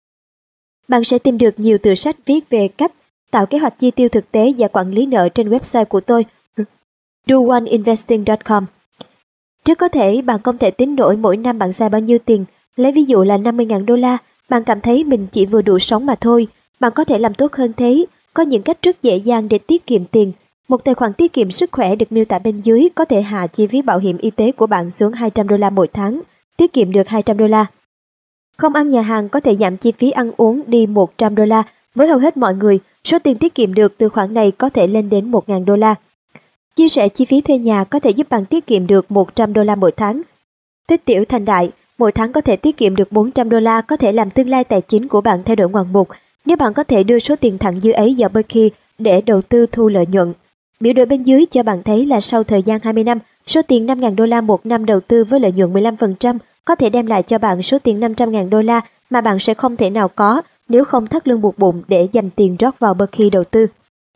Bạn sẽ tìm được nhiều tựa sách viết về cách tạo kế hoạch chi tiêu thực tế và quản lý nợ trên website của tôi do one investing chấm com. Trước có thể bạn không thể tính nổi mỗi năm bạn xài bao nhiêu tiền. Lấy ví dụ là năm mươi nghìn đô la, bạn cảm thấy mình chỉ vừa đủ sống mà thôi. Bạn có thể làm tốt hơn thế. Có những cách rất dễ dàng để tiết kiệm tiền. Một tài khoản tiết kiệm sức khỏe được miêu tả bên dưới có thể hạ chi phí bảo hiểm y tế của bạn xuống hai trăm đô la mỗi tháng, tiết kiệm được hai trăm đô la. Không ăn nhà hàng có thể giảm chi phí ăn uống đi một trăm đô la. Với hầu hết mọi người, số tiền tiết kiệm được từ khoản này có thể lên đến một nghìn đô la. Chia sẻ chi phí thuê nhà có thể giúp bạn tiết kiệm được một trăm đô la mỗi tháng. Tích tiểu thành đại, mỗi tháng có thể tiết kiệm được bốn trăm đô la, có thể làm tương lai tài chính của bạn thay đổi ngoạn mục nếu bạn có thể đưa số tiền thặng dư ấy vào Berkshire để đầu tư thu lợi nhuận. Biểu đồ bên dưới cho bạn thấy là sau thời gian hai mươi năm, số tiền năm nghìn đô la một năm đầu tư với lợi nhuận mười lăm phần trăm có thể đem lại cho bạn số tiền năm trăm nghìn đô la mà bạn sẽ không thể nào có nếu không thắt lưng buộc bụng để dành tiền rót vào Berkshire đầu tư.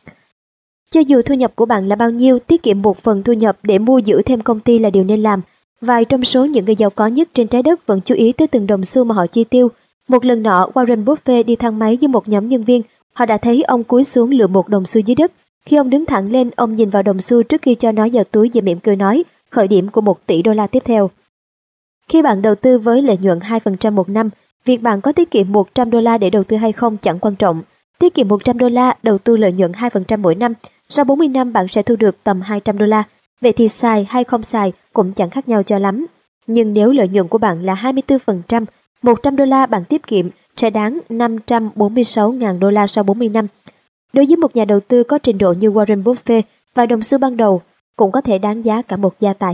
Cho dù thu nhập của bạn là bao nhiêu, tiết kiệm một phần thu nhập để mua giữ thêm công ty là điều nên làm. Vài trong số những người giàu có nhất trên trái đất vẫn chú ý tới từng đồng xu mà họ chi tiêu. Một lần nọ, Warren Buffett đi thang máy với một nhóm nhân viên. Họ đã thấy ông cúi xuống lựa một đồng xu dưới đất. Khi ông đứng thẳng lên, ông nhìn vào đồng xu trước khi cho nó vào túi và mỉm cười nói, khởi điểm của một tỷ đô la tiếp theo. Khi bạn đầu tư với lợi nhuận hai phần trăm một năm, việc bạn có tiết kiệm một trăm đô la để đầu tư hay không chẳng quan trọng. Tiết kiệm một trăm đô la, đầu tư lợi nhuận hai phần trăm mỗi năm, sau bốn mươi năm bạn sẽ thu được tầm hai trăm đô la. Vậy thì xài hay không xài cũng chẳng khác nhau cho lắm. Nhưng nếu lợi nhuận của bạn là hai mươi tư phần trăm, một trăm đô la bạn tiết kiệm sẽ đáng năm trăm bốn mươi sáu nghìn đô la sau bốn mươi năm. Đối với một nhà đầu tư có trình độ như Warren Buffett, vài đồng xu ban đầu cũng có thể đáng giá cả một gia tài.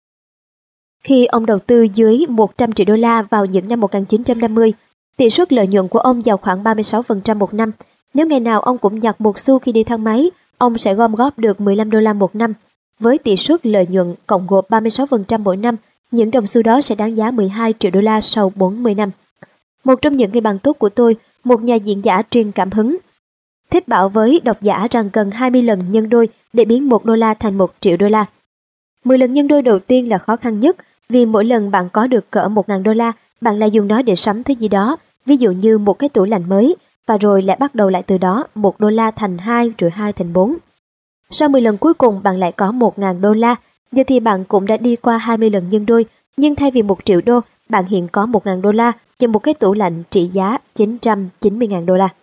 Khi ông đầu tư dưới một trăm triệu đô la vào những năm một nghìn chín trăm năm mươi, tỷ suất lợi nhuận của ông vào khoảng ba mươi sáu phần trăm một năm. Nếu ngày nào ông cũng nhặt một xu khi đi thang máy, ông sẽ gom góp được mười lăm đô la một năm. Với tỷ suất lợi nhuận cộng gộp ba mươi sáu phần trăm mỗi năm, những đồng xu đó sẽ đáng giá mười hai triệu đô la sau bốn mươi năm. Một trong những người bạn tốt của tôi, một nhà diễn giả truyền cảm hứng, thích bảo với độc giả rằng cần hai mươi lần nhân đôi để biến một đô la thành một triệu đô la. mười lần nhân đôi đầu tiên là khó khăn nhất, vì mỗi lần bạn có được cỡ một nghìn đô la, bạn lại dùng nó để sắm thứ gì đó, ví dụ như một cái tủ lạnh mới, và rồi lại bắt đầu lại từ đó, một đô la thành hai, rồi hai thành bốn. Sau mười lần cuối cùng bạn lại có một nghìn đô la, giờ thì bạn cũng đã đi qua hai mươi lần nhân đôi, nhưng thay vì một triệu đô, bạn hiện có một nghìn đô la và một cái tủ lạnh trị giá chín trăm chín mươi nghìn đô la.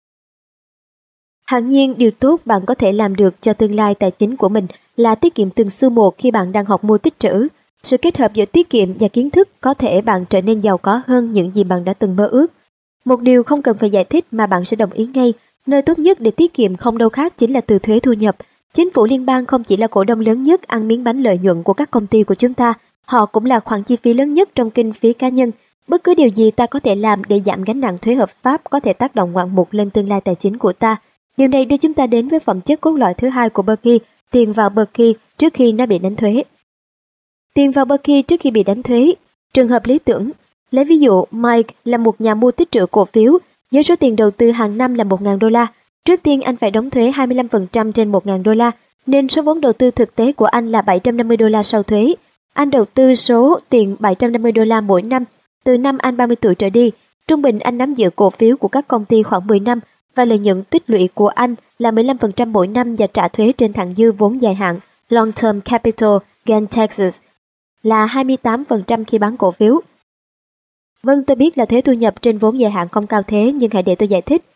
Hẳn nhiên, điều tốt bạn có thể làm được cho tương lai tài chính của mình là tiết kiệm từng xu một khi bạn đang học mua tích trữ. Sự kết hợp giữa tiết kiệm và kiến thức có thể bạn trở nên giàu có hơn những gì bạn đã từng mơ ước. Một điều không cần phải giải thích mà bạn sẽ đồng ý ngay, nơi tốt nhất để tiết kiệm không đâu khác chính là từ thuế thu nhập. Chính phủ liên bang không chỉ là cổ đông lớn nhất ăn miếng bánh lợi nhuận của các công ty của chúng ta, họ cũng là khoản chi phí lớn nhất trong kinh phí cá nhân. Bất cứ điều gì ta có thể làm để giảm gánh nặng thuế hợp pháp có thể tác động ngoạn mục lên tương lai tài chính của ta. Điều này đưa chúng ta đến với phẩm chất cốt lõi thứ hai của Berkshire, tiền vào Berkshire trước khi nó bị đánh thuế. Tiền vào Berkshire trước khi bị đánh thuế. Trường hợp lý tưởng, lấy ví dụ Mike là một nhà mua tích trữ cổ phiếu, với số tiền đầu tư hàng năm là một nghìn đô la. Trước tiên anh phải đóng thuế hai mươi lăm phần trăm trên một nghìn đô la, nên số vốn đầu tư thực tế của anh là bảy trăm năm mươi đô la sau thuế. Anh đầu tư số tiền bảy trăm năm mươi đô la mỗi năm từ năm anh ba mươi tuổi trở đi. Trung bình anh nắm giữ cổ phiếu của các công ty khoảng mười năm và lợi nhuận tích lũy của anh là mười lăm phần trăm mỗi năm và trả thuế trên thặng dư vốn dài hạn Long Term Capital Gain Taxes là hai mươi tám phần trăm khi bán cổ phiếu. Vâng, tôi biết là thuế thu nhập trên vốn dài hạn không cao thế, nhưng hãy để tôi giải thích.